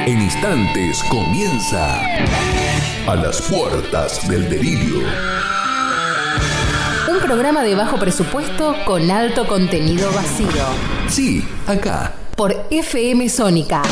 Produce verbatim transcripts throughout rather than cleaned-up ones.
En instantes comienza A las puertas del delirio. Un programa de bajo presupuesto con alto contenido vacío. Sí, acá. Por F M Sónica.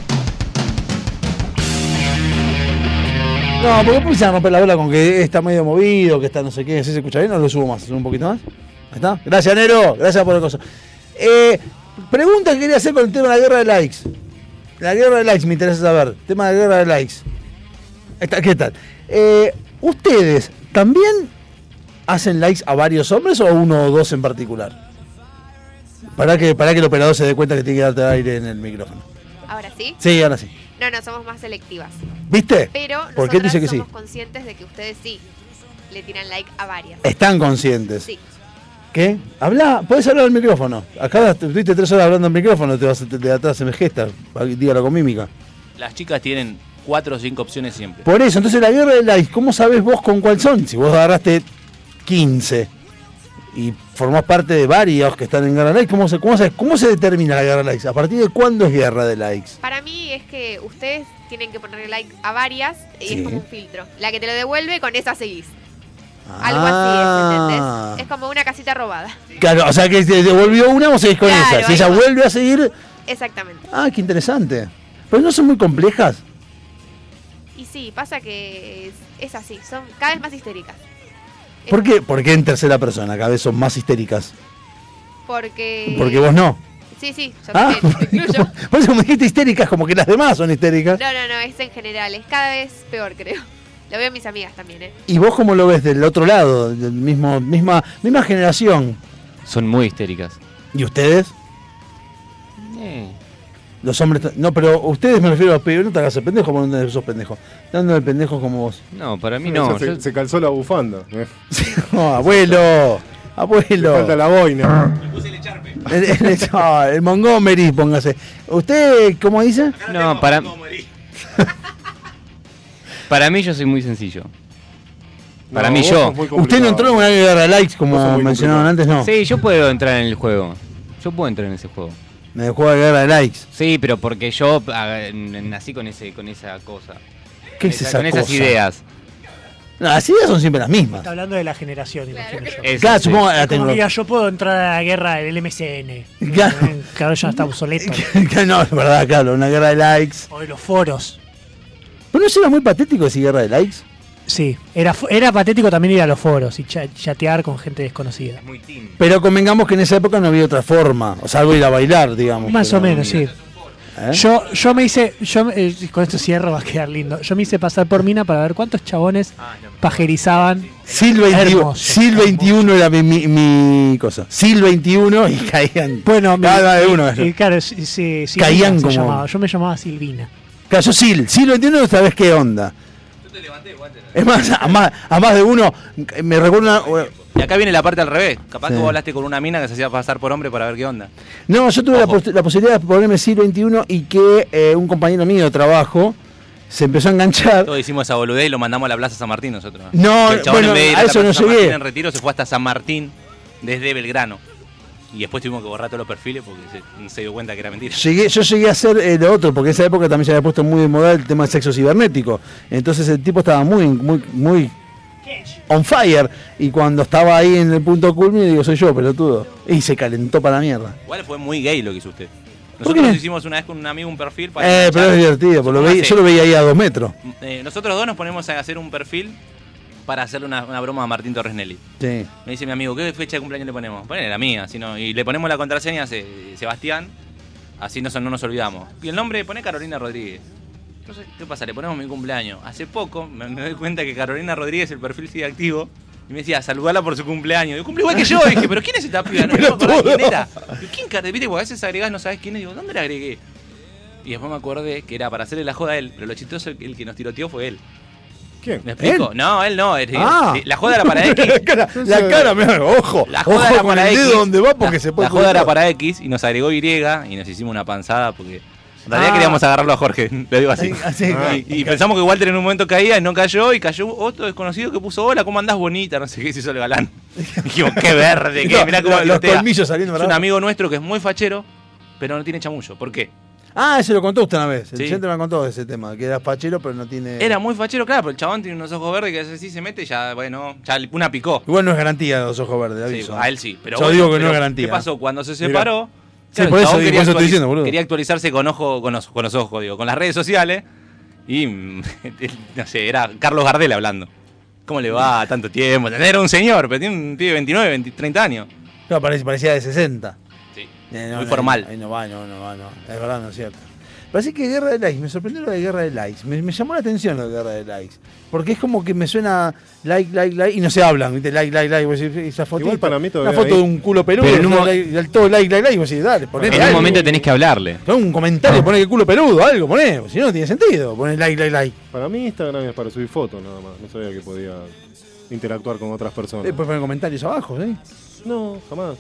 No, porque empiezan a romper la bola con que está medio movido, que está no sé qué. ¿Sí se escucha bien o lo subo más? ¿Subo un poquito más? ¿Ahí está? Gracias, Nero. Gracias por la cosa. Eh, pregunta que quería hacer con el tema de la guerra de likes. La guerra de likes me interesa saber. Tema de la guerra de likes. Está, ¿qué tal? Eh, ¿Ustedes también hacen likes a varios hombres o a uno o dos en particular? Para que, para que el operador se dé cuenta que tiene que darte aire en el micrófono. ¿Ahora sí? Sí, ahora sí. No, no, somos más selectivas. ¿Viste? Pero ¿Por qué nosotras dice que somos sí? conscientes de que ustedes sí le tiran like a varias. Están conscientes. Sí. ¿Qué? Habla, puedes hablar al micrófono. Acá estuviste tres horas hablando al micrófono, te vas de, de atrás se me gesta. Dígalo con mímica. Las chicas tienen cuatro o cinco opciones siempre. Por eso, entonces la guerra de likes, ¿cómo sabés vos con cuál son? Si vos agarraste quince y formás parte de varios que están en guerra de likes, ¿cómo se, cómo se, cómo se determina la guerra de likes? ¿A partir de cuándo es guerra de likes? Para mí es que ustedes tienen que ponerle like a varias y Sí. es como un filtro. La que te lo devuelve, con esa seguís. Ah. Algo así es, ¿entendés? Es como una casita robada. Claro, o sea que te devolvió una, vos seguís con Claro, esa. Si ahí ella va. vuelve a seguir. Exactamente. Ah, qué interesante. Pero no son muy complejas. Y sí, pasa que es, es así, son cada vez más histéricas. Es ¿Por qué? ¿Por qué en tercera persona cada vez son más histéricas? Porque... Porque vos no. Sí, sí, yo Ah, también, te incluyo. por eso me dijiste histéricas, como que las demás son histéricas. No, no, no, es en general, es cada vez peor, creo. Lo veo en mis amigas también, ¿eh? ¿Y vos cómo lo ves del otro lado? Del mismo, misma, misma generación. Son muy histéricas. ¿Y ustedes? Eh. Los hombres. No, pero ustedes me refiero a los pibes. No te hagas el pendejo, porque no sos pendejo. Dando el pendejo como vos. No, para mí no. Se, Yo- se calzó la bufanda. ¿eh? No, abuelo. Abuelo. Falta la boina. El, el- no, el Montgomery, póngase. ¿Usted cómo dice? no, para, para mí yo soy muy sencillo. Para No, mí vos yo. sos muy complicado. Usted no entró en una guerra de likes, Vos sos como muy mencionaban antes, no. Sí, yo puedo entrar en el juego. Yo puedo entrar en ese juego. Me dejó de guerra de likes. Sí, pero porque yo ah, n- nací con ese, con esa cosa. ¿Qué Con es esa- esa Con esas cosa? ideas. No, las ideas son siempre las mismas. Está hablando de la generación, imagino yo. Eso, Claro, sí. supongo que la Como que tecnología. diga, yo puedo entrar a la guerra del M S N. Claro. Eh, Claro, ya está obsoleto. No, es verdad, claro, una guerra de likes. O de los foros. ¿Pero no será muy patético decir guerra de likes? Sí, era, fu- era patético también ir a los foros y cha- chatear con gente desconocida. Muy team. Pero convengamos que en esa época no había otra forma. O sea, algo ir a bailar, digamos. Más pero- o menos, sí. ¿Eh? Yo, yo me hice, yo me- eh, con esto cierro, va a quedar lindo. Yo me hice pasar por mina para ver cuántos chabones pajerizaban. Sil veintiuno, Hermoso, Sil veintiuno era mi, mi, mi cosa. Sil veintiuno y caían. Bueno, mi- cada de uno. y- y claro, sí, sí, Silvina Caían se como- llamaba. Yo me llamaba Silvina. Claro, yo Sil, Sil veintiuno no sabes qué onda. Es más, a más, a más de uno, me recuerda una- Y acá viene la parte al revés. Capaz Sí. que vos hablaste con una mina que se hacía pasar por hombre para ver qué onda. No, yo tuve la, Ojo. pos- la posibilidad de ponerme Sil veintiuno y que eh, un compañero mío de trabajo se empezó a enganchar. Todos hicimos esa boludez y lo mandamos a la Plaza San Martín nosotros. No, Y el chabón, bueno, en vez de ir a la eso no Plaza San llegué. Martín en Retiro, se fue hasta San Martín desde Belgrano. Y después tuvimos que borrar todos los perfiles porque se, se dio cuenta que era mentira. Llegué, yo llegué a hacer eh, lo otro, porque en esa época también se había puesto muy de moda el tema del sexo cibernético. Entonces el tipo estaba muy, muy, muy on fire. Y cuando estaba ahí en el punto culmine, digo, soy yo, pelotudo. Y se calentó para la mierda. Igual fue muy gay lo que hizo usted. ¿Por Nosotros qué? hicimos una vez con un amigo un perfil para... Eh, pero es enganchar. divertido, porque lo Supongase, veía- yo lo veía ahí a dos metros. eh, nosotros dos nos ponemos a hacer un perfil para hacerle una, una broma a Martín Torres Nelly. Sí. Me dice mi amigo, ¿qué fecha de cumpleaños le ponemos? Ponele la mía, si no, y le ponemos la contraseña Se- Sebastián, así no, no nos olvidamos. Y el nombre pone Carolina Rodríguez. Entonces, ¿qué pasa? Le ponemos mi cumpleaños. Hace poco me, me doy cuenta que Carolina Rodríguez, el perfil sigue activo, y me decía, saludala por su cumpleaños. Yo cumple igual que yo. Y dije, ¿pero quién es esta piba? No me acordaba quién era. Digo, ¿quién cara? Viste, porque a veces agregás, no sabes quién es. Digo, ¿dónde le agregué? Y después me acordé que era para hacerle la joda a él, pero lo chistoso, el, el que nos tiroteó fue él. ¿Quién? ¿Me explico? ¿Él? No, él no. es- Ah. La joda era para X. la cara, la cara, mirá, ojo. La joda ojo era con para el X. dedo donde va porque la, se puede La joda era cortar. para X y nos agregó Y y nos hicimos una panzada porque en realidad Ah. queríamos agarrarlo a Jorge, le digo así. Así, así. Y, y pensamos que Walter en un momento caía y no cayó y cayó otro desconocido que puso hola, ¿cómo andás bonita? No sé qué, se hizo el galán. Dijimos, qué verde, qué, No, mirá cómo lo- los tuitea. colmillos saliendo Es para un abajo. amigo nuestro que es muy fachero, pero no tiene chamullo. ¿Por qué? Ah, ese lo contó usted una vez. El Sí. Vicente me contó de ese tema, que era fachero, pero no tiene. Era muy fachero, claro, pero el chabón tiene unos ojos verdes que así se mete y ya, bueno, ya una picó. Igual no es garantía de los ojos verdes, Sí, aviso. a él sí, pero Yo bueno, digo que no pero es garantía. ¿Qué pasó? Cuando se Mirá. separó, Sí, claro, por el eso, chabón por quería, eso estoy actualiz- diciendo, boludo. quería actualizarse con, ojo, con, los, con los ojos, digo, con las redes sociales y, mm, no sé, era Carlos Gardel hablando. ¿Cómo le va tanto tiempo? Era un señor, pero tiene un pibe de veintinueve, veinte, treinta años. No, parecía, parecía de sesenta. Sí, Eh, no, muy no, formal. Ahí no va, no, no va, no. Es verdad, no es cierto. Pero así que Guerra de Likes, me sorprendió lo de Guerra de Likes. Me, me llamó la atención lo de Guerra de Likes. Porque es como que me suena like, like, like, y no se hablan, ¿viste? Like, like, like. Vos decís, esa fotito, Igual para mí todavía una foto ahí- de un culo peludo, Pero en un y mo- like, del todo like, like, like. Y vos decís, dale, ponele En un algo. momento tenés que hablarle. Pon un comentario, poné que culo peludo, algo, poné. Si no, no tiene sentido. Poné like, like, like. Para mí Instagram es para subir fotos nada más. No sabía que podía interactuar con otras personas. Después poner comentarios abajo, ¿sí? No, jamás.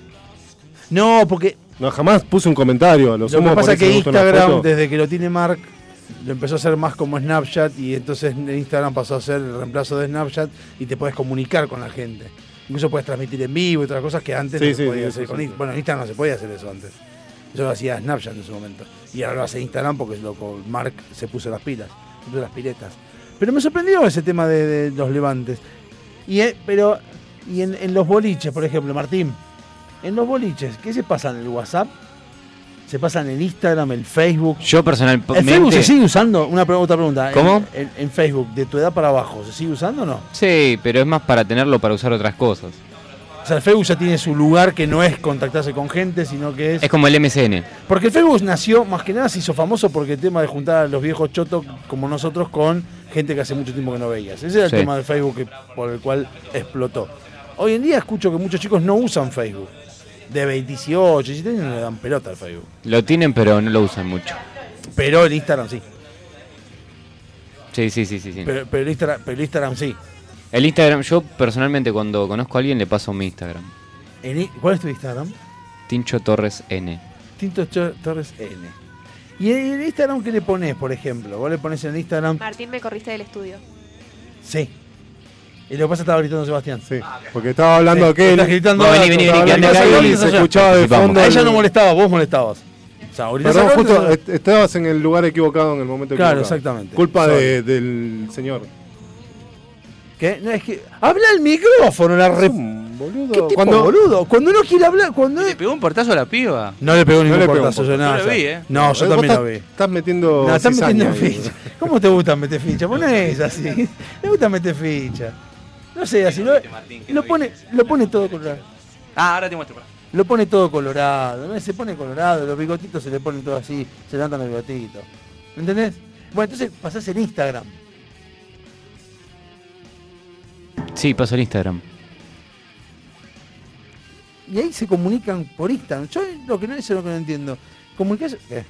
No, porque No, jamás puse un comentario. Lo, lo sumo que por pasa ahí es que si me gusta una Instagram, foto. desde que lo tiene Mark, lo empezó a hacer más como Snapchat y entonces Instagram pasó a ser el reemplazo de Snapchat y te puedes comunicar con la gente. Incluso puedes transmitir en vivo y otras cosas que antes Sí, no se sí, podía sí, hacer sí, con sí. Instagram. Bueno, en Instagram no se podía hacer eso antes. Eso lo hacía Snapchat en su momento. Y ahora lo hace Instagram porque loco, Mark se puso las pilas, se puso las piletas. Pero me sorprendió ese tema de, de los levantes. Y, eh, pero, y en, en los boliches, por ejemplo, Martín, en los boliches, ¿qué se pasa en el WhatsApp? Se pasa en el Instagram, el Facebook. Yo ¿El personalmente... Facebook se sigue usando? Una pre- otra pregunta. ¿En- ¿Cómo? En, en Facebook, de tu edad para abajo, ¿se sigue usando o no? Sí, pero es más para tenerlo para usar otras cosas. O sea, el Facebook ya tiene su lugar que no es contactarse con gente, sino que es... Es como el M S N. Porque el Facebook nació, más que nada se hizo famoso porque el tema de juntar a los viejos chotos como nosotros con gente que hace mucho tiempo que no veías. Ese era el Sí. tema del Facebook que- por el cual explotó. Hoy en día escucho que muchos chicos no usan Facebook. De dieciocho, diecisiete años no le dan pelota al Facebook. Lo tienen, pero no lo usan mucho. Pero el Instagram sí. Sí, sí, sí, sí. sí. Pero, pero el Instagram, pero el Instagram sí. El Instagram, yo personalmente cuando conozco a alguien le paso mi Instagram. En i- ¿Cuál es tu Instagram? Tincho Torres N. Tinto Cho- Torres N. ¿Y en el Instagram qué le pones, por ejemplo? Vos le pones en el Instagram... Martín, me corriste del estudio. Sí. Y lo que pasa estaba gritando Sebastián. Sí, porque estaba hablando Sí, aquel. estás gritando Vos vení, alto, vení, estaba vení, que hablando andate alto, ahí, y y se allá. escuchaba de Participamos. fondo. A el- ella no molestaba, vos molestabas. O sea, ahorita Perdón, sacó- justo est- estabas en el lugar equivocado en el momento Claro, equivocado. exactamente. Culpa Sorry. de- del señor. ¿Qué? No, es que... ¡Habla el micrófono, la re... Es un boludo. ¿Qué tipo Cuando- boludo? Cuando no quiere hablar, cuando... ¿Le pegó un portazo a la piba? No le pegó No ningún le pegó un portazo, yo portazo. nada. Yo lo ya. vi, ¿eh? No, yo Vos también estás, lo vi. Estás metiendo. No, están cizaña metiendo ahí. ficha. ¿Cómo te gusta meter ficha? Ponés así. Me gusta meter ficha. No sé, así lo, lo pone, lo pone todo colorado. Ah, ahora te muestro. pará. Lo pone todo colorado, ¿no? Se pone colorado, los bigotitos se le ponen todo así, se levantan los bigotitos. ¿Me entendés? Bueno, entonces pasás en Instagram. Sí, paso el Instagram. Y ahí se comunican por Instagram. Yo lo que no es lo que no entiendo. Comunicación. ¿Qué?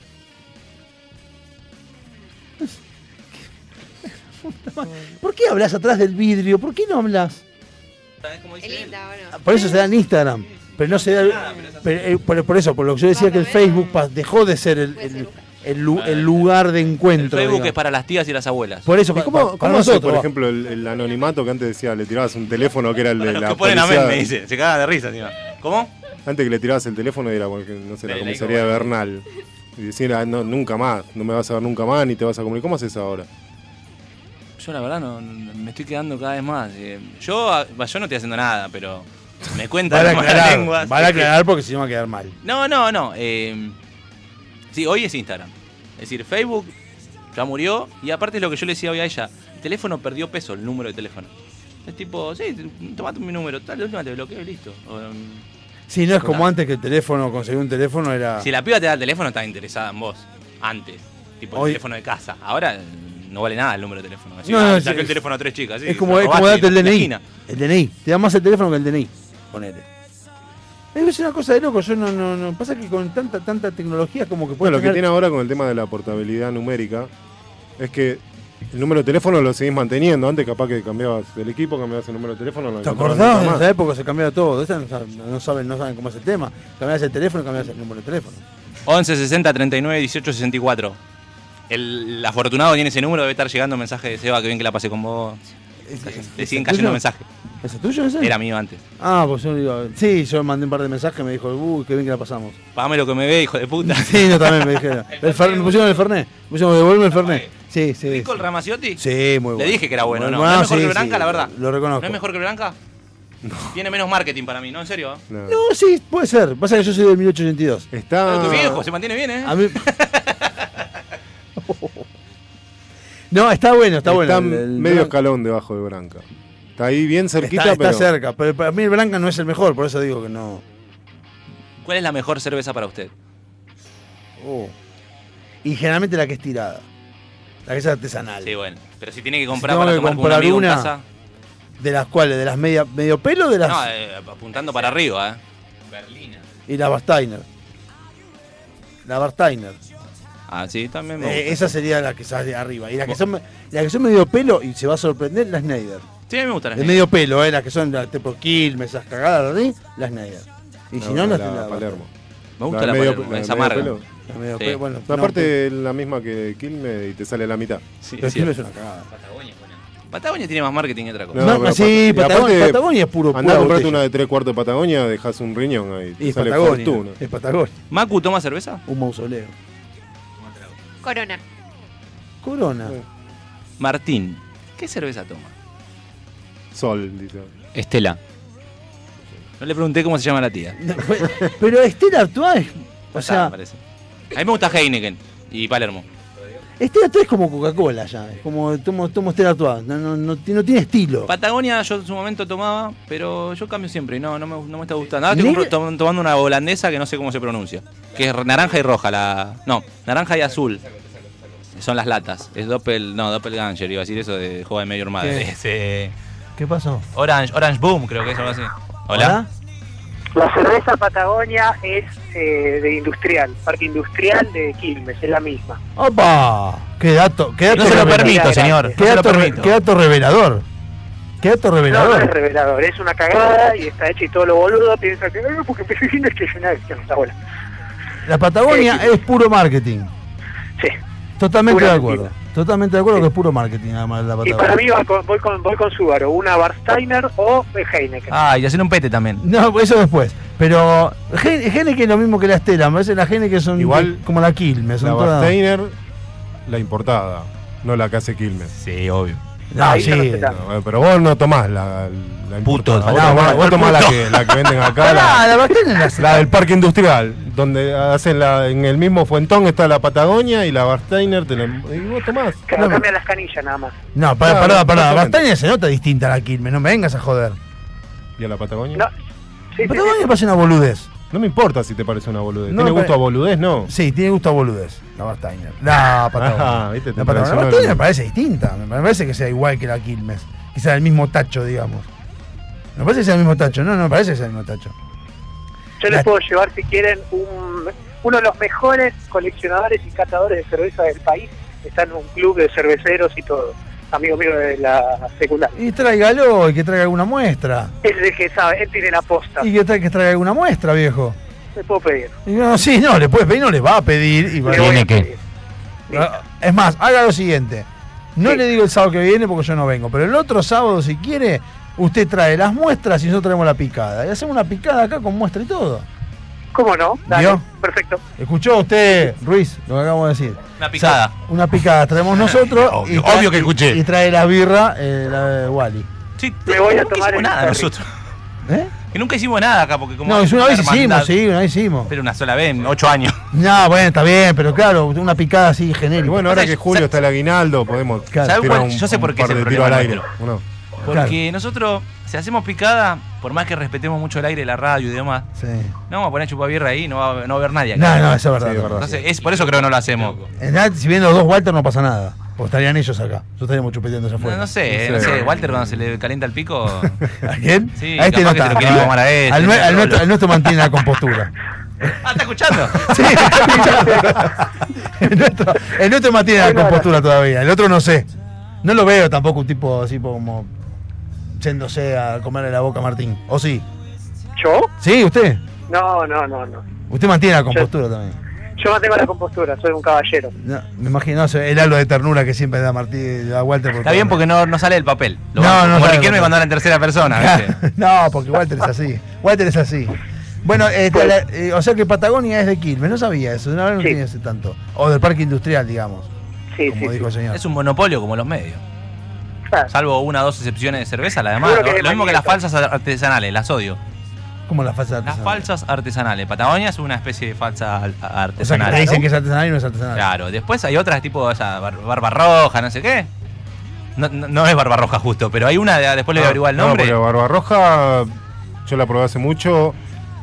¿Por qué hablas atrás del vidrio? ¿Por qué no hablas? ¿Sabés cómo dice Es él? linda, ¿o no? Por eso se da en Instagram. Pero no se da. pero, eh, por, por eso, por lo que yo decía que el Facebook pa- dejó de ser el, el, el lu- el lugar de El encuentro. Facebook digamos. es para las tías y las abuelas. Por eso, ¿Y pa- ¿Cómo, pa- cómo para hace, nosotros. por va. ejemplo, el, el anonimato que antes decía, le tirabas un teléfono que era el de Los la que ponen policía? amén, me dice. Se cagan de risa encima. ¿Cómo? Antes que le tirabas el teléfono y era, porque, no sé, la De comisaría de laico, Bernal. Y decir, ah, no, nunca más, no me vas a ver nunca más, ni te vas a comunicar. ¿Cómo haces ahora? Yo la verdad no, no- me estoy quedando cada vez más. eh, yo, ah, yo no estoy haciendo nada, pero me cuentan Vale las malas aclarar, lenguas. vale Es que- aclarar porque si no va a quedar mal. No, no, no. eh, sí, hoy es Instagram. Es decir, Facebook ya murió y aparte es lo que yo le decía hoy a ella. El teléfono perdió peso, el número de teléfono. Es tipo, sí, tomate mi número, tal, de última te bloqueo y listo. O, um, Sí, no es como Nah. antes que el teléfono, conseguir un teléfono era. si la piba te da el teléfono, está interesada en vos. Antes. Tipo el Hoy- teléfono de casa. Ahora no vale nada el número de teléfono. Así, No, ah, no, le sí, saqué el es- teléfono a tres chicas. sí, es como, me es como robaste darte el la D N I. esquina. El D N I. Te da más el teléfono que el D N I. Ponele. Es una cosa de loco. Yo no, no, no. Pasa que con tanta, tanta tecnología como que puedes Bueno, lo que tener- tiene ahora con el tema de la portabilidad numérica es que el número de teléfono lo seguís manteniendo. Antes capaz que cambiabas el equipo, cambiabas el número de teléfono. No lo ¿Te encontrabas acordás? nunca En más. esa época se cambiaba todo. Esta no, saben, no saben, no saben cómo es el tema. Cambiabas el teléfono y cambiabas el número de teléfono. once sesenta treinta y nueve dieciocho sesenta y cuatro. El afortunado tiene ese número, debe estar llegando mensaje de Seba, que bien que la pasé con vos. Te siguen cayendo mensajes. ¿Ese es tuyo ese? Era mío antes. Ah, pues yo digo, sí, yo mandé un par de mensajes, me dijo, uy, qué bien que la pasamos. Pagame lo que me ve, hijo de puta. Sí, yo también me dijeron. El Fer- me pusieron el Fernet. Me pusieron, devolverme el Fernet. Sí, sí. ¿Rico sí. el Ramaciotti? Sí, muy bueno. Le dije que era bueno, Muy ¿no? bueno, ¿No es mejor sí, que Blanca, sí, la verdad? Lo reconozco. ¿No es mejor que Blanca? No. Tiene menos marketing para mí, ¿no? En serio. ¿eh? No. No, sí, puede ser. Pasa que yo soy del mil ochocientos ochenta y dos. Está. Tu viejo se mantiene bien, ¿eh? A mí... No, está bueno, está, Está bueno. el- el medio Blanca. escalón debajo de Branca. Está ahí bien cerquita, Está, está pero. cerca, pero para mí el Blanca no es el mejor, por eso digo que no. ¿Cuál es la mejor cerveza para usted? Oh. Y generalmente la que es tirada. La que es artesanal. Sí, bueno. Pero si tiene que comprar tengo para que tomar con un comprar amigo una, en casa. ¿De las cuales? ¿De las media, medio pelo o de las.? No, eh, apuntando para arriba, ¿eh? Berlina. Y la Barsteiner. La Barsteiner. Ah, sí, también me Eh, gusta. esa sería la que sale arriba. Y las que son, las que son medio pelo, y se va a sorprender, las Schneider. Sí, a mí me gusta la De Schneider. medio pelo, eh, las que son la tipo Quilmes, esas cagadas, ¿sí? Las Schneider. Y si no, la, las la Palermo. Me gusta La la, de medio- Palermo, la de es medio amarga. pelo. las medio Sí. pelo, bueno, Pero no, aparte es la misma que Quilmes y te sale la mitad. Sí, pero es Quilmes cierto. es una cagada. Patagonia tiene más marketing que otra cosa. No, No, pero sí, pa- y Patagonia, aparte, Patagonia es puro Andá a pura comprarte botella. una de tres cuartos de Patagonia, dejas un riñón ahí. Te Y es sale Patagonia. fortuna. Es Patagonia. ¿Macu toma cerveza? Un mausoleo. Corona. Corona. Martín, ¿qué cerveza toma? Sol, dice. Estela. No le pregunté cómo se llama la tía. Pero Estela Artois, o Está, sea, me parece. A mí me gusta Heineken y Palermo. Estela Artois es como Coca-Cola ya. Es como tomo, tomo Estela Artois. No, no, no, no tiene estilo. Patagonia yo en su momento tomaba, pero yo cambio siempre y no, no, me, no me está gustando. Ahora Negra- estoy compro- tom- tomando una holandesa que no sé cómo se pronuncia. Que es naranja y roja. la No, naranja y azul. Son las latas. Es Doppel, no, Doppelganger, iba a decir eso de Juego de Medio Armada. ¿Qué? Es, eh, ¿Qué pasó? Orange, Orange Boom, creo que es algo así. Hola. La cerveza Patagonia es eh, de industrial, parque industrial de Quilmes, es la misma. ¡Opa! ¡Qué dato! Qué dato No se lo revelador. permito, señor. ¿Qué No se lo dato, re- permito. qué dato revelador? ¿Qué dato No, no es revelador? revelador, es una cagada y está hecha y todo lo boludo piensa que, "Ay, porque me diciendo que es una que no está buena". La Patagonia Sí. es puro marketing. Sí. Totalmente Pura de acuerdo. mentira. Totalmente de acuerdo que es puro marketing nada más la Y Patagonia. para mí va con- voy con voy con Subaru, una Barsteiner o Heineken. Ah, y hacer un pete también. No, eso después. Pero Gen- Heineken es lo mismo que la Estela. Me parece que las Heineken son Igual, como la Quilmes. Son La todas... Barsteiner, la importada, no la que hace Quilmes. Sí, obvio. No, Ahí sí. no se da. No, pero vos no tomás la, la Puto, importada. Vos no, tomás, no, vos tomás la, puto. que, la que venden acá. Pará, la, la Barsteiner la, la del parque industrial, donde hacen la, en el mismo fuentón está la Patagonia y la Barsteiner te la, y vos tomás. Que no no me- cambian las canillas nada más. No, pará, No, pará, no, pará. La exactamente. Barsteiner se nota distinta a la Quilmes. No me vengas a joder. ¿Y a la Patagonia? No. No, Sí, sí, Patagonia sí. me parece una boludez. me importa si te parece una boludez. No, ¿Tiene me gusto pare- a boludez? No. Sí, tiene gusto a boludez. La Barsteiner. La Patagonia. Ah, viste, te la Patagonia. La traicionó Barsteiner el- me parece distinta. Me parece que sea igual que la Quilmes. Que sea el mismo tacho, digamos. Me parece que sea el mismo tacho. No, no me parece que sea el mismo tacho. Yo La- les puedo llevar si quieren un, uno de los mejores coleccionadores y catadores de cerveza del país. Está en un club de cerveceros y todo. Amigo mío de la secundaria. Y tráigalo y que traiga alguna muestra. Es el que sabe, él tiene la posta. Y que traiga, que traiga alguna muestra, viejo. Le puedo pedir. Y no, sí, no, le puedes pedir, no le va a pedir. Y va- Le voy a Tiene que. pedir. Es más, haga lo siguiente. No Sí. le digo el sábado que viene porque yo no vengo, pero el otro sábado, si quiere, usted trae las muestras y nosotros traemos la picada. Y hacemos una picada acá con muestra y todo. ¿Cómo no? Dale, ¿Vio? perfecto. ¿Escuchó usted, Ruiz, lo que acabamos de decir? Una picada. O sea, una picada traemos nosotros. Obvio, y trae- obvio que escuché. Y, y trae la birra, eh, la de Wally. Sí, Me voy a nunca tomar hicimos el nada ferry. nosotros. ¿Eh? Que nunca hicimos nada acá, porque como. No, hay es una vez hermandad- hicimos, sí, una vez hicimos. Pero una sola vez, en ocho años. No, bueno, está bien, pero claro, una picada así genérica. Y bueno, ahora que ¿Sabes- Julio está el aguinaldo, podemos Claro. ¿Sabes tirar cuál? un, Yo sé por un qué par es el de tiros al problema aire. nuestro. ¿o no? Porque nosotros, si hacemos picada, por más que respetemos mucho el aire, la radio y demás, Sí. no vamos a poner chupabierra ahí, no va, no va a haber nadie No, acá. no, eso es verdad. Sí, es verdad. Entonces, es, por eso creo que no lo hacemos. En realidad, si vienen los dos Walter no pasa nada. Porque estarían ellos acá. Nosotros estaríamos chupeteando allá No, afuera. no sé, No no sé. sé, Walter cuando se le calienta el pico. ¿A quién? Sí, a este capaz no que se está. lo quiere tomar a este, al, nue- este al nuestro, solo. al nuestro mantiene la compostura. Ah, ¿está escuchando? Sí, el, nuestro, el nuestro mantiene la compostura todavía. El otro no sé. No lo veo tampoco un tipo así como yéndose a comerle la boca a Martín. ¿O sí? ¿Yo? ¿Sí, usted? No, no, no, no. Usted mantiene la compostura también. Yo mantengo la compostura, soy un caballero. No, me imagino no, el halo de ternura que siempre da Martí, da Walter. Por Está bien porque no, no sale del papel. Lo No, banco. no Como sale Riquelme del cuando habla en tercera persona, ¿viste? No, porque Walter es así. Walter es así. Bueno, este, la- eh, o sea que Patagonia es de Quilmes, no sabía eso, una vez no Sí. tenía hace tanto. O del parque industrial, digamos, Sí, como sí, dijo sí. el señor. Es un monopolio como los medios. Claro. Salvo una o dos excepciones de cerveza, la demás. Seguro que Lo, de lo mismo que las mañana. falsas artesanales, las odio. Como la falsa Las artesanal. falsas artesanales. Patagonia es una especie de falsa al- O sea que artesanal. te dicen que es artesanal y no es artesanal. Claro, después hay otras tipo esa bar- barba roja, no sé qué. No, no, no es barba roja justo, pero hay una, de- después le voy a averiguar el nombre. No, porque Barbarroja, yo la probé hace mucho.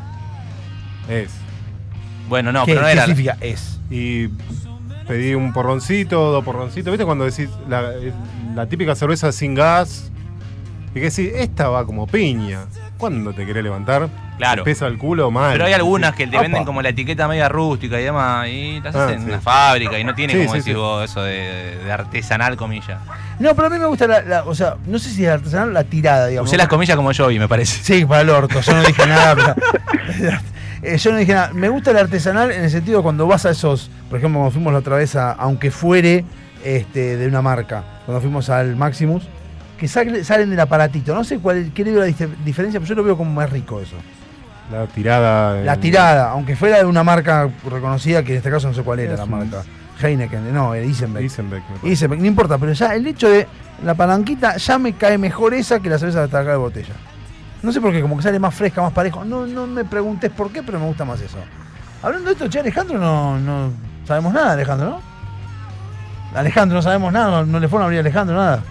Es. Bueno, no, ¿Qué, pero no qué era. significa es? Y pedí un porroncito, dos porroncitos. ¿Viste cuando decís la, la típica cerveza sin gas? Y que decís, esta va como piña. ¿Cuándo te querés levantar? Claro. Te pesa el culo mal. Pero hay algunas que te Opa. venden como la etiqueta media rústica y demás, y las Ah, hacen en sí. una fábrica y no tiene Sí, como sí, decís sí. vos eso de, de artesanal, comillas. No, pero a mí me gusta la, la- o sea, no sé si es artesanal la tirada, digamos. Usé las comillas como yo vi, me parece. Sí, para el orto, yo no dije nada. pero- Eh, yo no dije nada. Me gusta el artesanal en el sentido cuando vas a esos, por ejemplo, cuando fuimos la otra vez a, aunque fuere este, de una marca, cuando fuimos al Maximus, que sal- salen del aparatito. No sé cuál, qué le veo la dif- diferencia, pero yo lo veo como más rico eso. La tirada. La en- tirada, aunque fuera de una marca reconocida, que en este caso no sé cuál era Es la un- marca. Heineken, no, era Isenbeck. Isenbeck, me parece. Isenbeck, no importa, pero ya el hecho de la palanquita ya me cae mejor esa que la cerveza de acá de botella. No sé por qué, como que sale más fresca, más parejo. No, no me preguntes por qué, pero me gusta más eso. Hablando de esto, che, Alejandro, no, no sabemos nada, Alejandro, ¿no? Alejandro, no sabemos nada, no, no le fueron a abrir a Alejandro nada.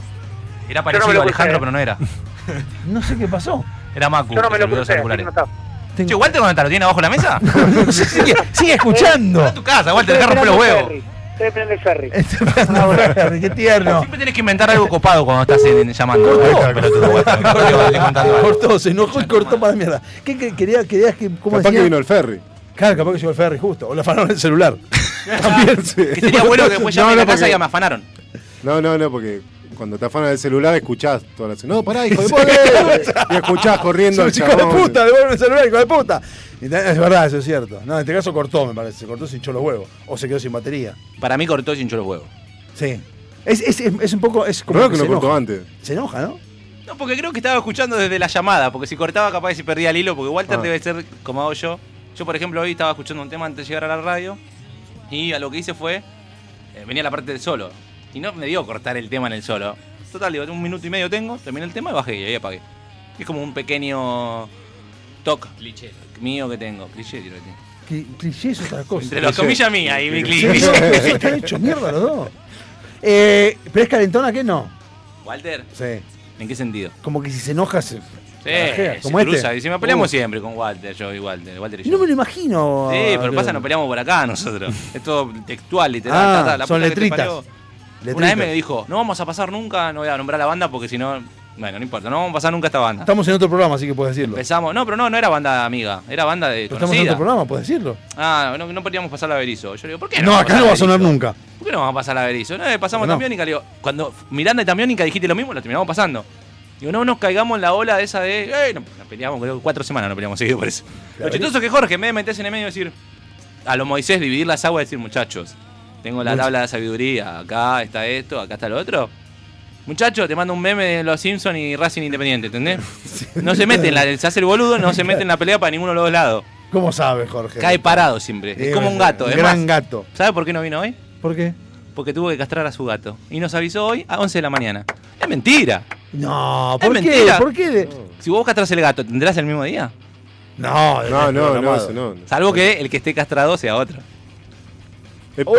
Era Yo parecido no me lo a Alejandro, puse. pero no era. No sé qué pasó. Era Macu, Yo no que me se lo olvidó los puse, así auriculares. que no está. Tengo- Che, Walter, ¿dónde está? ¿Lo tiene abajo de la mesa? No sé, sigue, sigue escuchando. Anda a tu casa, Walter, Estoy dejá romper los esperando el huevos. ferry. Estoy esperando el ferry. Este pedazo de Harry, qué tierno. Siempre tenés que inventar algo copado cuando estás en, en- llamando. Cortó. Ay, pelotudo, Walter. Cortó, estoy contando algo. Cortó, se enojó y cortó para mierda. ¿Qué, qué quería, querías que, cómo Capaz decía? que vino el ferry. Claro, capaz que llegó el ferry justo. O le afanaron el celular. También. Sí. Que sería bueno que después No, llamen no, a casa porque- y me afanaron. No, no, no, porque cuando te afanan el celular escuchás toda la. No, pará, hijo de puta. Y escuchás corriendo al Hijo de chabón. puta, devuelve el celular, hijo de puta. Y te- Es verdad, eso es cierto. No, en este caso cortó, me parece. Se cortó, se hinchó los huevos. O se quedó sin batería. Para mí cortó y se hinchó los huevos. Sí. Es, es, es, es un poco. Es como Creo que se lo cortó enoja. antes. Se enoja, ¿no? No, porque creo que estaba escuchando desde la llamada, porque si cortaba capaz que se perdía el hilo, porque Walter Ah. debe ser como hago yo. Yo, por ejemplo, hoy estaba escuchando un tema antes de llegar a la radio y a lo que hice fue, eh, venía la parte del solo y no me dio cortar el tema en el solo. Total, digo, un minuto y medio tengo, terminé el tema y bajé y ahí apagué. Es como un pequeño toque cliché mío que tengo. Cliché, tiro de ti. Que cliché es otra cosa. Entre las comillas mías y mi Sí, cliché. están hechos mierda los dos. Eh, ¿Pero es calentona que no? Walter, Sí. ¿en qué sentido? Como que si se enoja se. Sí, barajea, se como cruza. este. Y si me peleamos Uh. siempre con Walter, yo y Walter, Walter y yo. No me lo imagino. Sí, pero creo. pasa, nos peleamos por acá nosotros. Es todo textual, literal. Ah, ta, ta, la son puta que te letritas. parió. Letritas. Una vez me dijo, no vamos a pasar nunca, no voy a nombrar la banda porque si no, bueno, no importa, no vamos a pasar nunca esta banda. Estamos en otro programa, así que puedes decirlo. Empezamos, no, pero no, no era banda amiga, era banda de Pero estamos en conocida. otro programa, puedes decirlo. Ah, no, no podíamos pasar la Berizo. Yo le digo, ¿por qué No, no? acá no va a sonar nunca. ¿Por qué no vamos a pasar la Berizo? No, eh, pasamos No. Tambiónica, le digo, cuando Miranda y Tambiónica dijiste lo mismo, lo terminamos pasando. Digo, no nos caigamos en la ola de esa de. ¡Eh! Nos nos peleamos, creo que cuatro semanas nos peleamos seguido por eso. Lo chistoso es que Jorge, en vez de meterse en el medio y decir. A los Moisés, dividir las aguas y decir, muchachos, tengo la Much- tabla de sabiduría, acá está esto, acá está lo otro. Muchachos, te mando un meme de los Simpsons y Racing Independiente, ¿entendés? No se mete en la, se hace el boludo, no se mete en la pelea para ninguno de los dos lados. ¿Cómo sabes, Jorge? Cae parado siempre. Es Eh, como un gato, un es gran más, gato. ¿sabe por qué no vino hoy? ¿Por qué? Porque tuvo que castrar a su gato. Y nos avisó hoy a once de la mañana. Es mentira. No, Es ¿por qué? mentira. ¿Por qué? de- Si vos castras el gato, ¿tendrás el mismo día? No, No, no, no, programado. eso no. Salvo que el que esté castrado sea otro. Epa.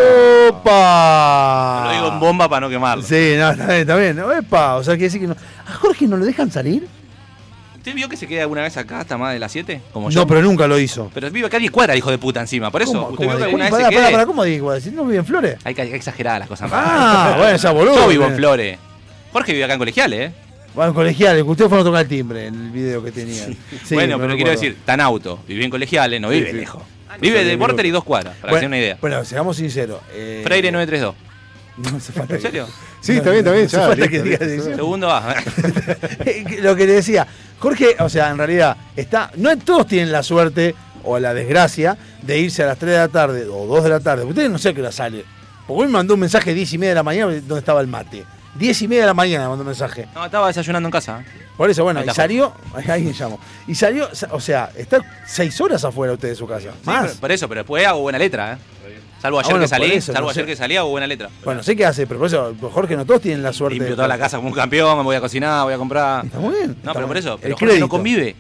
¡Opa! Lo digo en bomba para no quemarlo. Sí, no, está bien, está bien. ¡Epa! O sea, quiere decir que no. ¿A Jorge no lo dejan salir? ¿Usted vio que se queda alguna vez acá hasta más de las siete? Como yo. No, pero nunca lo hizo. Pero vive acá a diez cuadras, hijo de puta, encima. Por eso, ¿Cómo? ¿usted ¿Cómo vio que de- alguna vez pará, se pará, quede? pará, ¿cómo digo? Si no vive en Flores. Hay que, hay que exagerar las cosas. Ah, bueno, ya boludo. Yo vivo en Flores. Jorge vive acá en Colegiales, ¿eh? Bueno, colegiales, que ustedes fueron a tocar el timbre en el video que tenían. Sí, bueno, me pero quiero recuerdo. decir, tan auto. Vive en Colegiales, no vive Sí, sí. lejos. Vive de Porter y dos cuadras, para que se den una idea. Bueno, seamos sinceros. Eh, Freire nueve tres dos. No hace falta ¿En que- serio? Sí, está bien, está bien, No hace ya. falta listo, que digas listo, dirección. Segundo va. Lo que le decía, Jorge, o sea, en realidad, está. No todos tienen la suerte o la desgracia de irse a las tres de la tarde o dos de la tarde. Ustedes no sé a qué hora sale. Porque hoy me mandó un mensaje diez y media de la mañana donde estaba el mate. diez y media de la mañana me mandó un mensaje. No, estaba desayunando en casa. Por eso, bueno, Ahí y está. salió, ahí me llamo. Y salió, o sea, está seis horas afuera usted de su casa. Sí, Más. por, por eso, pero después hago buena letra, ¿eh? Salvo Ah, ayer bueno, que salí, por eso, salvo no ayer sé. que salí, hago buena letra. Bueno, sé qué hace, pero por eso, Jorge, no todos tienen la suerte. Limpio de- toda la casa como un campeón, me voy a cocinar, voy a comprar. Está muy bien. No, está pero muy por bien. eso, El pero Jorge crédito. no convive.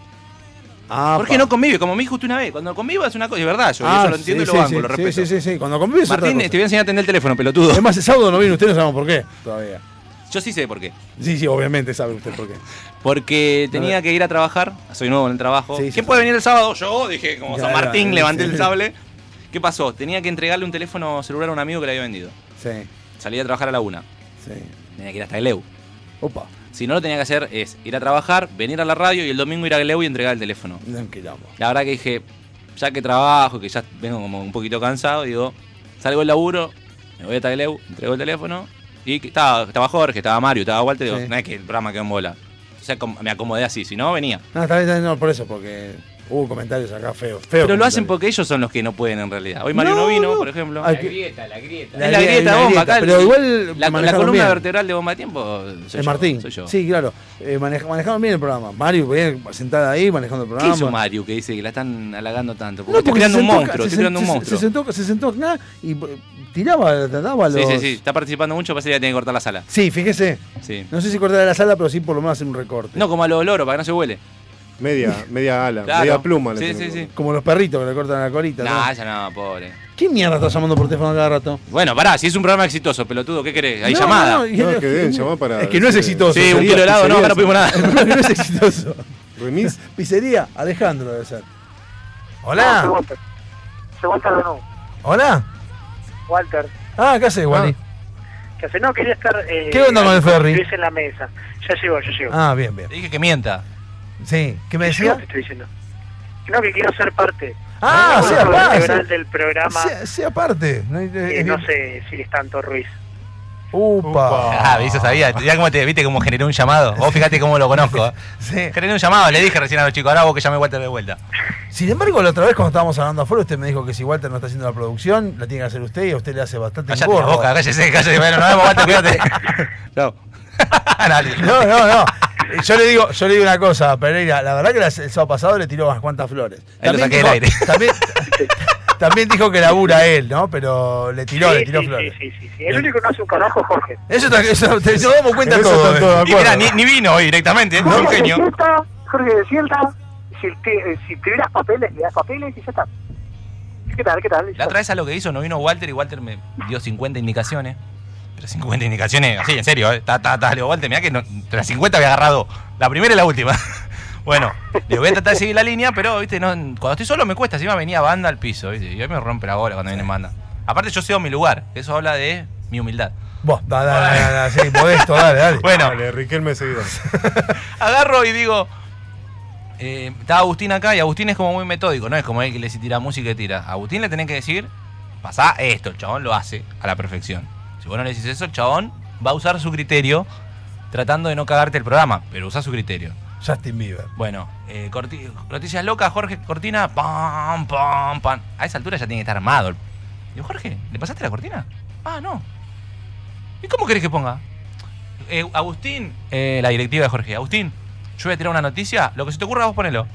Ah, Jorge pa. no convive, como me dijo usted una vez. Cuando convivo es una cosa, de verdad, yo Ah, eso lo entiendo sí, y lo banco, sí, lo sí, respeto. Sí, sí, sí, cuando convive es otra Martín, cosa. te voy a enseñar a atender el teléfono, pelotudo. Es más, el sábado no vino, usted no sabemos por qué todavía. Yo sí sé por qué. Sí, sí, obviamente sabe usted por qué. Porque tenía que ir a trabajar, soy nuevo en el trabajo. Sí, sí, ¿Quién sí. puede venir el sábado? Yo, dije, como Ya, San Martín, sí, levanté sí. el sable. ¿Qué pasó? Tenía que entregarle un teléfono celular a un amigo que le había vendido. Sí, Salí a trabajar a la una. sí. Tenía que ir hasta Gleu. Opa, Si no, lo tenía que hacer es ir a trabajar, venir a la radio y el domingo ir a Gleu y entregar el teléfono. no un quilombo. La verdad que dije, ya que trabajo, que ya vengo como un poquito cansado, digo, salgo del laburo, me voy a Tagleu, entrego el teléfono, y que- estaba, estaba Jorge, estaba Mario, estaba Walter, digo, Sí. no es que el programa quedó en bola. O sea, com- me acomodé así, si no, venía. No, está bien, está bien, no, por eso, porque hubo comentarios acá feos. Feo Pero lo hacen porque ellos son los que no pueden en realidad. Hoy Mario no, vino, por ejemplo. Ay, La que- grieta, la grieta. Es la grieta de Bomba, acá. Pero el- igual la, la manejaron columna bien. vertebral de Bomba de Tiempo soy Es yo, Martín. soy yo. Sí, claro. Eh, maneja- manejaron bien el programa. Mario, bien, sentada ahí, manejando el ¿Qué programa. hizo Mario que dice que la están halagando tanto? Porque No, estoy porque creando se un sentó monstruo, acá, estoy se, creando un se- monstruo. Se sentó, se sentó acá y eh, tiraba, trataba a los... Sí, sí, sí, está participando mucho, parece que ya tiene que cortar la sala. Sí, fíjese. Sí. No sé si cortar la sala, pero sí por lo menos hacer un recorte. No, como a los loros, para que no se huele. Media, media ala, Claro. media pluma. le Sí, tenés sí, que sí. poner. Como los perritos que le cortan la colita. Nah, ¿no? esa no, pobre. ¿Quién mierda está llamando por teléfono cada rato? Bueno, pará, si es un programa exitoso, pelotudo, ¿qué querés? Hay No, llamada. no, no, y- No, que deben llamar para Es que no es decir- exitoso. Sí, un sería kilo de helado, no, pizzería, acá no pedimos nada. El programa no es exitoso. Remis. Pizzería, Alejandro debe ser. No, Hola. soy Walter. Soy Walter de nuevo. Hola. Walter. Ah, ¿qué haces, Wally? Que hace no, quería estar. Eh, ¿Qué onda con el ferry? estuviese en la mesa. Ya llegó, ya llegó. Ah, bien, bien. Te dije que mienta. Sí, ¿qué me Yo decía? te estoy diciendo. Que no, que quiero ser parte. Ah, No, sea no, parte. integral del programa. Sea, sea parte. No, hay- Eh, es no bien. sé si es tanto Ruiz. Upa. Ah, eso sabía. Ya cómo te viste cómo generó un llamado. Vos fíjate cómo lo conozco. ¿eh? Sí. Generé un llamado, le dije recién a los chicos, ahora vos que llamé Walter de vuelta. Sin embargo, la otra vez cuando estábamos hablando afuera, usted me dijo que si Walter no está haciendo la producción, la tiene que hacer usted y a usted le hace bastante Cállate la engorro. boca, cállese, cállese. Bueno, nos vemos, Walter, cuídate. Chao. Dale. No, no, no. Yo le digo, yo le digo una cosa a Pereira, la verdad que la- el sábado pasado le tiró unas cuantas flores. Ahí lo saqué dijo, del aire. También, también dijo que labura él, ¿no? Pero le tiró, sí, le tiró sí, flores. sí, sí, sí, sí. El único que no hace un carajo es Jorge. Eso, está- eso te, nos damos cuenta En eso todo. están todos de Y mirá, acuerdo. ni, ni vino hoy directamente, ¿eh? Jorge, un genio. despierta, Jorge, despierta. Si, te, eh, si tuvieras papeles, le das papeles y ya está. ¿Qué tal? ¿Qué tal? La otra vez a lo que hizo, no vino Walter y Walter me dio cincuenta indicaciones. Pero cincuenta indicaciones, así, en serio, ¿eh? Ta, ta, ta, le digo, Walter, mirá que no, entre las cincuenta había agarrado la primera y la última. Bueno, le voy a tratar de seguir la línea, pero, viste, no, cuando estoy solo me cuesta, encima venía banda al piso, viste, y hoy me rompe la bola cuando viene banda. Aparte yo cedo mi lugar, eso habla de mi humildad. Vos, dale, dale, dale, dale, sí, modesto, dale, dale. Bueno, Dale, Riquelme seguidor. agarro y digo, eh, está Agustín acá y Agustín es como muy metódico, no es como él que le si tira música y tira. A Agustín le tenés que decir, pasá esto, el chabón lo hace a la perfección. Si vos no le decís eso, el chabón va a usar su criterio tratando de no cagarte el programa, pero usa su criterio. Justin Bieber. Bueno, eh, corti- noticias locas, Jorge Cortina, pam, pam, pam. A esa altura ya tiene que estar armado. Digo, Jorge, ¿le pasaste la cortina? Ah, no. ¿Y cómo querés que ponga? Eh, Agustín, eh, la directiva de Jorge, Agustín, yo voy a tirar una noticia, lo que se te ocurra vos ponelo.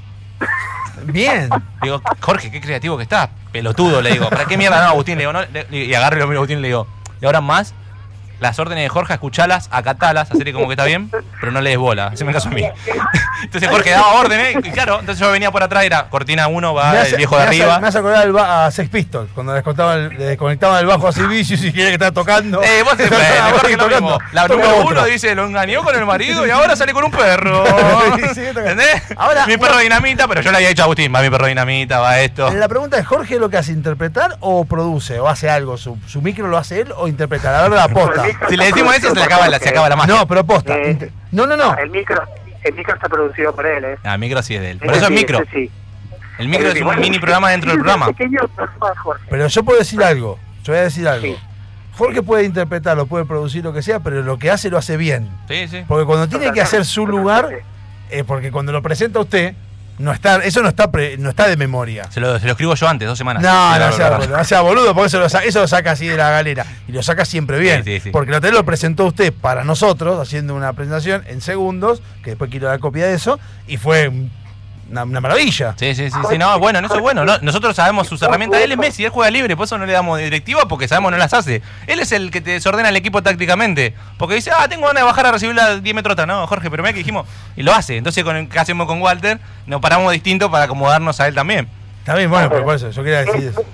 Bien. Digo, Jorge, qué creativo que estás, pelotudo, le digo. ¿Para qué mierda no, Agustín? Le digo, no, le- y agarro y lo miro a Agustín y le digo, y ahora más, las órdenes de Jorge, escuchalas, acatalas, hacerle como que está bien, pero no le des bola, haceme caso a mí. Entonces Jorge daba órdenes, y claro, entonces yo venía por atrás, era cortina uno, va Me el hace- viejo de me hace- arriba. Me hace acordar al ba- a Sex Pistols, cuando les, cortaban el- le desconectaban el bajo a Silvicius y quiere que estaba tocando. Eh, vos te Estaba mejor Jorge que lo tocando. mismo. La Toca número otro. uno dice, lo engañó con el marido y ahora sale con un perro. Sí, sí, toca. ¿Entendés? Ahora, mi perro dinamita, pero yo le había dicho a Agustín, va mi perro dinamita, va esto. La pregunta es, ¿Jorge lo que hace interpretar o produce o hace algo? ¿Su, su micro lo hace él o interpreta? La verdad, posta. Si le decimos eso, se le acaba la, se acaba la magia. No, pero posta. Eh, Inter- No, no, no. El micro, el micro está producido por él, ¿eh? Ah, el micro sí es de él. Por Ese eso es sí, micro. ese sí. El micro Ese es sí. un Bueno, mini programa dentro del sí, programa. un pequeño programa de Jorge. Pero yo puedo decir algo. Yo voy a decir algo. Sí. Jorge puede interpretarlo, puede producir lo que sea, pero lo que hace lo hace bien. Sí, sí. Porque cuando tiene que hacer su lugar, eh, porque cuando lo presenta usted, No está, eso no está pre- no está de memoria. Se lo, se lo escribo yo antes, dos semanas. No, Sí, no la sea, verdad. boludo, no sea boludo, porque eso lo, saca, eso lo saca así de la galera. Y lo saca siempre bien. Sí, sí, sí. Porque el hotel lo presentó usted para nosotros, haciendo una presentación en segundos, que después quiero dar copia de eso, y fue una, una maravilla. Sí, sí, sí, sí, no, bueno, no, eso es bueno. No, nosotros sabemos sus herramientas. Él es Messi, él juega libre, por eso no le damos directiva, porque sabemos no las hace. Él es el que te desordena el equipo tácticamente. Porque dice, ah, tengo ganas de bajar a recibirla diez metros atrás. No, Jorge, pero mira que dijimos, y lo hace. Entonces, con el que hacemos con Walter, nos paramos distinto para acomodarnos a él también. Está bien, bueno, pero por eso, yo quería decir eso.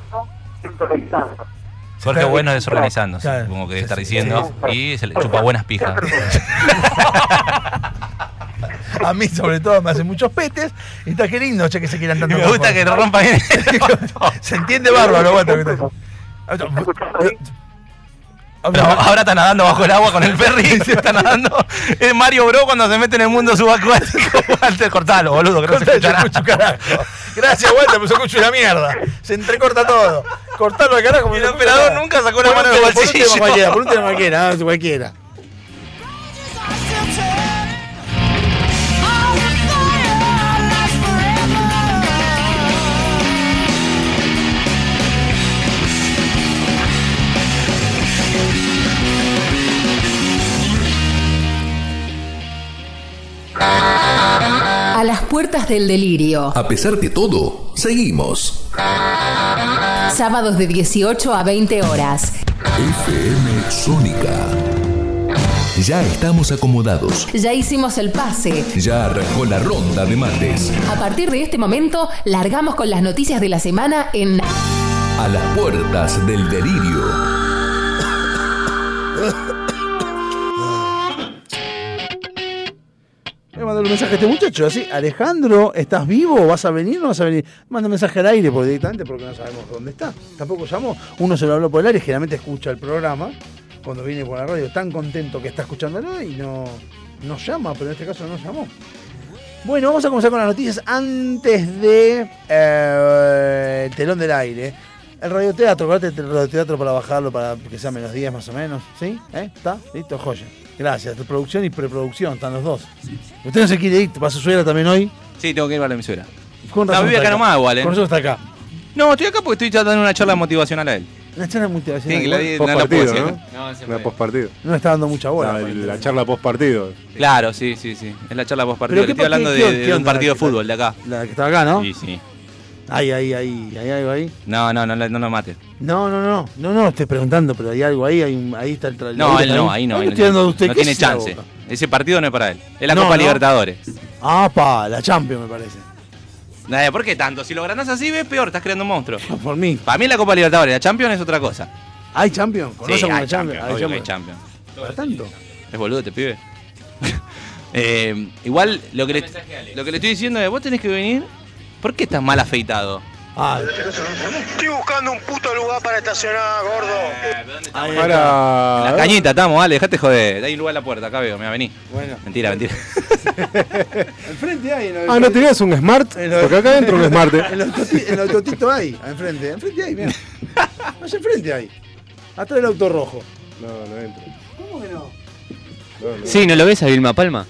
Jorge Bueno desorganizando, sí, Claro. supongo que debe estar diciendo, y se le chupa buenas pijas. A mí, sobre todo, me hacen muchos petes. Y está qué lindo, che, que se quieran tanto. Y me gusta mejor. que lo rompa bien. Se entiende bárbaro, Walter. que está- No, ahora está nadando bajo el agua con el ferry, se está nadando. Es Mario Bro cuando se mete en el mundo subacuático. Walter, cortalo, boludo, que no se Cortá, escucha yo escucho, nada. carajo. Gracias, Walter, pues yo escucho una mierda. Se entrecorta todo. Cortalo al carajo. Y el emperador nunca sacó la Por mano un del tema- por un bolsillo. tema cualquiera, por un tema cualquiera, no, cualquiera. A las puertas del delirio. A pesar de todo, seguimos. Sábados de dieciocho a veinte horas. F M Sónica. Ya estamos acomodados. Ya hicimos el pase. Ya arrancó la ronda de mates. A partir de este momento, largamos con las noticias de la semana en A las puertas del delirio. Me mandó un mensaje a este muchacho, así, Alejandro, ¿estás vivo? ¿Vas a venir o no vas a venir? Manda un mensaje al aire porque directamente porque no sabemos dónde está. Tampoco llamó. Uno se lo habló por el aire, generalmente escucha el programa cuando viene por la radio, tan contento que está escuchándolo y no, no llama, pero en este caso no llamó. Bueno, vamos a comenzar con las noticias antes de eh, el telón del aire. El radioteatro, acordate del radioteatro para bajarlo para que sea menos diez más o menos. ¿Sí? ¿Eh? ¿Está? ¿Listo? Joya. Gracias. Producción y preproducción, están los dos. Usted no se quiere ir, ¿va a su suegra también hoy? Sí, tengo que ir a la emisora. Con No, razón vive está acá nomás igual, ¿eh? Con nosotros está acá. No, estoy acá porque estoy dando una charla motivacional a él. Una charla motivacional. Sí, que la igual. di- no la puedo Post-partido, decir. ¿no? No, se Una puede. post-partido. No le está dando mucha bola. La, aparentemente. la charla post-partido. Claro, sí, sí, sí. Es la charla post Pero partido. qué- Estoy hablando qué- de, qué- de qué un onda partido la de que- fútbol de acá. La que está acá, ¿no? Sí, sí. Ahí, ahí, ahí. ¿Hay algo ahí? No, no, no, no, no lo mates. No, no, no. No, no, estoy preguntando, pero hay algo ahí. Hay un- ahí está el tra- No, ahí él está no, ahí no. Ahí ahí le estoy dando a usted. no ¿Qué tiene es la chance. boca? Ese partido no es para él. Es la No, Copa no. Libertadores. Ah, pa, la Champions me parece. Nada, ¿por qué tanto? Si lo granás así, ves peor, estás creando un monstruo. Por mí. Para mí es la Copa Libertadores, la Champions es otra cosa. ¿Hay Champions? ¿Conoce Sí, alguna hay Champions? Champions, Hay obvio que hay Champions. Champions. ¿Para tanto? Es boludo este pibe. Eh, igual lo que, le, lo que le estoy diciendo es, vos tenés que venir. ¿Por qué estás mal afeitado? Ah, Estoy buscando un puto lugar para estacionar, gordo. ahí está. Para. La cañita, estamos, dale, dejate joder. Hay un lugar en la puerta, acá veo, mira, vení. Bueno. Mentira, mentira. Enfrente hay. En el, Ah, ¿no tenías un Smart? En lo- Porque acá adentro un Smart. ¿eh? En el autoti- en el autotito hay, enfrente. Enfrente hay, mira. Allá enfrente hay. Atrás del auto rojo. No, no entro. ¿Cómo que no? No, no. Sí, ¿no lo ves a Vilma Palma?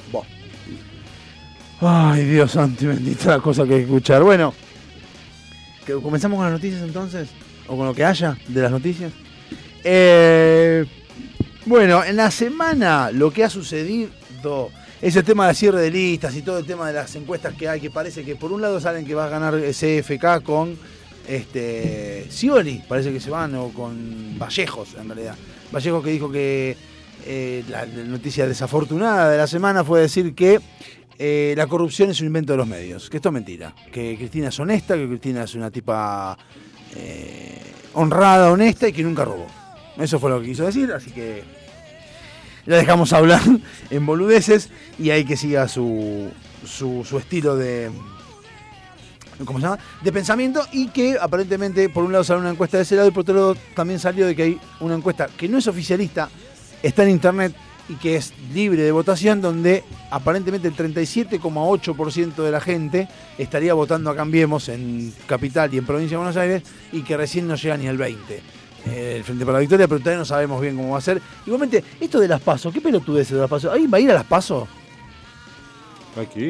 Ay, Dios santo y bendita la cosa que hay que escuchar. Bueno, ¿que ¿comenzamos con las noticias entonces? ¿O con lo que haya de las noticias? Eh, bueno, en la semana lo que ha sucedido es el tema del cierre de listas y todo el tema de las encuestas que hay, que parece que por un lado salen que va a ganar C F K con este Scioli, parece que se van, o con Vallejos en realidad. Vallejos que dijo que eh, la, la noticia desafortunada de la semana fue decir que Eh, la corrupción es un invento de los medios, que esto es mentira, que Cristina es honesta, que Cristina es una tipa eh, honrada, honesta y que nunca robó. Eso fue lo que quiso decir, así que la dejamos hablar en boludeces y hay que siga su, su, su estilo de, ¿cómo se llama? De pensamiento, y que aparentemente por un lado sale una encuesta de ese lado y por otro lado también salió de que hay una encuesta que no es oficialista, está en internet y que es libre de votación, donde aparentemente el treinta y siete coma ocho por ciento de la gente estaría votando a Cambiemos en Capital y en Provincia de Buenos Aires, y que recién no llega ni al veinte por ciento. Eh, el Frente para la Victoria, pero todavía no sabemos bien cómo va a ser. Igualmente, esto de las PASO, ¿qué pelotudez de las PASO? ¿Alguien va a ir a las PASO? Hay que ir.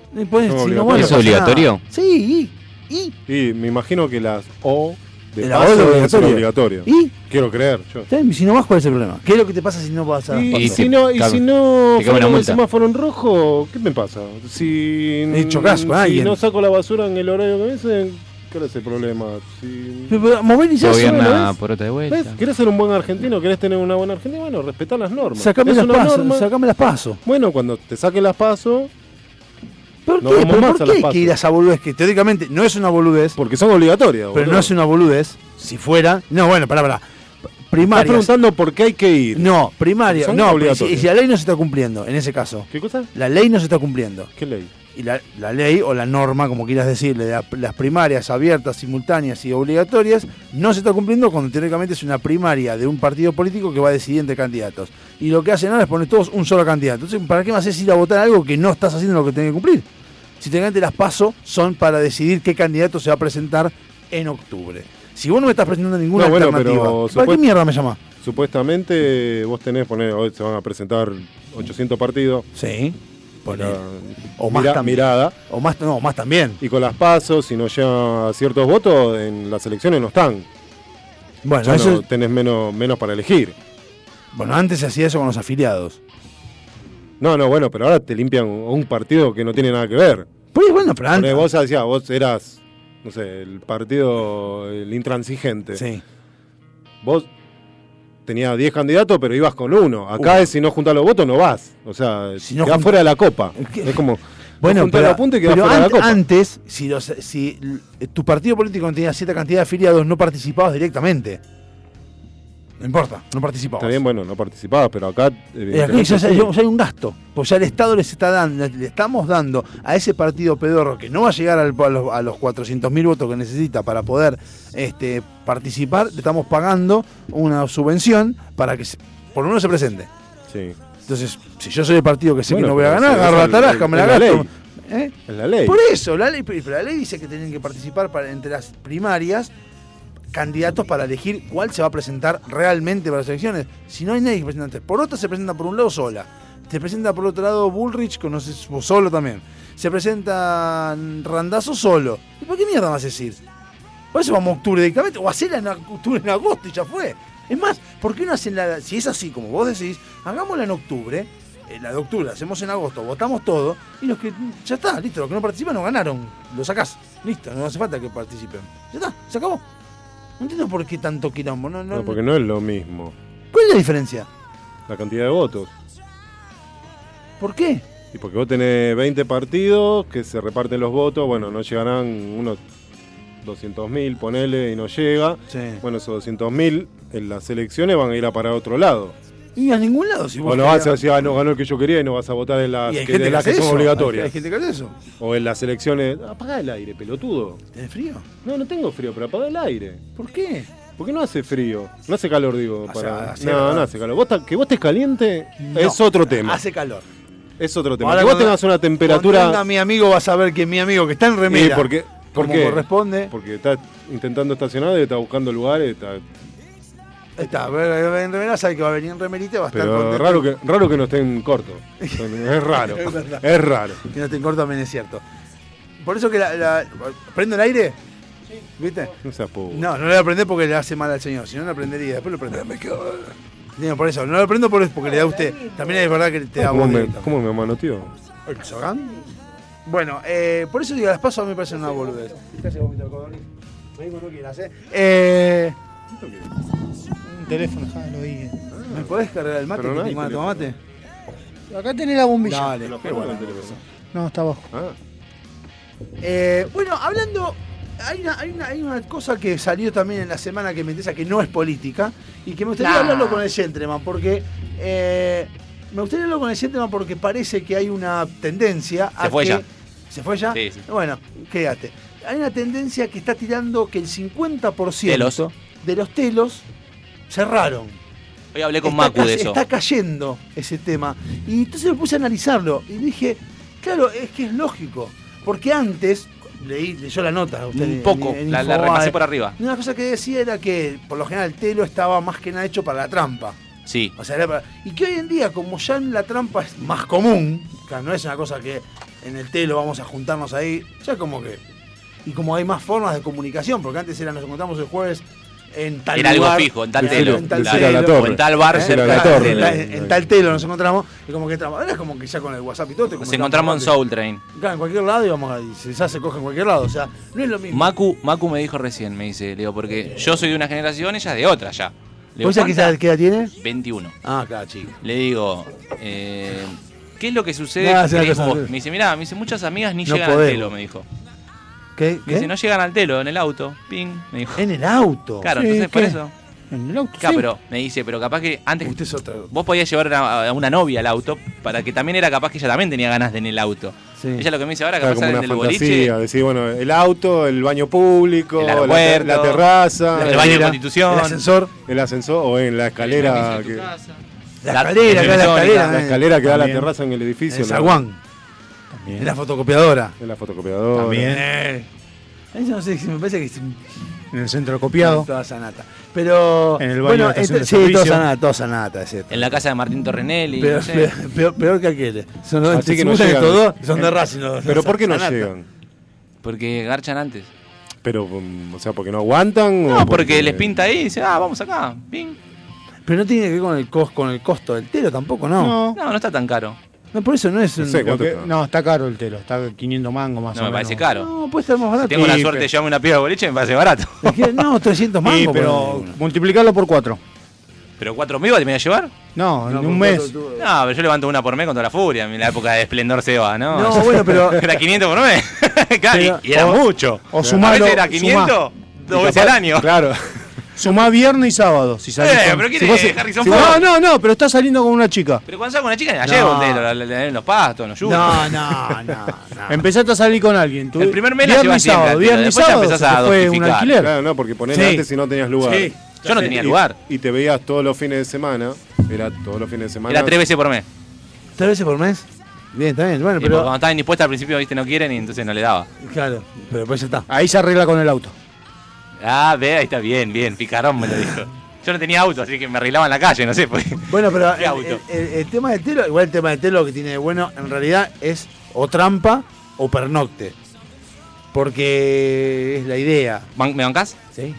Y pones, No, si obligatorio. no, bueno, ¿Es no pasa obligatorio? nada. Sí, y, y. Y me imagino que las O de La paso O es deben ser obligatorio. obligatorio. ¿Y? Quiero creer yo. Si no vas, ¿cuál es el problema? ¿Qué es lo que te pasa si no vas a Y, paso? y si no, y si no te cabe una freno el multa. semáforo en rojo, ¿qué me pasa? Si, Y chocás con si alguien. no saco la basura en el horario que me dicen, ¿cuál es el problema? Si... Pero, pero, movilizás, Gobierna ¿ves? por otra de ¿Ves? vuelta. ¿Querés ser un buen argentino? ¿Querés tener una buena Argentina? Bueno, respetar las normas. Sacame Es las una pasos, norma. sacame las pasos. Bueno, cuando te saquen las pasos, ¿Por no qué? vamos ¿Pero más por a qué las hay pasos. que ir a esa boludez? Que teóricamente no es una boludez, porque son obligatorias. pero boludo. no es una boludez. Si fuera. No, bueno, pará, pará. Estás Primaria. preguntando por qué hay que ir. No, primaria. Son No, pero si, obligatorias. si la ley no se está cumpliendo, en ese caso. ¿Qué cosa? La ley no se está cumpliendo. ¿Qué ley? Y la, la ley o la norma, como quieras decirle, de la- las primarias abiertas, simultáneas y obligatorias, no se está cumpliendo cuando teóricamente es una primaria de un partido político que va a decidir entre candidatos. Y lo que hacen ahora es poner todos un solo candidato. Entonces, ¿para qué me haces ir a votar algo que no estás haciendo lo que tenés que cumplir? Si técnicamente las PASO son para decidir qué candidato se va a presentar en octubre. Si vos no me estás presentando ninguna No, bueno, alternativa, pero ¿para qué supuest- mierda me llamás? Supuestamente vos tenés, poner, hoy se van a presentar ochocientos partidos. Sí. Poner, O más también. mirada. O más, no, más también. Y con las pasos, si no llegan a ciertos votos, en las elecciones no están. Bueno, Ya eso no tenés menos, menos para elegir. Bueno, antes se hacía eso con los afiliados. No, no, bueno, pero ahora te limpian un partido que no tiene nada que ver. Pues bueno, pero Poné, antes. vos decías, vos eras, no sé, el partido, el intransigente. Sí. Vos tenías diez candidatos, pero ibas con uno. Acá Uno. es si no juntás los votos, no vas. O sea, Si no quedás jun- fuera de la copa. ¿Qué? Es como, Bueno, vos juntás pero, la punta y quedás pero fuera de ant- la copa. antes, si, los, si l- tu partido político tenía cierta cantidad de afiliados, no participabas directamente. No importa, no participabas. Está bien, bueno, no participabas, pero acá... Eh, aquí evidentemente, ya, ya- sí. ya hay un gasto. Pues ya el Estado les está dando, le estamos dando a ese partido pedorro que no va a llegar al- a los, a los cuatrocientos mil votos que necesita para poder este, participar, le estamos pagando una subvención para que se- por lo menos se presente. Sí. Entonces, si yo soy el partido que sé Bueno, que no voy a pero ganar, esa- agarro la esa- tarasca, me la es la gasto. ley. ¿Eh? Es la ley. Por eso, la ley, pero la ley dice que tienen que participar para, entre las primarias candidatos para elegir cuál se va a presentar realmente para las elecciones. Si no hay nadie que presenta antes. Por otro se presenta por un lado sola. Se presenta por otro lado Bullrich, conoces vos solo también. Se presenta Randazzo solo. ¿Y por qué mierda vas a decir? Por eso vamos a octubre directamente. O hacerla en octubre, en agosto y ya fue. Es más, ¿por qué no hacen la... Si es así como vos decís, hagámosla en octubre. eh, La de octubre la hacemos en agosto, votamos todo. Y los que... Ya está, listo. Los que no participan no ganaron. Lo sacás. Listo, no hace falta que participen. Ya está, se acabó. No entiendo por qué tanto quilombo. No, no, No, porque no es lo mismo. ¿Cuál es la diferencia? La cantidad de votos. ¿Por qué? Y porque vos tenés veinte partidos que se reparten los votos, bueno, no llegarán unos doscientos mil, ponele, y no llega. Sí. Bueno, esos doscientos mil en las elecciones van a ir a parar a otro lado. Y a ningún lado. Si vos O no vas a querías- decir, ah, no ganó el que yo quería y no vas a votar en las Y hay que, gente de que las que hace son eso. obligatorias. Hay, hay gente que hace eso. O en las elecciones, apagá el aire, pelotudo. ¿Tenés frío? No, no tengo frío, pero apagá el aire. ¿Por qué? ¿Por qué no hace frío? No hace calor, digo. Hace- para... hace no, calor. no hace calor. Vos ta- que vos estés caliente No, es otro tema. Hace calor. Es otro tema. Ahora que vos cuando- tengas una Cuando temperatura... venga mi amigo vas a ver que mi amigo que está en remera. Sí, porque, ¿por como qué? corresponde. Porque está intentando estacionar y está buscando lugares. Está... Está, a ver, en remera sabe que va a venir en remerita y va a estar Pero contento. raro que, raro que no estén cortos. Es raro. Es verdad. Es raro. Que no te corto también es cierto. Por eso que la, la- ¿prendo el aire? ¿Viste? No seas pobre. No, no lo voy a prender porque le hace mal al señor. Si no, lo prendería. Después lo prendo. No, por eso. No lo prendo por- porque le da a usted. También es verdad que te da ¿Cómo voz me, directa. ¿Cómo me manoteó? ¿El Sogán? Bueno, eh, por eso digo, las paso a mí me parecen una boludez. ¿Qué hace vómito de codorniz? Vení cuando quieras, ¿eh? Eh... Un teléfono, ja, lo vi. ¿Me podés cargar el mate? Pero no que hay te toma teléfono. mate? Acá tenés la bombilla. Dale, Lo qué pongo bueno. en el teléfono. No, está abajo. Ah, Eh, bueno, hablando, hay una, hay, una, hay una cosa que salió también en la semana que me interesa, que no es política, y que me gustaría Nah. hablarlo con el Gentleman, porque eh, me gustaría hablarlo con el Gentleman porque parece que hay una tendencia a Se fue que... ya. ¿Se fue ya? Sí, sí. Bueno, quédate. Hay una tendencia que está tirando que el cincuenta por ciento Telos. de los telos cerraron. Hoy hablé con Está Macu de ca- eso. Está cayendo ese tema. Y entonces me puse a analizarlo y dije, claro, es que es lógico. Porque antes, leí, leyó la nota. Usted Un en- poco, en la, la Infobae. repasé por arriba. Una cosa que decía era que por lo general el telo estaba más que nada hecho para la trampa. Sí. O sea, era para- y que hoy en día, como ya en la trampa es más común, claro, no es una cosa que en el telo, vamos a juntarnos ahí. Ya como que. Y como hay más formas de comunicación, porque antes era nos encontramos el jueves en tal Era lugar, algo fijo, en tal telo. En tal, La- telo, la torre. O en tal bar ¿eh? cerca En de la tal- torre. en tal- En tal telo nos encontramos. Y como que tra- ahora es como que ya con el WhatsApp y todo. te Nos comunicamos encontramos en rápido. Soul Train. Claro, en cualquier lado y vamos a. y ya se coge en cualquier lado. O sea, no es lo mismo. Macu, Macu me dijo recién, me dice, le digo, porque yo soy de una generación, ella es de otra ya. Le digo, ¿Vos sabés qué ¿cuánta? edad- qué edad tiene? veintiuno. Ah, claro, chico. Le digo, eh, ¿qué es lo que sucede? No, sí, Me una dijo, cosa- me dice, mirá, me dice, muchas amigas ni No llegan podemos. al telo, me dijo. ¿Qué? Me dice, ¿Qué? no llegan al telo, en el auto. Ping, me dijo. En el auto. Claro, Sí, entonces por ¿qué? eso. En el auto. Claro, sí. pero me dice, pero capaz que antes Usted es otro. vos podías llevar a a una novia al auto para que también era capaz que ella también tenía ganas de en el auto. Sí. Ella lo que me dice ahora, Era capaz como salen una del boliche, fantasía, decir, bueno, el auto, el baño público, El la, te- aeropuerto, la terraza, el baño de Constitución, el ascensor. el ascensor o en la escalera el que, de tu casa. La La- escalera, el acá la Sónica, escalera. la eh. escalera que da a la También. terraza en el edificio. El la- zaguán. En la fotocopiadora. En la fotocopiadora. También. Eh. Eso no sé, si me parece que es En el centro de copiado. toda sanata. Pero. En el baño bueno, de estación de este- sí, servicio. toda sanata, toda sanata, es cierto. En la casa de Martín Torrenelli. Peor, no sé. peor, peor- peor que aquel. Son los Así que se no usan llegan. estos dos, son de Racing. los- Pero los ¿por qué no sanata. llegan? Porque garchan antes. Pero, um, o sea, porque no aguantan. No, o porque les pinta ahí y dice, ah, vamos acá. Ping. Pero no tiene que ver con el, cos, con el costo del telo tampoco, ¿no? No, No, no está tan caro. No, por eso no es. No un- sé, lo ¿cuánto que- está? no, está caro el telo. Está quinientos mangos más No o me menos. parece caro. No, puede estar más barato. Tengo la Sí, suerte pero- de llevarme una piba de boliche, me parece barato. Es que, no, trescientos mangos. Sí, por pero uno. multiplicarlo por cuatro. ¿Pero cuatro mil te me voy a llevar? No, No, en por un cuatro mes. tú- No, pero yo levanto una por mes con toda la furia. En la época de esplendor se va, ¿no? No, bueno, pero. Era quinientos por mes. Claro, y- Pero- y era o- mucho. o A sumalo- veces era quinientos, dos veces al año. Claro. Sumá viernes y sábado. Si salís Eh, con- pero ¿quién si es? vos- Harrison si- Ford. No, no, no, pero estás saliendo con una chica. Pero cuando salgo con una chica, ayer No. volteé la- la- la- en los pastos, en los yugos. No, no, no. no. Empezaste a salir con alguien. tú- El primer mes la viernes llevas y siempre sábado, al telo, viernes y después ya sábado empezás se a te fue un dosificar. alquiler. Claro, no, porque ponele Sí. antes si no tenías lugar. Sí. Yo no Y- tenía y- lugar. Y te veías todos los fines de semana. Era todos los fines de semana. Era tres veces por mes. ¿Tres veces por mes? Bien, está bien. Bueno, Y porque pero. cuando estaban indispuestas al principio, viste, no quieren y entonces no le daba. Claro, pero pues ya está. Ahí se arregla con el auto. Ah, ve, ahí está bien, bien. Picarón me lo dijo. Yo no tenía auto, así que me arreglaba en la calle, no sé. Pues. Bueno, pero ¿Qué el, auto? el- el- el tema del telo, igual el tema del telo que tiene de bueno, en realidad es o trampa o pernocte. Porque es la idea. ¿Me bancás? Sí.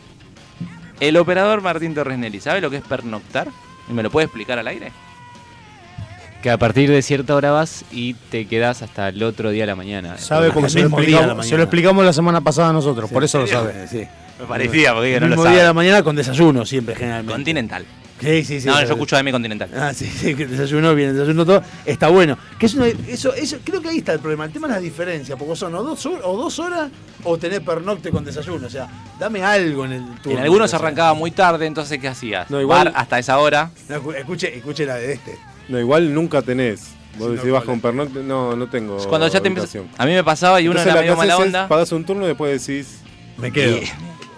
El operador Martín Torresnelli, ¿sabe lo que es pernoctar? ¿Y me lo puede explicar al aire? Que a partir de cierta hora vas y te quedas hasta el otro día de la mañana. Sabe porque el se lo, mismo día a la explicamos, se mañana. lo explicamos la semana pasada a nosotros, por eso lo sabe. Eh, Sí. Me parecía, porque El no lo mismo sabe. día de la mañana con desayuno siempre, generalmente. Continental. Sí, sí, sí. no, sí, yo sí. escucho a M Continental. Ah, sí, sí, que desayuno, bien, desayuno todo. Está bueno. Que es una- eso, eso, creo que ahí está el problema. El tema es la diferencia, porque son o dos, horas, o dos horas o tener pernocte con desayuno. O sea, dame algo en el turno. En algunos O sea, arrancaba muy tarde, entonces ¿qué hacías? No, igual- Bar hasta esa hora. no, escu- escuche, escuche la de este. No, igual nunca tenés. Vos Sí, decís, no, vas ¿cuál con pernocte. No, no tengo. Cuando ya te empiezas. habitación. A mí me pasaba y uno Entonces, era lo que medio mala haces es, onda. pagás un turno y después decís. Me quedo. Y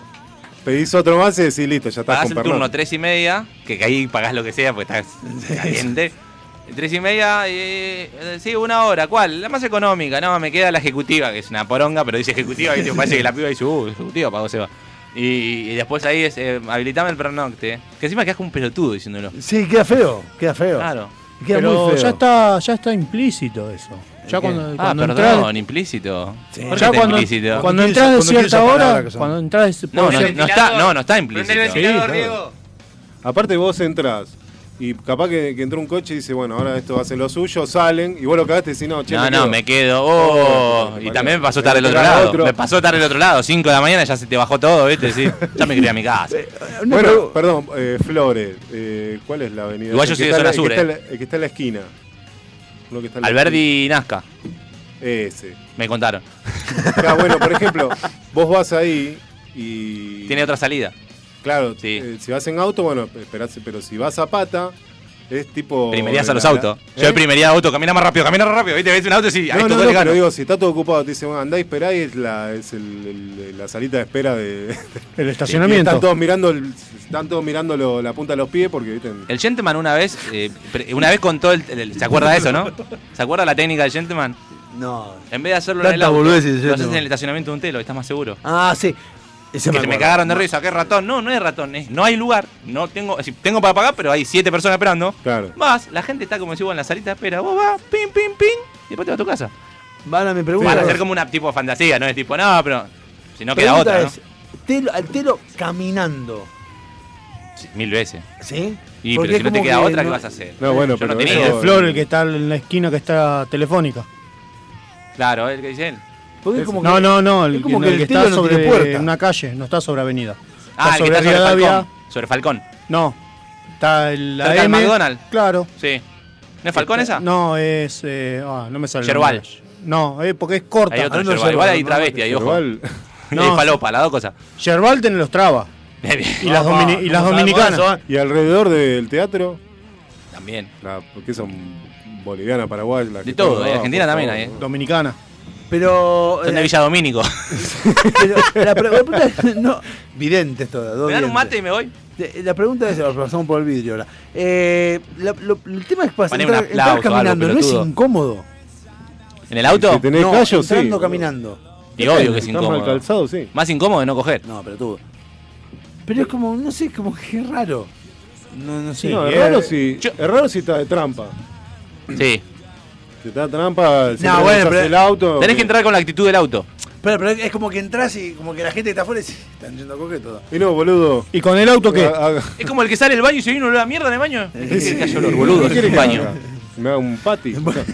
Pedís otro más y decís, listo, ya estás pagás con el turno pernocte. tres y media, que que ahí pagás lo que sea porque estás caliente. Tres y media, eh, sí, una hora. ¿Cuál? La más económica. No, me queda la ejecutiva, que es una poronga, pero dice ejecutiva y parece que la piba dice, uh, ejecutiva, pagó se va. Y, y después ahí es, eh, habilitame el pernocte. Que encima quedas como un pelotudo diciéndolo. Sí, queda feo, queda feo. Claro. Queda Pero muy feo. ya está, ya está implícito eso. Ya qué? cuando, Ah, cuando perdón, entras, implícito. Sí. ¿Por qué ya está cuando, implícito? cuando Cuando entras de quieres- cuando cierta quieres esa palabra hora, que son. cuando entras No, por no, cier- no está, no, no está implícito. Sí, claro. Aparte vos entras y capaz que, que entró un coche y dice, bueno, ahora esto va a ser lo suyo, salen y vos lo cagaste y decís, no, che, No, me no, quedo. me quedo. Oh, Oh, y vale. también me pasó Me tarde el otro esperaba lado. otro. Me pasó tarde el otro lado. cinco de la mañana ya se te bajó todo, ¿viste? Sí, ya me quería a mi casa. Una Bueno, pregu- perdón, eh, Flores, eh, ¿cuál es la avenida? Igual yo El soy que de está zona en la- sur, el que está en la- El que está en la esquina. Uno que está en la Alberdi y Nazca, esquina. Ese. me contaron. Ya, bueno, por ejemplo, vos vas ahí y... Tiene otra salida. Claro, Sí. eh, si vas en auto, bueno, esperás, pero si vas a pata, es tipo... Primerías a los la- autos. ¿eh? Yo de primería auto, camina más rápido, camina más rápido. ¿Viste? Ves un auto y sí, ahí No, no, tocó no, el gano. pero digo, si está todo ocupado, te dicen, bueno, andá y esperá y es la, es el, el- la salita de espera de... el Y estacionamiento. están todos mirando, el- están todos mirando lo- la punta de los pies porque, ¿viste? El Gentleman una vez, eh, pre- una vez contó, el, el- ¿se acuerda de eso, no? ¿Se acuerda la técnica del Gentleman? No. En vez de hacerlo en el Tanta auto, boludez y lo el haces en Gentleman. el estacionamiento de un telo, estás más seguro. Ah, sí. Ese Que se me acuerdo. cagaron de risa, qué ratón. No, no es ratón, es- no hay lugar. No tengo, es decir, tengo para pagar, pero hay siete personas esperando. Claro. Vas, la gente está como si vos en la salita de espera. Vos vas, pim, pim, pim, y después te vas a tu casa. Van a mi pregunta. Para hacer como una tipo fantasía, no es tipo, no, pero si no queda Pregunta otra, es, telo, al telo caminando. ¿no? Sí, mil veces. ¿Sí? Y Porque pero si es no te como queda que otra, no- ¿qué vas a hacer? No, bueno, Yo no pero tenía. eso- El Flor, el que está en la esquina que está telefónica. Claro, el que dice él. Porque es como No, que- no, no, el, es como que, que el el que está telo no tiene sobre puerta. una calle, no está sobre avenida. Ah, el que está sobre Falcón. Sobre Falcón. No, está el, la Cerca del M. McDonald's. Claro. Sí. ¿No es Falcón esa? No, es... Eh, ah, no me sale el Yerbal. nombre. No, eh, porque es corta. Hay otro Ah, no, Yerbal. Igual hay Yerbal, travesti ahí, ojo. Yerbal. Y No, hay falopa, las dos cosas. Yerbal tiene los trabas. Y las, domini- y las dominicanas. Y alrededor del teatro, También. la, porque son boliviana, paraguaya. la De que todo, están eh, abajo, Argentina por también favor. hay, eh. Dominicana. Pero. Son de eh, Villa Domínico. pero la pre- la pregunta es. No, videntes todas. dos ¿Me dan un videntes. mate y me voy? De- La pregunta es, oh, pasamos por el vidrio ahora. Eh, la- lo- el tema es para Poné entrar, un aplauso, entrar caminando, algo, ¿no es pelotudo. incómodo? ¿En el auto? Si tenés No, callo, sí. entrando caminando. Y obvio que es Estás mal incómodo. calzado, sí. Más incómodo de no coger. No, pero tú. Pero es como, no sé, como que es raro. No, no sé. no, es Eh, raro si, yo- es raro si está de trampa. Sí. Si está de trampa, si No, no, bueno, pero- el auto. Tenés que entrar con la actitud del auto. Pero, pero es como que entras y como que la gente que está afuera y dice, están yendo a coger todo. Y no, boludo. ¿Y con el auto qué? Ha- haga- Es como el que sale del baño y se viene una mierda en el baño. ¿Qué Sí. que cayó olor, boludo? ¿Qué Es quiere un que baño. haga? Me haga un pati.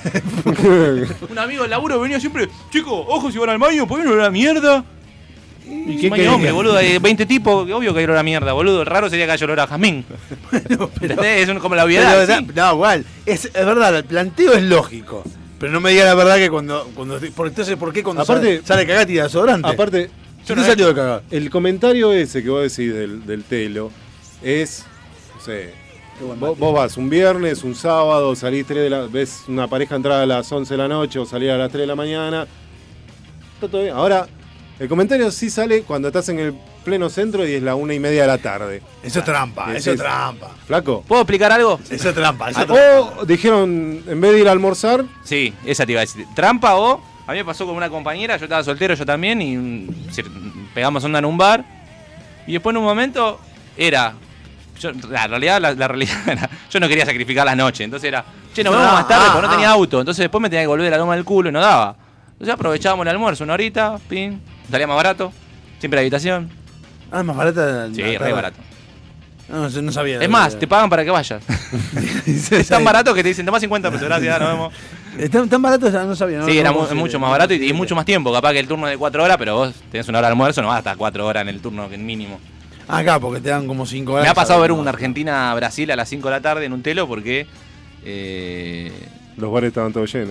Un amigo del laburo venía siempre, chicos, ojo si van al baño, ¿por qué no olor a mierda? ¿Y Un qué baño querés hombre, que- boludo, hay veinte tipos, que obvio que hay olor a mierda, boludo. Raro sería que haya olor a jazmín. ¿Entendés? Es un- como la obviedad. Pero, ¿sí? No, igual. Es, es verdad, el planteo es lógico. Pero no me diga la verdad que cuando. cuando porque entonces, ¿por qué cuando Aparte- sale, sale cagate y desodorante? Aparte, ¿Qué te salió de cagar? el comentario ese que vos decís del, del telo es, no sé, vos, vos vas un viernes, un sábado, salís tres de la, ves una pareja entrar a las once de la noche o salir a las tres de la mañana, está todo bien. Ahora, el comentario sí sale cuando estás en el pleno centro y es la una y media de la tarde. Eso es trampa, Y eso es decís, trampa. ¿Flaco? ¿Puedo explicar algo? Eso es trampa, eso es trampa. O dijeron, en vez de ir a almorzar, Sí, esa te iba a decir. Trampa o. A mí me pasó con una compañera, yo estaba soltero, yo también, y mm, se- pegamos onda en un bar. Y después en un momento era. Yo, la realidad, la, la realidad era. Yo no quería sacrificar la noche. Entonces era. Che, nos vemos Ah, más tarde ah, porque no ah. tenía auto. Entonces después me tenía que volver a la loma del culo y no daba. Entonces aprovechábamos el almuerzo, una horita, pin, salía más barato. Siempre la habitación. Ah, es más barata. Sí, la re tarde. barato. No, no, no sabía. Es más, te pagan para que vayas. Es tan barato que te dicen, toma cincuenta pesos, gracias, nos vemos. Es tan, tan barato, no sabía. No, Sí, no, era no, mu- sí, mucho sí, más sí, barato y, sí, y sí. mucho más tiempo. Capaz que el turno es de cuatro horas, pero vos tenés una hora de almuerzo, no vas a estar cuatro horas en el turno que mínimo. Acá, porque te dan como cinco horas. Me ha pasado ver ¿sabes? un Argentina-Brasil a las cinco de la tarde en un telo porque. eh, los bares estaban todos llenos.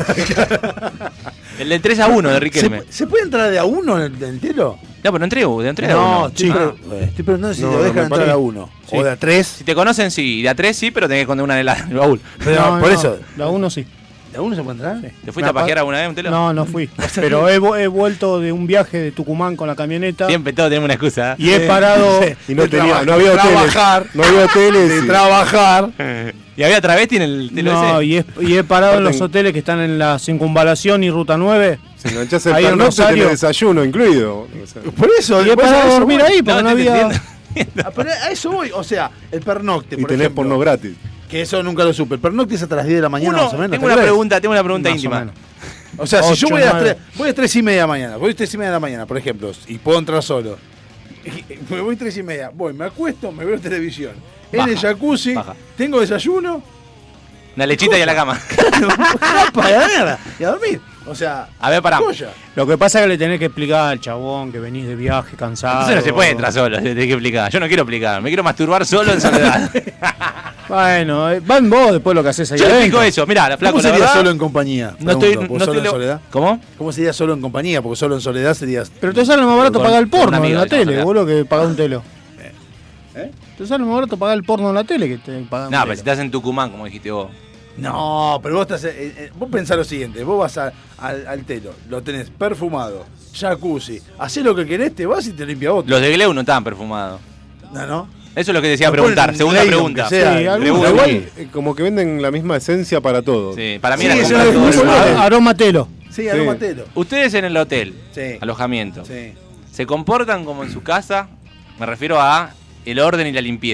el del tres a uno de ¿Se, Riquelme. pu- ¿Se puede entrar de a uno en el, en el telo? No, pero no entré, de entré de a No, uno. estoy, Ah. pre- estoy preguntando si No, lo no, dejan me entrar parece- a uno. Sí. O de a tres. Si te conocen, sí. De a tres sí, pero tenés que esconder una en el, en el baúl. Pero No, por no, eso. La uno sí. ¿De a uno se puede entrar? ¿Te fuiste a Me pajear apa- alguna vez un telo? No, no fui. Pero he, vu- he vuelto de un viaje de Tucumán con la camioneta. Siempre todos tenemos una excusa. Y he parado. Y no De tenía, traba- no había de hoteles. trabajar. No había hoteles. De y- trabajar. ¿Y había travesti en el telo No, ese? y he, y he parado en los Aparte- hoteles que están en la Circunvalación y Ruta nueve. Si enganchás el Ahí en pernocte, tenés Rosario. desayuno incluido. O sea, Por eso. Y he por eso- parado a eso dormir voy. ahí porque no, No, te había. entiendo. Ah, pero a eso voy. O sea, el pernocte, y por tenés ejemplo, porno gratis. que eso nunca lo supe. El pernocte es hasta las diez de la mañana Uno, más o menos. tengo ¿te una crees? pregunta, tengo una pregunta Más o íntima. menos. O sea, si yo Ocho, voy a, las nueve. tres, voy a tres y media de la mañana, voy a tres y media de la mañana, por ejemplo, y puedo entrar solo. Y- Me voy tres y media, voy, me acuesto, me veo televisión. Baja, en el jacuzzi, baja. tengo desayuno, Una lechita y a la cama. para la mierda, y a dormir. O sea, A ver, pará. joya. Lo que pasa es que le tenés que explicar al chabón que venís de viaje cansado. Entonces no se puede entrar solo, te tenés que explicar. Yo no quiero explicar, me quiero masturbar solo en soledad. Bueno, eh, van vos después lo que haces ahí Yo le adentro. explico eso, mirá, la flaco, ¿Cómo la sería verdad. solo en compañía? No estoy, Pregunto, no ¿porque solo estoy en soledad? ¿Cómo? ¿Cómo sería solo en compañía? Porque solo en soledad serías... Pero te sale más barato Con- pagar el con un porno amigo en la de tele, soledad. boludo, que pagar un telo. ¿Eh? Te sale más barato pagar el porno en la tele que te pagar un No, telo. pero si estás en Tucumán, como dijiste vos. No, pero vos estás... eh, eh, vos pensás lo siguiente, vos vas a- al, al telo, lo tenés perfumado, jacuzzi, hacés lo que querés, te vas y te limpia otro. Los de Gleu no estaban perfumados. No, no. Eso es lo que decía Lo preguntar. ponen Segunda ley, pregunta. aunque sea. Sí, algo- Pregunta. Igual, eh, como que venden la misma esencia para todo. Sí, para mí Sí, era eso comprar es todo muy el bueno. lugar. A- Aroma telo. Sí, aromatelo. Ustedes en el hotel, Sí. alojamiento, Sí. ¿se comportan como en su casa? Me refiero a el orden y la limpieza.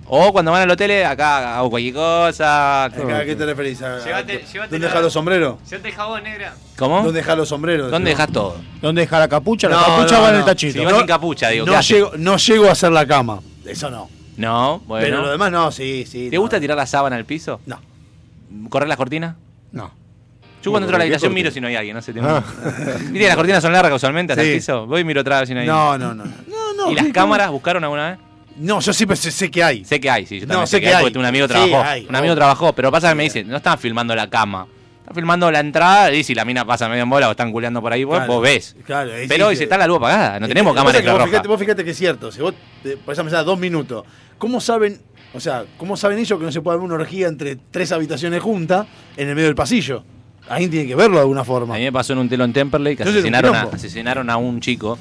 O cuando van al hotel, acá hago cualquier cosa. ¿A qué te referís? ¿A, Llévate- llévate ¿Dónde la- dejás los sombreros? Llévate jabón, negra. ¿Cómo? ¿Dónde dejás los sombreros? ¿Dónde dejás todo? ¿Dónde deja la capucha? La No, capucha no, va en no. el tachito. Si vas sin capucha, digo, ¿qué No haces? llego, no llego a hacer la cama. Eso no. No, bueno. Pero lo demás no, sí, sí. ¿Te no. gusta tirar la sábana al piso? No. ¿Correr las cortinas? No. Yo cuando entro a la ¿Qué habitación cortina? miro si no hay alguien, no sé. Tengo... Ah. Viste que las cortinas son largas usualmente hasta Sí. el piso. Voy y miro atrás si no hay No, no, no. no, no ¿Y las ¿qué- cámaras buscaron alguna vez? No, yo siempre sé, sé que hay. Sé que hay, sí. Yo también No, sé, sé que, que hay hay. porque un amigo Sí, trabajó. hay, un amigo oh. trabajó, pero pasa que me dice, no están filmando la cama. Están filmando la entrada y si la mina pasa medio en bola o están culeando por ahí, vos, Claro, vos ves. Claro, ahí Pero sí dice, que- está la luz apagada, no tenemos Eh, cámara pasa que vos infrarroja. fíjate, vos fíjate que es cierto. Si vos te podés pensar dos minutos, ¿cómo saben, o sea, cómo saben ellos que no se puede haber una orgía entre tres habitaciones juntas en el medio del pasillo? Ahí tienen que verlo de alguna forma. A mí me pasó en un telo en Temperley que Yo soy de un asesinaron a, quilombo. asesinaron a un chico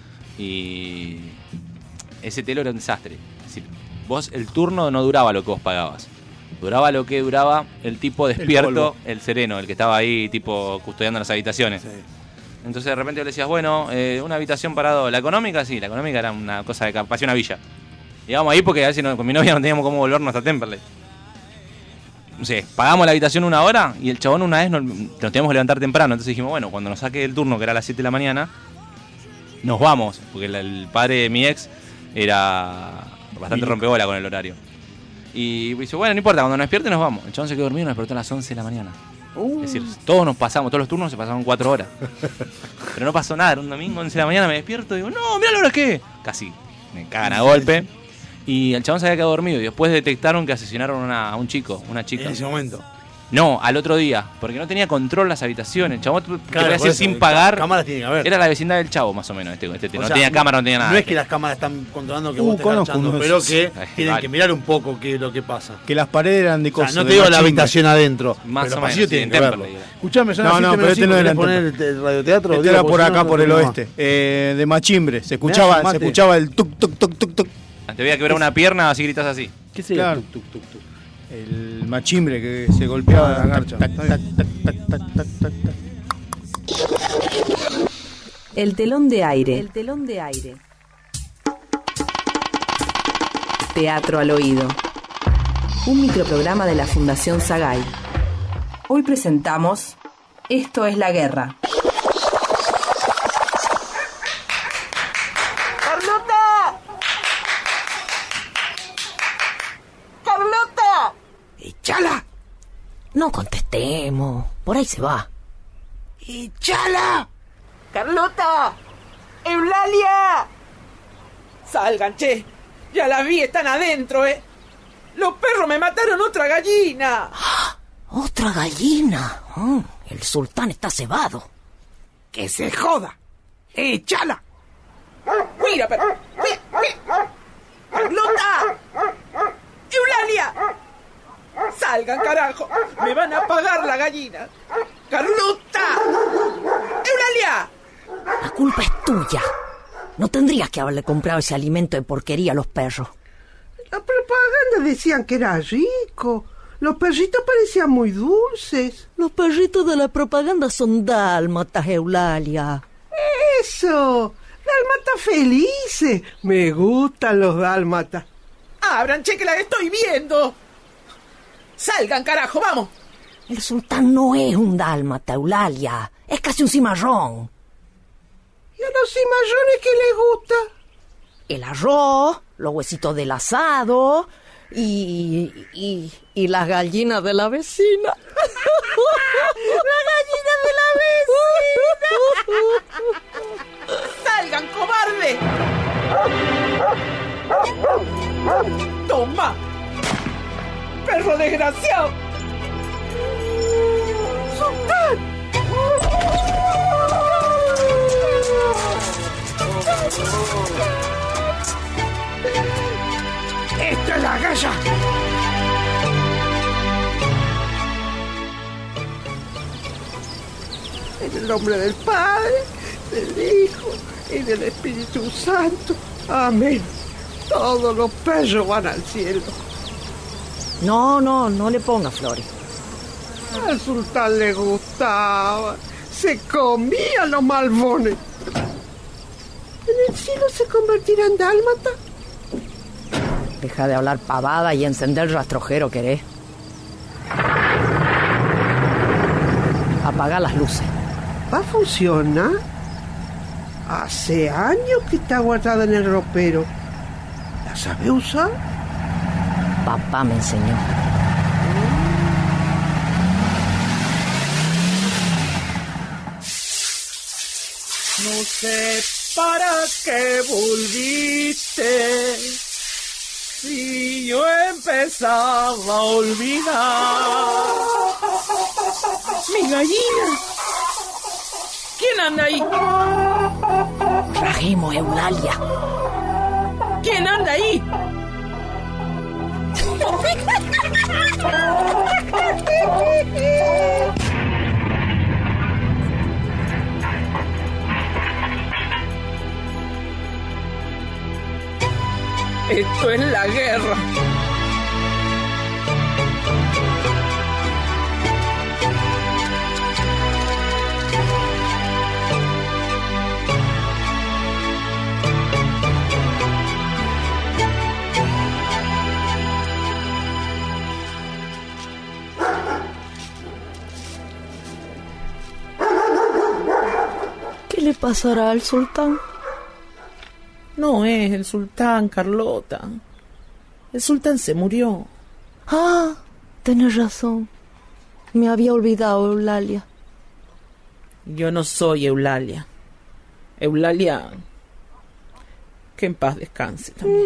y ese telo era un desastre. Es decir, vos el turno no duraba lo que vos pagabas. Duraba lo que duraba el tipo despierto, el, el sereno, el que estaba ahí tipo custodiando las habitaciones. Sí. Entonces de repente le decías, bueno, eh, una habitación para dos. La económica, sí, la económica era una cosa de parecía una villa. Llegamos ahí porque a veces no- con mi novia no teníamos cómo volvernos hasta Temperley. No sé, pagamos la habitación una hora y el chabón una vez nos, nos teníamos que levantar temprano. Entonces dijimos, bueno, cuando nos saque el turno, que era a las siete de la mañana, nos vamos. Porque el, el padre de mi ex era bastante rompebola con el horario. Y dice, bueno, no importa, cuando nos despierte nos vamos. El chabón se quedó dormido y nos despertó a las once de la mañana. Uh. Es decir, todos nos pasamos, todos los turnos se pasaron cuatro horas. Pero no pasó nada, era un domingo, once de la mañana, me despierto y digo, no, mirá la hora que es. Casi me cagan a golpe. Y el chabón se había quedado dormido y después detectaron que asesinaron a, una- a un chico, una chica. En ese momento. No, al otro día, porque no tenía control las habitaciones. El chabón te Claro, podía por decir eso, sin ca- pagar. cámaras tiene que haber. Era la vecindad del chavo, más o menos. Este, este, O no sea, tenía cámara, no tenía nada. No es que las cámaras están controlando que Uh, vos te conozco estás echando, uno de pero esos. que Ay, tienen vale. que mirar un poco qué es lo que pasa. Que las paredes eran de O sea, cosas. no de te digo la machimbre. habitación adentro, Más pero o los menos, pasillos sí, tienen en que verlo. Temperley. Escuchame, son No, las no, siete pero menos este cinco, no era ¿querés en poner Temperley. el, el radioteatro? Este Digo, era porque por si no, acá, no por el tenemos más. oeste. Eh, de Machimbre. Se hace escuchaba, se mate. escuchaba el tuk tuk tuk tuk tuk. Te voy a quebrar una pierna así gritas así. ¿Qué sería? Claro. Tuc, tuc, tuc, tuc. El machimbre que se golpeaba Ah, la garcha. Tac, tac, tac, tac, tac, tac, tac, tac. El telón de aire. El telón de aire. Teatro al oído. Un microprograma de la Fundación Sagay. Hoy presentamos Esto es la guerra. ¡Carlota! ¡Carlota! ¡Echala! No contestemos, por ahí se va. ¡Echala! ¡Carlota! ¡Eulalia! Salgan, che. Ya la vi, están adentro, ¿eh? Los perros me mataron otra gallina. Otra gallina. Mm, el sultán está cebado. ¡Que se joda! ¡Echala! ¡Mira, pero! ¡Mira, mira! ¡Carlota! ¡Eulalia! ¡Salgan, carajo! ¡Me van a pagar la gallina! ¡Carlota! ¡Eulalia! La culpa es tuya. No tendrías que haberle comprado ese alimento de porquería a los perros. La propaganda decían que era rico. Los perritos parecían muy dulces. Los perritos de la propaganda son dálmatas, Eulalia. ¡Eso! ¡Dálmatas felices! Me gustan los dálmatas. ¡Abran, che, que la estoy viendo! ¡Salgan, carajo, vamos! El sultán no es un dálmata, Eulalia. Es casi un cimarrón. ¿Y a los cimarrones qué les gusta? El arroz, los huesitos del asado y, y, y las gallinas de la vecina. ¡La gallina de la vecina! ¡Salgan, cobarde! ¡Toma! ¡Perro desgraciado! ¡Sultán! ¡Esta es la galla! En el nombre del Padre, del Hijo y del Espíritu Santo. Amén. Todos los perros van al cielo. No, no, no le ponga flores. Al sultán le gustaba. Se comían los malvones. ¿En el cielo se convertirá en dálmata? Deja de hablar pavada y encender el rastrojero, ¿querés? Apaga las luces. ¿Va a funcionar? Hace años que está guardada en el ropero. ¿La sabe usar? Papá me enseñó. No sé para qué volviste, si yo empezaba a olvidar. ¡Mi gallina! ¿Quién anda ahí? Trajimos Eulalia. ¿Quién anda ahí? Esto es la guerra. ¿Qué le pasará al sultán? No es el sultán, Carlota. El sultán se murió. Ah, tenés razón. Me había olvidado, Eulalia. Yo no soy Eulalia. Eulalia, que en paz descanse también.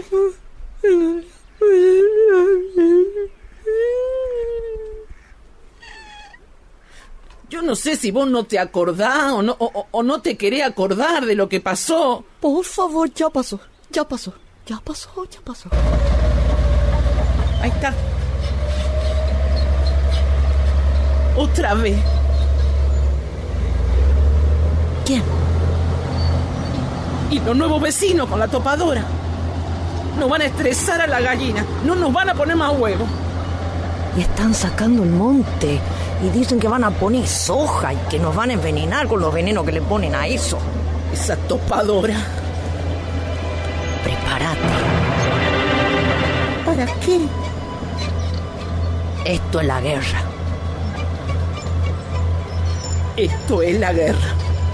Yo no sé si vos no te acordás o no, o, o no te querés acordar de lo que pasó. Por favor, ya pasó, ya pasó, ya pasó, ya pasó. Ahí está. Otra vez. ¿Quién? Y los nuevos vecinos con la topadora. Nos van a estresar a la gallina. No nos van a poner más huevos. Y están sacando el monte. Y dicen que van a poner soja y que nos van a envenenar con los venenos que le ponen a eso. Esa topadora. Prepárate. ¿Para qué? Esto es la guerra. Esto es la guerra.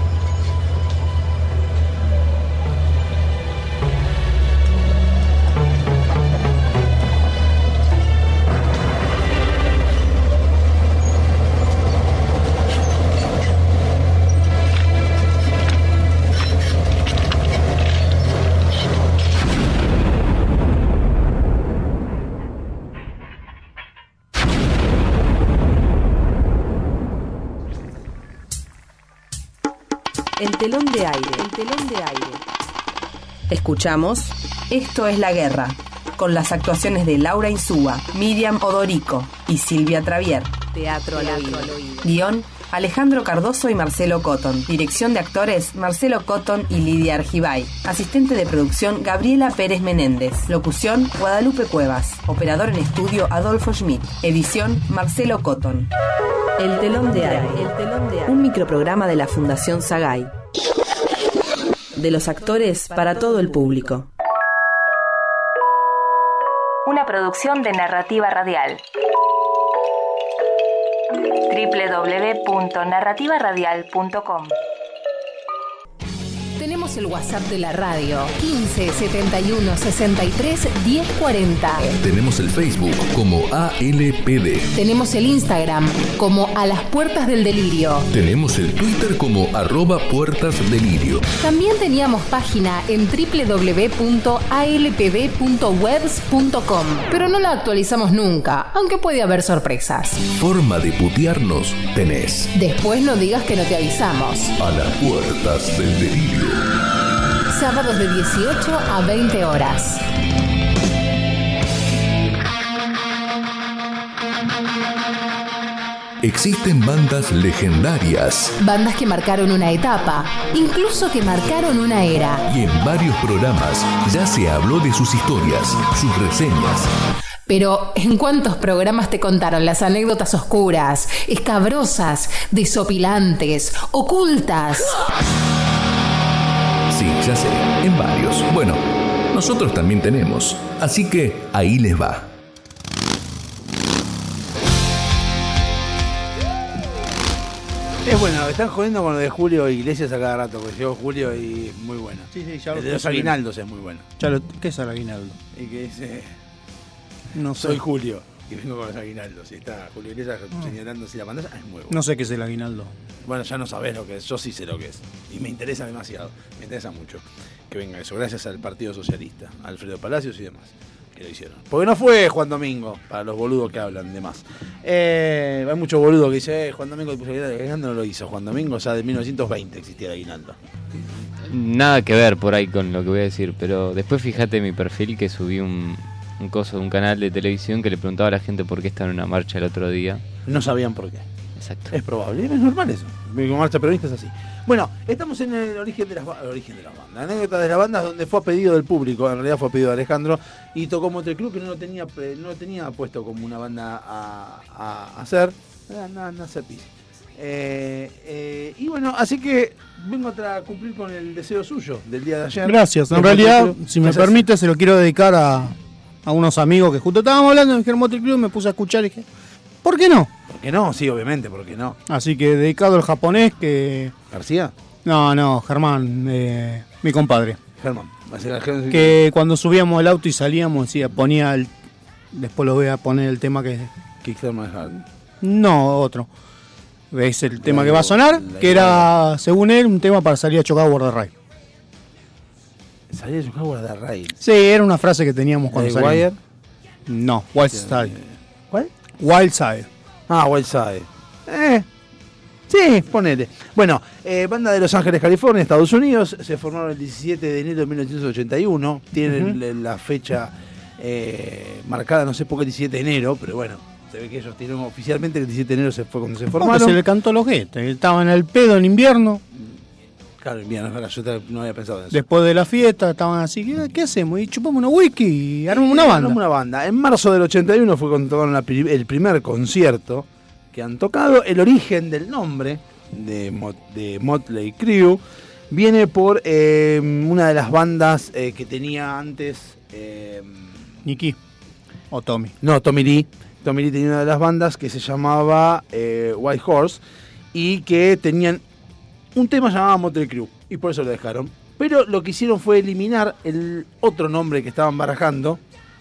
El telón de aire, el telón de aire. Escuchamos Esto es la guerra, con las actuaciones de Laura Insúa, Miriam Odorico y Silvia Travier. Teatro al oído. Guión, Alejandro Cardoso y Marcelo Cotton. Dirección de actores, Marcelo Cotton y Lidia Argibay. Asistente de producción, Gabriela Pérez Menéndez. Locución, Guadalupe Cuevas. Operador en estudio, Adolfo Schmidt. Edición, Marcelo Cotton. El telón de aire. El telón de aire. Un microprograma de la Fundación Sagay. De los actores para todo el público. Una producción de Narrativa Radial. doble u doble u doble u punto narrativa radial punto com. Tenemos el WhatsApp de la radio, quince setenta y uno sesenta y tres diez cuarenta. Tenemos el Facebook como A L P D. Tenemos el Instagram como A las Puertas del Delirio. Tenemos el Twitter como arroba Puertas Delirio. También teníamos página en doble u doble u doble u punto a l p d punto webs punto com, pero no la actualizamos nunca, aunque puede haber sorpresas. Forma de putearnos tenés. Después no digas que no te avisamos. A las Puertas del Delirio. Sábados de dieciocho a veinte horas. Existen bandas legendarias. Bandas que marcaron una etapa, incluso que marcaron una era. Y en varios programas ya se habló de sus historias, sus reseñas. Pero, ¿en cuántos programas te contaron las anécdotas oscuras, escabrosas, desopilantes, ocultas? Sí, ya sé, en varios. Bueno, no nosotros también tenemos. Así que ahí les va. Es bueno, están jodiendo con lo de Julio Iglesias a cada rato, porque llegó Julio y muy bueno. Sí, sí, ya El lo de los puse aguinaldos es muy bueno. Ya lo- ¿Qué es el aguinaldo? Y que dice, No sé. soy Julio y vengo con los aguinaldos. Y está Julio Iglesias señalando así la pantalla, es muy bueno. No sé qué es el aguinaldo. Bueno, ya no sabés lo que es, yo sí sé lo que es. Y me interesa demasiado, me interesa mucho que venga eso, gracias al Partido Socialista, a Alfredo Palacios y demás, que lo hicieron. Porque no fue Juan Domingo, para los boludos que hablan de más. Eh, hay muchos boludos que dicen, eh, Juan Domingo puso el aguinaldo, no lo hizo. Juan Domingo ya de mil novecientos veinte existía el aguinaldo. Nada que ver por ahí con lo que voy a decir, pero después fíjate en mi perfil que subí un, un coso de un canal de televisión que le preguntaba a la gente por qué estaba en una marcha el otro día. No sabían por qué. Exacto. Es probable, es normal eso. Con marcha peronista es así. Bueno, estamos en el origen de las ba- el origen de las bandas. Anécdota de las bandas donde fue a pedido del público, en realidad fue a pedido de Alejandro, y tocó Motley Crue, que no lo tenía, pre- no lo tenía puesto como una banda a, a hacer. Nada, nada, nada hacer pis. Eh, eh, y bueno, así que vengo a tra- cumplir con el deseo suyo del día de ayer. Gracias. En De realidad, Motley Crue. si me Gracias. permite, se lo quiero dedicar a, a unos amigos que justo estábamos hablando, me dijeron Motley Crue, me puse a escuchar y dije, ¿por qué no? ¿Por qué no? Sí, obviamente, ¿por qué no? Así que dedicado al japonés que... ¿García? No, no, Germán, eh, mi compadre. Germán. Así que la gente- Que cuando subíamos el auto y salíamos, decía, ponía el... Después lo voy a poner el tema que... Kickstart My Heart. No, otro. Es el tema La que va a sonar, la que era, según él, un tema para salir a chocar a Border Rail. Salía de su casa de raíz. Sí, era una frase que teníamos cuando ¿De salimos. Wire? No, Wild Side. ¿Cuál? Wild Side. Ah, Wildside. Eh. Sí, ponele. Bueno, eh, banda de Los Ángeles, California, Estados Unidos. Se formaron el diecisiete de enero de mil novecientos ochenta y uno. Tienen Ujú. el- la fecha eh, marcada, no sé por qué el diecisiete de enero, pero bueno, se ve que ellos tienen oficialmente el diecisiete de enero se fue cuando se Porque formaron. se le cantó los guetes. Estaban en el pedo en invierno. Claro, bien, es verdad, yo te- no había pensado en eso. Después de la fiesta estaban así, ¿qué, qué hacemos? Y chupamos una whisky y armamos una banda. Armamos una banda. En marzo del ochenta y uno fue cuando tocaron la pri- el primer concierto que han tocado. El origen del nombre de, Mot- de Motley Crue viene por eh, una de las bandas eh, que tenía antes... eh, Nicky o Tommy. No, Tommy Lee. Tommy Lee tenía una de las bandas que se llamaba eh, White Horse y que tenían un tema llamado Motley Crue y por eso lo dejaron. Pero lo que hicieron fue eliminar el otro nombre que estaban barajando,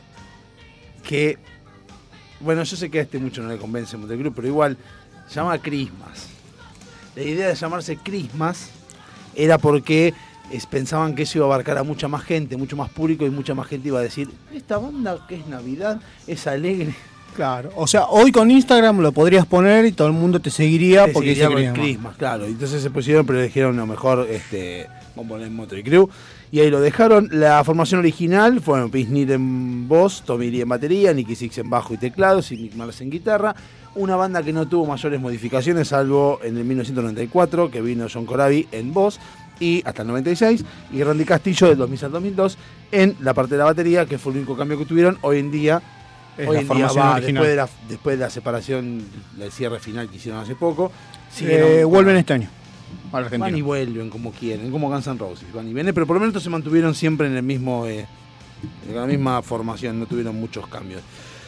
que, bueno, yo sé que a este mucho no le convence Motley Crue, pero igual se llama Christmas. La idea de llamarse Christmas era porque es- pensaban que eso iba a abarcar a mucha más gente, mucho más público, y mucha más gente iba a decir, esta banda que es Navidad, es alegre. Claro, o sea, hoy con Instagram lo podrías poner y todo el mundo te seguiría Te porque seguiría dice con el Christmas. Christmas, claro. Entonces se pusieron, pero dijeron, no, mejor este, vamos a poner Motley Crue. Y ahí lo dejaron. La formación original fue bueno, Vince Neil en voz, Tommy Lee en batería, Nicky Six en bajo y teclados y Mick Mars en guitarra. Una banda que no tuvo mayores modificaciones, salvo en el mil novecientos noventa y cuatro, que vino John Corabi en voz, y hasta el noventa y seis, y Randy Castillo del dos mil al dos mil dos en la parte de la batería, que fue el único cambio que tuvieron. Hoy en día, Es hoy la en día formación va, original. después de, la, después de la separación, el cierre final que hicieron hace poco, Eh, siguieron- vuelven este año a la Argentina. Van y vuelven como quieren, como Guns N' Roses, van y vienen, pero por lo menos se mantuvieron siempre en el mismo, eh, en la misma formación, no tuvieron muchos cambios.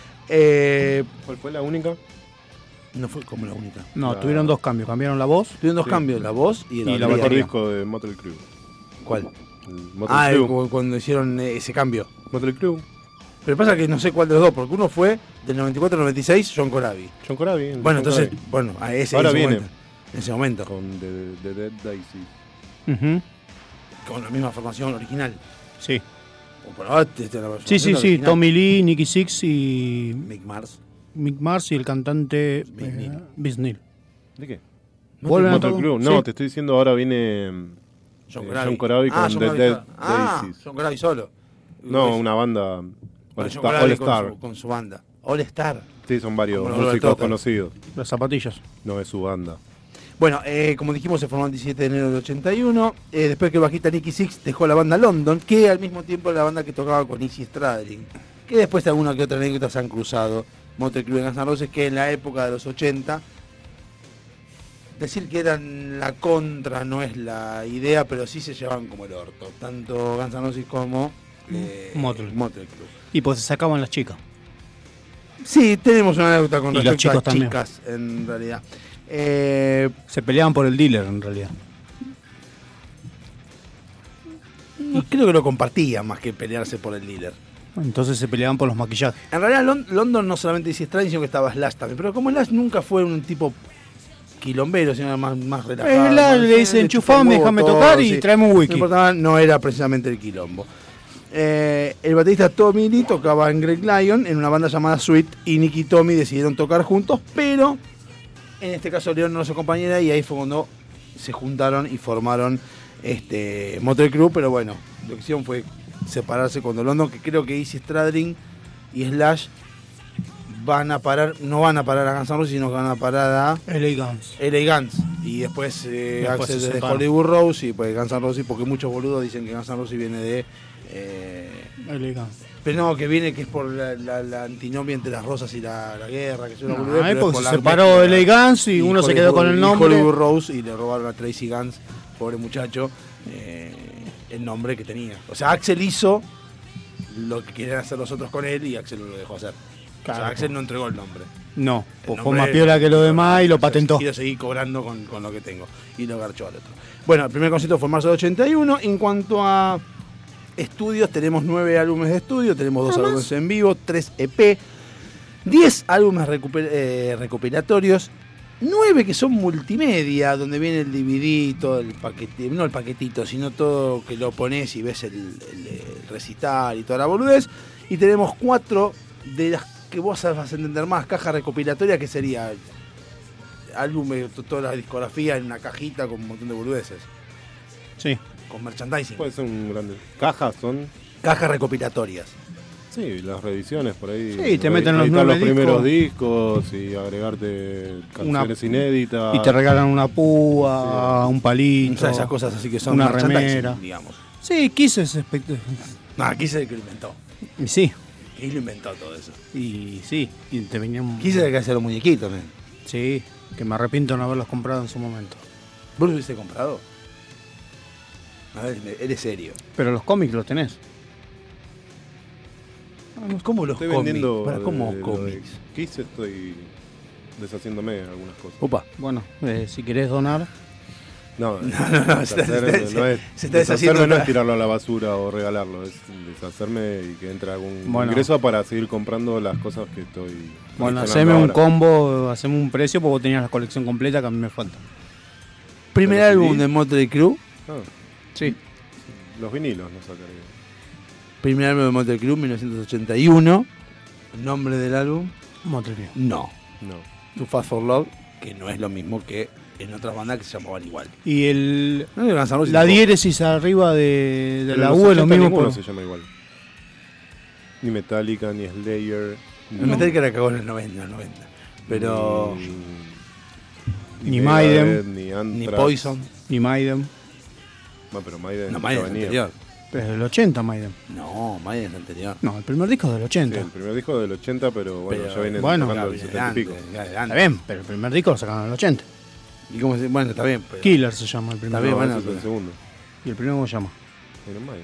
Eh, ¿Cuál fue la única? No fue como la única. No, La- tuvieron dos cambios, cambiaron la voz. Tuvieron dos Sí. cambios, la voz y, Y la la batería. El disco de Motley Crue. ¿Cuál? El Motley Ah, el- Crue. cu- cuando hicieron eh, ese cambio. Motley Crue. Pero pasa que no sé cuál de los dos, porque uno fue del noventa y cuatro al noventa y seis, John Corabi. John Corabi. el Bueno, John entonces, Corabi. bueno, a ese, Ahora en ese viene. momento. En ese momento. Con The, The Dead Daisy. Ujú. Con la misma formación original. Sí. O por ahora, este, la Sí, sí, formación sí. original. Tommy Lee, Nicky Six y Mick Mars. Mick Mars y el cantante Vince Neil. eh, Vince Neil. ¿De qué? ¿Vuelven a Motley todo? Crue. No, Sí. te estoy diciendo ahora viene mm, John eh, Corabi. John Corabi Ah, con John The Corabi Dead solo. Ah, Daisies. John Corabi solo. No, Pues- una banda All Bueno, John Star. Corabi All con Star. su, con su banda. All Star. Sí, son varios Como lo músicos tratan. conocidos. Las zapatillas. No es su banda. Bueno, eh, como dijimos, se formó el diecisiete de enero del ochenta y uno. Eh, después que el bajista Nicky Six dejó la banda London, que al mismo tiempo era la banda que tocaba con Izzy Stradlin. Que después de alguna que otra anécdota se han cruzado. Motley Crue y Guns N' Roses, que en la época de los ochenta. Decir que eran la contra no es la idea, pero sí se llevaban como el orto. Tanto Guns N' Roses como Eh, Motel. Motel Club. Y pues se sacaban las chicas. Sí, tenemos una anécdota con Y los respecto chicos a también. chicas, en realidad. Eh, Se peleaban por el dealer, en realidad. y creo que lo compartían más que pelearse por el líder. Entonces se peleaban por los maquillajes. En realidad, Lon- London no solamente dice Strange, sino que estaba Slash también. Pero como Slash nunca fue un tipo quilombero, sino más, más relajado. Eh, Slash más- le dice, eh, enchufame, chupó déjame todo, tocar y sí. tráeme un wiki. No importaba, no era precisamente el quilombo. Eh, el baterista Tommy Lee tocaba en Greg Lyon en una banda llamada Sweet, y Nick y Tommy decidieron tocar juntos, pero en este caso Leon no los acompañara, y ahí fue cuando se juntaron y formaron este Motley Crue. Pero bueno, lo que hicieron fue separarse cuando London, que creo que Izzy Stradlin y Slash van a parar, no van a parar a Guns N' Roses, sino que van a parar a L A Guns. L A Guns, y después, eh, Después Axel se de separan. Hollywood Rose y pues Guns N' Roses, porque muchos boludos dicen que Guns N' Roses viene de eh, L A Guns. pero no, que viene que es por la, la, la antinomia entre las rosas y la, la guerra, que es una No, boludez, es pero porque por se la separó mezcla. L A Guns y uno se quedó con el y nombre. Hollywood Rose, y le robaron a Tracy Guns, pobre muchacho, eh, el nombre que tenía. O sea, Axel hizo lo que querían hacer los otros con él, y Axel lo dejó hacer. Claro. O sea, Axel no entregó el nombre. No, El pues fue nombre- más piola que lo demás y lo patentó. Quiero seguir cobrando con, con lo que tengo. Y lo garchó al otro. Bueno, el primer concierto fue en marzo de ochenta y uno. En cuanto a estudios, tenemos nueve álbumes de estudio, tenemos dos álbumes en vivo, tres E P, diez álbumes recuper- eh, recopilatorios, nueve que son multimedia, donde viene el D V D, todo el paquete, no el paquetito, sino todo que lo pones y ves el, el- el recital y toda la boludez. Y tenemos cuatro de las que vos vas a entender más, caja recopilatoria, que sería álbum, to- toda la discografía en una cajita con un montón de boludeces. Sí. Con merchandising. Puede ser un grande. Cajas son. Cajas recopilatorias. Sí, las reediciones por ahí. Sí, te meten los editar nueve los primeros discos. discos y agregarte Una- canciones inéditas. Y te regalan una púa, un palito. O sea, esas cosas así que son una merchandising, remera. digamos. Sí, Kiss es espect- No, Kiss es el que lo inventó. Y sí. Kiss lo inventó todo eso. Y sí, y te venían. Kiss es el que hace los muñequitos, men. Sí, que me arrepiento de no haberlos comprado en su momento. ¿Vos los hubiese comprado? A ver, eres serio. Pero los cómics los tenés. ¿Cómo los Estoy cómics? vendiendo. Para, ¿cómo de- de- cómics? de Kiss estoy deshaciéndome de algunas cosas. Opa. Bueno, eh, si querés donar. No, No, no, no, se está- deshacerme se- no es, se está deshacerme deshaciendo no la- es tirarlo a la basura o regalarlo, es deshacerme y que entre algún Bueno. ingreso para seguir comprando las cosas que estoy. Bueno, coleccionando haceme un ahora. combo, haceme un precio porque vos tenías la colección completa que a mí me falta. Primer ¿Pero álbum C D? de Motley Crue. Ah, Sí. los vinilos no sacaré. Primer álbum de Motley Crue, mil novecientos ochenta y uno. ¿El nombre del álbum? Motley Crue. No. No. Too Fast for Love, que no es lo mismo que en otras bandas que se llamaban igual. Y el No, Guns N' Roses la tampoco. diéresis arriba de, de Pero la en los U es lo ochenta mismo. ninguno Por... se llama igual. Ni Metallica, ni Slayer. El Metallica era cagó en el noventa, en los noventa. Pero. Ni Megadeth, Maiden, ni Anthrax. Ni Poison. Ni Maiden. Bueno, pero Maiden No, ya Maiden es venía. anterior. Pero es del ochenta Maiden. No, Maiden es anterior. No, el primer disco es del Sí, ochenta. el primer disco del ochenta, pero bueno, Pero, ya vienen bueno, tocando ya del viene setenta y pico. antes, ya de Está antes. bien, pero el primer disco lo sacaron en el ochenta. ¿Y cómo se- Bueno, está bien. Pero... Killer se llama el primer Está bien, No, bueno, ese es el pero- segundo. ¿Y el primero cómo se llama? Iron Maiden.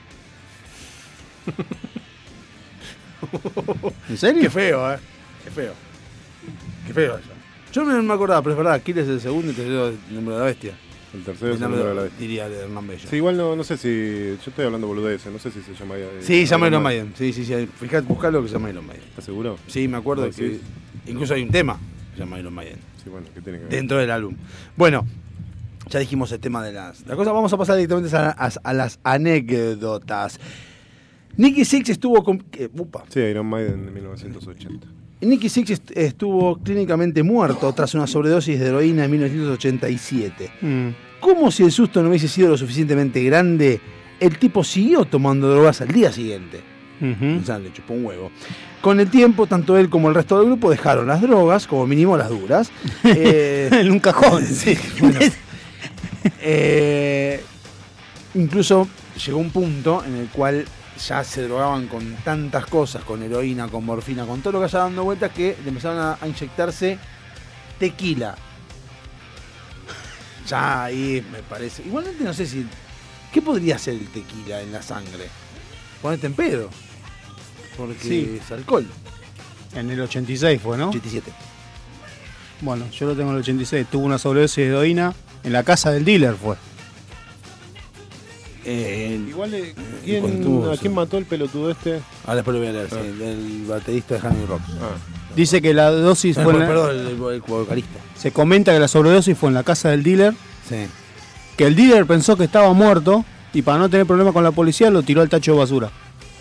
¿En serio? Qué feo, eh. Qué feo. Qué feo eso. Yo no me acordaba, pero es verdad, Kill es el segundo y el tercero es el número de la bestia. El tercero es el nombre número de la bestia. Diría de Hernán Bello. Sí, igual no, no sé si. Yo estoy hablando boludeces, no sé si se llama. eh, Sí, se llama Iron Maiden. Maiden. Sí, sí, sí. Fijate, buscalo que se llama Iron Maiden. ¿Estás seguro? Sí, me acuerdo ¿Vos que decís? incluso hay un tema que se llama Iron Maiden. Sí, bueno, ¿qué tiene que ver? Dentro del álbum. Bueno, ya dijimos el tema de las, las cosas. Vamos a pasar directamente a, a- a las anécdotas. Nicky Six estuvo con. eh, upa. Sí, Iron Maiden de mil novecientos ochenta. Nicky Six est- estuvo clínicamente muerto tras una sobredosis de heroína en mil novecientos ochenta y siete. Mm. Como si el susto no hubiese sido lo suficientemente grande, el tipo siguió tomando drogas al día siguiente. Ujú. O sea, le chupó un huevo. Con el tiempo, tanto él como el resto del grupo dejaron las drogas, como mínimo las duras. Eh, en un cajón. sí, bueno. Eh, incluso llegó un punto en el cual ya se drogaban con tantas cosas, con heroína, con morfina, con todo lo que haya dando vueltas, que le empezaron a, a inyectarse tequila. Ya ahí me parece. Igualmente no sé si. ¿Qué podría ser el tequila en la sangre? ponete en pedo. Porque Sí. es alcohol. En el ochenta y seis fue, ¿no? ochenta y siete. Bueno, yo lo tengo en el ochenta y seis. Tuvo una sobredosis de heroína en la casa del dealer, fue. Eh, Igual, eh, cuando ¿quién, tuvo ¿a eso. quién mató el pelotudo este? Ahora después lo voy a leer, sí, Ah. del baterista de Honey Rock. Dice que la dosis Ah, fue en la- perdón, el, el- el vocalista. Se comenta que la sobredosis fue en la casa del dealer. Sí. Que el dealer pensó que estaba muerto y para no tener problemas con la policía lo tiró al tacho de basura.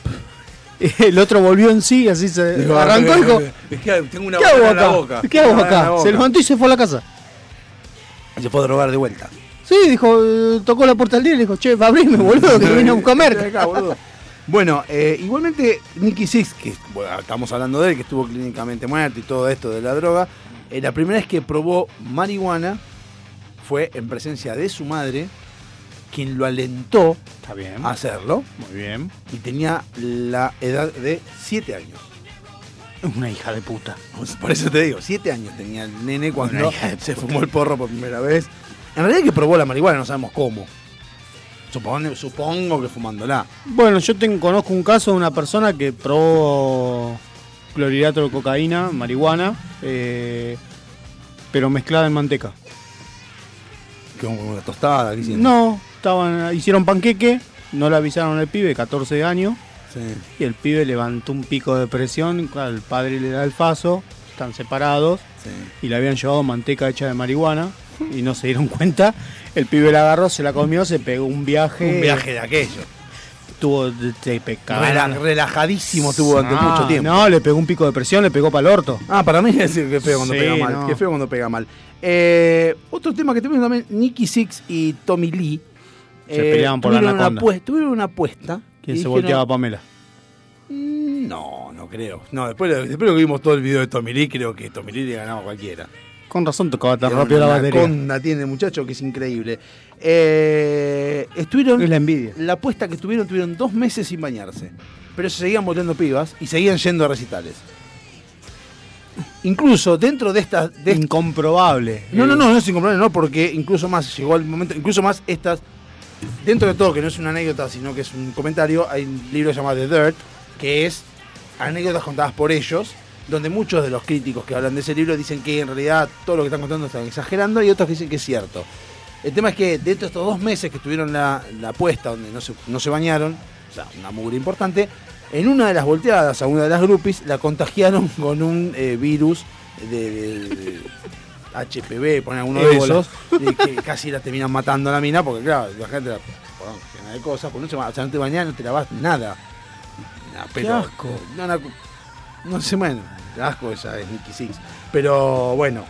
El otro volvió en sí, así se Dijo, arrancó y dijo, Es que tengo una ¿qué hago banana en la acá? boca. ¿Qué hago Una banana en la acá? boca. Se levantó y se fue a la casa. Y se fue a drogar de vuelta. Sí, dijo, eh, tocó la puerta del dealer y dijo, che, abrime, boludo, que me vine a buscar merca. Acá, boludo. Bueno, eh, igualmente Nicky Six, que bueno, estamos hablando de él, que estuvo clínicamente muerto y todo esto de la droga, eh, la primera vez que probó marihuana fue en presencia de su madre, quien lo alentó Está bien. a hacerlo. Muy bien. Y tenía la edad de siete años. Una hija de puta. Por eso te digo, siete años tenía el nene cuando Una hija de se puta. fumó el porro por primera vez. En realidad que probó la marihuana, no sabemos cómo. Supongo, supongo que fumándola. Bueno, yo tengo, conozco un caso de una persona que probó clorhidrato de cocaína, marihuana, eh, pero mezclada en manteca. Como una tostada, ¿qué hicieron? No, estaban, hicieron panqueque, no le avisaron al pibe, catorce años, Sí. y el pibe levantó un pico de presión, claro, el padre le da el faso, están separados, Sí. y le habían llevado manteca hecha de marihuana, y no se dieron cuenta, el pibe la agarró, se la comió, se pegó un viaje. Un viaje de aquello. Tuvo de, de pecado. Rela- relajadísimo tuvo durante No, mucho tiempo. No, le pegó un pico de presión, le pegó para el orto. Ah, para mí es decir que feo cuando Sí, pega mal. no. Que feo cuando pega mal. Eh, otro tema que tuvimos también, Nicky Six y Tommy Lee. Se peleaban por la tuvieron una anaconda. apue- Tuvieron una apuesta. ¿Quién y se dijeron, volteaba a Pamela? "Mm, No, no creo. No, después, de- después de que vimos todo el video de Tommy Lee, creo que Tommy Lee le ganaba a cualquiera. Con razón tocaba tan Tiene rápido la una batería. anaconda tiene el muchacho que es increíble. Eh, estuvieron. Es la envidia. La apuesta que tuvieron, tuvieron dos meses sin bañarse. Pero se seguían volviendo pibas y seguían yendo a recitales. Incluso dentro de estas. De est- Incomprobable. no, no, no, no es incomprobable, no, porque incluso más, llegó el momento, incluso más estas. Dentro de todo, que no es una anécdota, sino que es un comentario, hay un libro llamado The Dirt, que es anécdotas contadas por ellos, donde muchos de los críticos que hablan de ese libro dicen que en realidad todo lo que están contando están exagerando y otros que dicen que es cierto. El tema es que dentro de estos dos meses que tuvieron la, la apuesta, donde no se, no se bañaron, o sea, una mugre importante, en una de las volteadas a una de las groupies la contagiaron con un eh, virus de, de- de H P V, ponen uno de Ébola. esos, y que casi la terminan matando a la mina, porque claro, la gente, la, perdón, llena de cosas, pues no, se, ba- o sea, no te bañás, no te lavas nada. Nah, pero, asco. No, no, no sé, bueno, qué asco esa es Nicky Six. Pero bueno,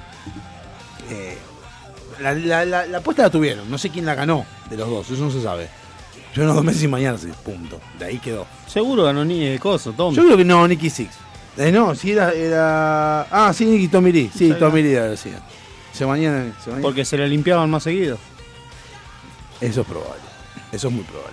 eh, la, la, la, la apuesta la tuvieron, no sé quién la ganó de los dos, eso no se sabe. Yo unos dos meses sin bañarse, punto. De ahí quedó. Seguro ganó ni de coso, Tom. Yo creo que no, Nicky Six. Eh, no, sí era, era. Ah, sí, Nicky Tommy Lee. Sí, Sí, Tommy Lee decía. Se bañan, se bañan. Porque se le limpiaban más seguido. Eso es probable. Eso es muy probable.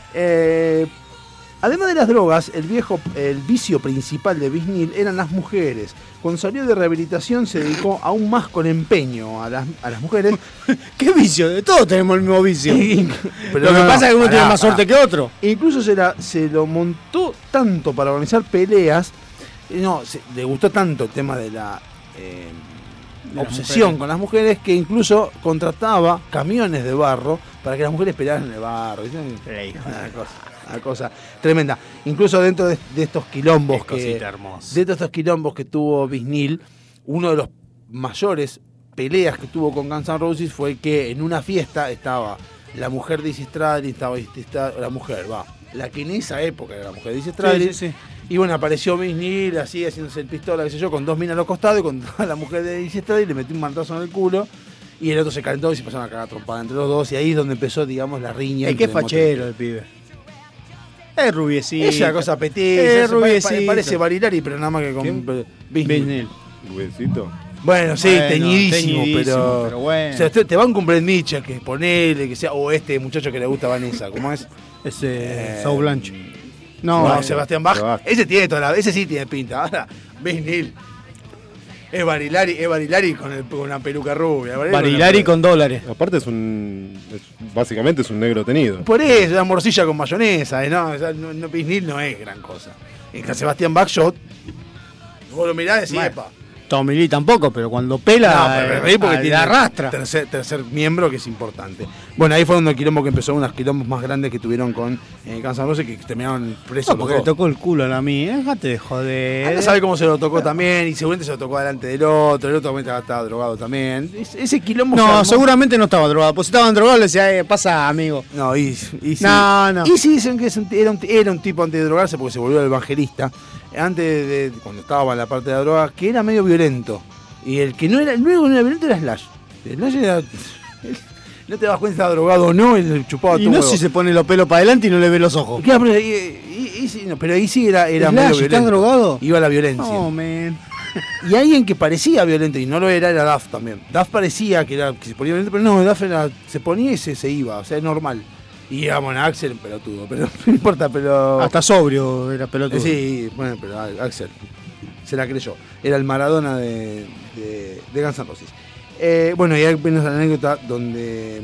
Eh, además de las drogas, el viejo, el vicio principal de Bisnil eran las mujeres. Cuando salió de rehabilitación se dedicó aún más con empeño a las, a las mujeres. ¿Qué vicio? De todos tenemos el mismo vicio. Pero lo que no, pasa es que uno pará, tiene más pará. suerte que otro. Incluso se, la- se lo montó tanto para organizar peleas. eh, No, se- le gustó tanto el tema de la eh, De las obsesión mujeres. con las mujeres que incluso contrataba camiones de barro para que las mujeres pelearan en el barro. ¿Viste? Una cosa, una cosa tremenda. Incluso dentro de, de estos quilombos Qué que, cosita hermosa. dentro de estos quilombos que tuvo Bisnil, uno de los mayores peleas que tuvo con Guns N' Roses fue que en una fiesta estaba la mujer de Izzy Stradlin, estaba Izzy Stradlin- la mujer, va, la que en esa época era la mujer de Izzy Stradlin. Sí, sí, sí. Y bueno, apareció Bisnil así, haciéndose el pistola, qué sé yo, con dos minas a los costados y con toda la mujer de Izzy Stradlin, le metió un mantazo en el culo. Y el otro se calentó y se pasaron a cagar trompada entre los dos. Y ahí es donde empezó, digamos, la riña. Es que entre fachero el pibe. Es rubiecito. Es una cosa petiza. Es se pare- rubiecito. Parece Barilari, pero nada más que con ¿Quién? Bisnil. Bisnil. Rubecito. Bueno, sí, Bueno, teñidísimo, teñidísimo, pero. pero bueno. O sea, te, te van con Brett Mitchell, que ponele, que sea. O este muchacho que le gusta a Vanessa, ¿cómo es? Ese Eh, Saul Blanche. No, No, Sebastián Bach. Bach. Ese tiene toda la, ese sí tiene pinta. Ahora, Bisnil. Es Barilari, es Barilari con, el, con una peluca rubia. Barilari con, con dólares. Aparte es un... Es, básicamente es un negro tenido. Por eso, una morcilla con mayonesa. ¿eh? No, o sea, no, no, Vinil no es gran cosa. En que Sebastián Backshot, vos lo mirás y decís, bueno, epa. Tommy Lee tampoco, pero cuando pela, no, pero reí porque eh, tiene arrastra. Tercer, tercer miembro que es importante. Bueno, ahí fue donde el quilombo que empezó, unos quilombos más grandes que tuvieron con eh, Guns N' Roses, que terminaron presos. No, porque le tocó el culo a la mía, déjate de joder. No sabe cómo se lo tocó también, y seguramente se lo tocó delante del otro, el otro también estaba drogado también. Ese quilombo. No, seguramente no estaba drogado, pues si estaban drogados le decía, eh, pasa, amigo. No, y, y sí. No, no. Y sí dicen que era un, era un tipo antes de drogarse porque se volvió evangelista. Antes de, cuando estaba en la parte de la droga, que era medio violento. Y el que no era, el único que no era violento era Slash. Slash era. No te das cuenta si estaba drogado o no, él chupaba todo. Y no si se pone los pelos para adelante y no le ve los ojos. Claro, pero, y, y, y, no, pero ahí sí era, era medio violento. ¿Estás drogado? Iba a la violencia. No, man. Y alguien que parecía violento y no lo era, era Duff también. Duff parecía que, era, que se ponía violento, pero no, Duff era, se ponía y se, se iba, o sea, es normal. Y digamos, Axel, pelotudo, pero no importa, pero. Hasta sobrio era pelotudo. Sí, bueno, pero Axel se la creyó. Era el Maradona de, de, de Guns N' Roses. Eh, bueno, y hay apenas la anécdota donde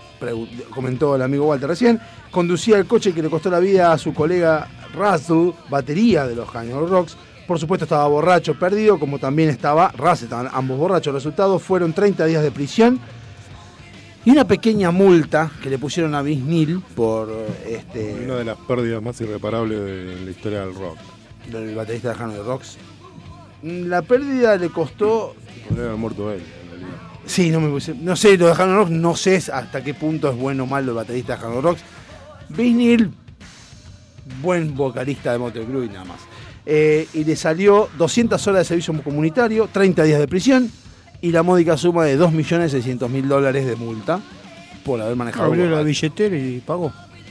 comentó el amigo Walter recién. Conducía el coche que le costó la vida a su colega Russell, batería de los Hang Rocks. Por supuesto, estaba borracho, perdido, como también estaba Russell, estaban ambos borrachos. Los resultados fueron treinta días de prisión. Y una pequeña multa que le pusieron a Vince Neil por este. Una de las pérdidas más irreparables de la historia del rock. Del baterista de Hang Rocks. La pérdida le costó. Podría haber muerto él, en realidad. Sí, no me puse. No sé, lo de Hang Rocks, no sé hasta qué punto es bueno o malo el baterista de Hang Rocks. Vince Neil, buen vocalista de Motley Crue y nada más. Eh, y le salió doscientas horas de servicio comunitario, treinta días de prisión. Y la módica suma de dos millones seiscientos mil dólares de multa por haber manejado. Abrió la billetera y pagó.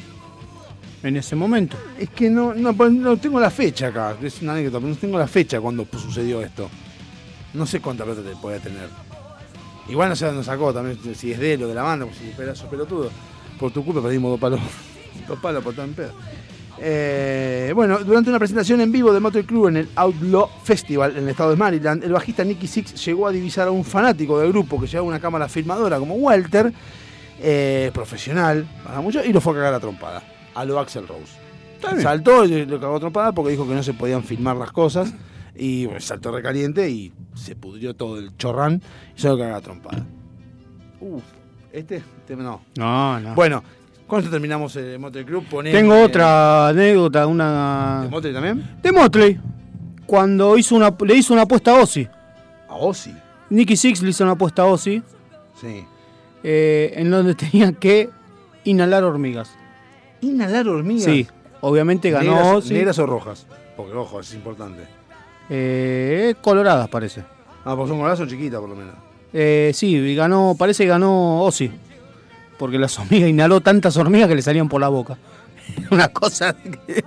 En ese momento. Es que no, no, no tengo la fecha acá. Es una anécdota, pero no tengo la fecha cuando sucedió esto. No sé cuánta plata te puede tener. Igual no sé dónde sacó también, si es de él o de la banda, pues si pedazo pelotudo. Por tu culpa perdimos dos palos. Dos palos por todo en pedo. Eh, bueno, durante una presentación en vivo de Motley Crue en el Outlaw Festival en el estado de Maryland, el bajista Nicky Sixx llegó a divisar a un fanático del grupo que llevaba una cámara filmadora como Walter, eh, profesional, para mucho, y lo fue a cagar a trompada, a lo Axl Rose. Saltó y lo cagó a trompada porque dijo que no se podían filmar las cosas, y bueno, saltó recaliente y se pudrió todo el chorrán y se lo cagó a trompada. Uf, este, este no. No, no. Bueno. ¿Con esto terminamos el Motley Crue? Ponemos, Tengo eh, otra anécdota, una... ¿De Motley también? De Motley. Cuando hizo una, le hizo una apuesta a Ozzy. ¿A Ozzy? Nicky Sixx le hizo una apuesta a Ozzy. Sí. Eh, en donde tenían que inhalar hormigas. ¿Inhalar hormigas? Sí. Obviamente ganó ¿Negras, Ozzy. ¿Negras o rojas? Porque ojo, es importante. Eh, coloradas parece. Ah, porque son coloradas o chiquitas por lo menos. Eh, sí, ganó, parece que ganó Ozzy. Porque las hormigas, inhaló tantas hormigas que le salían por la boca. Una cosa...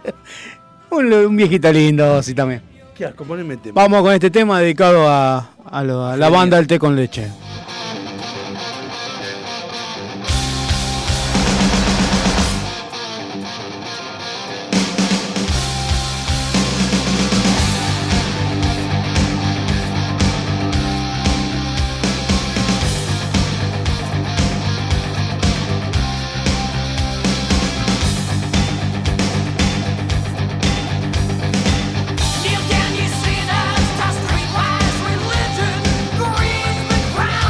un, un viejito lindo, Ozzy también. Qué asco, poneme tema. Vamos con este tema dedicado a, a, lo, a la banda del té con leche. Kneel down, you sinners, toss three wise religion, green the ground.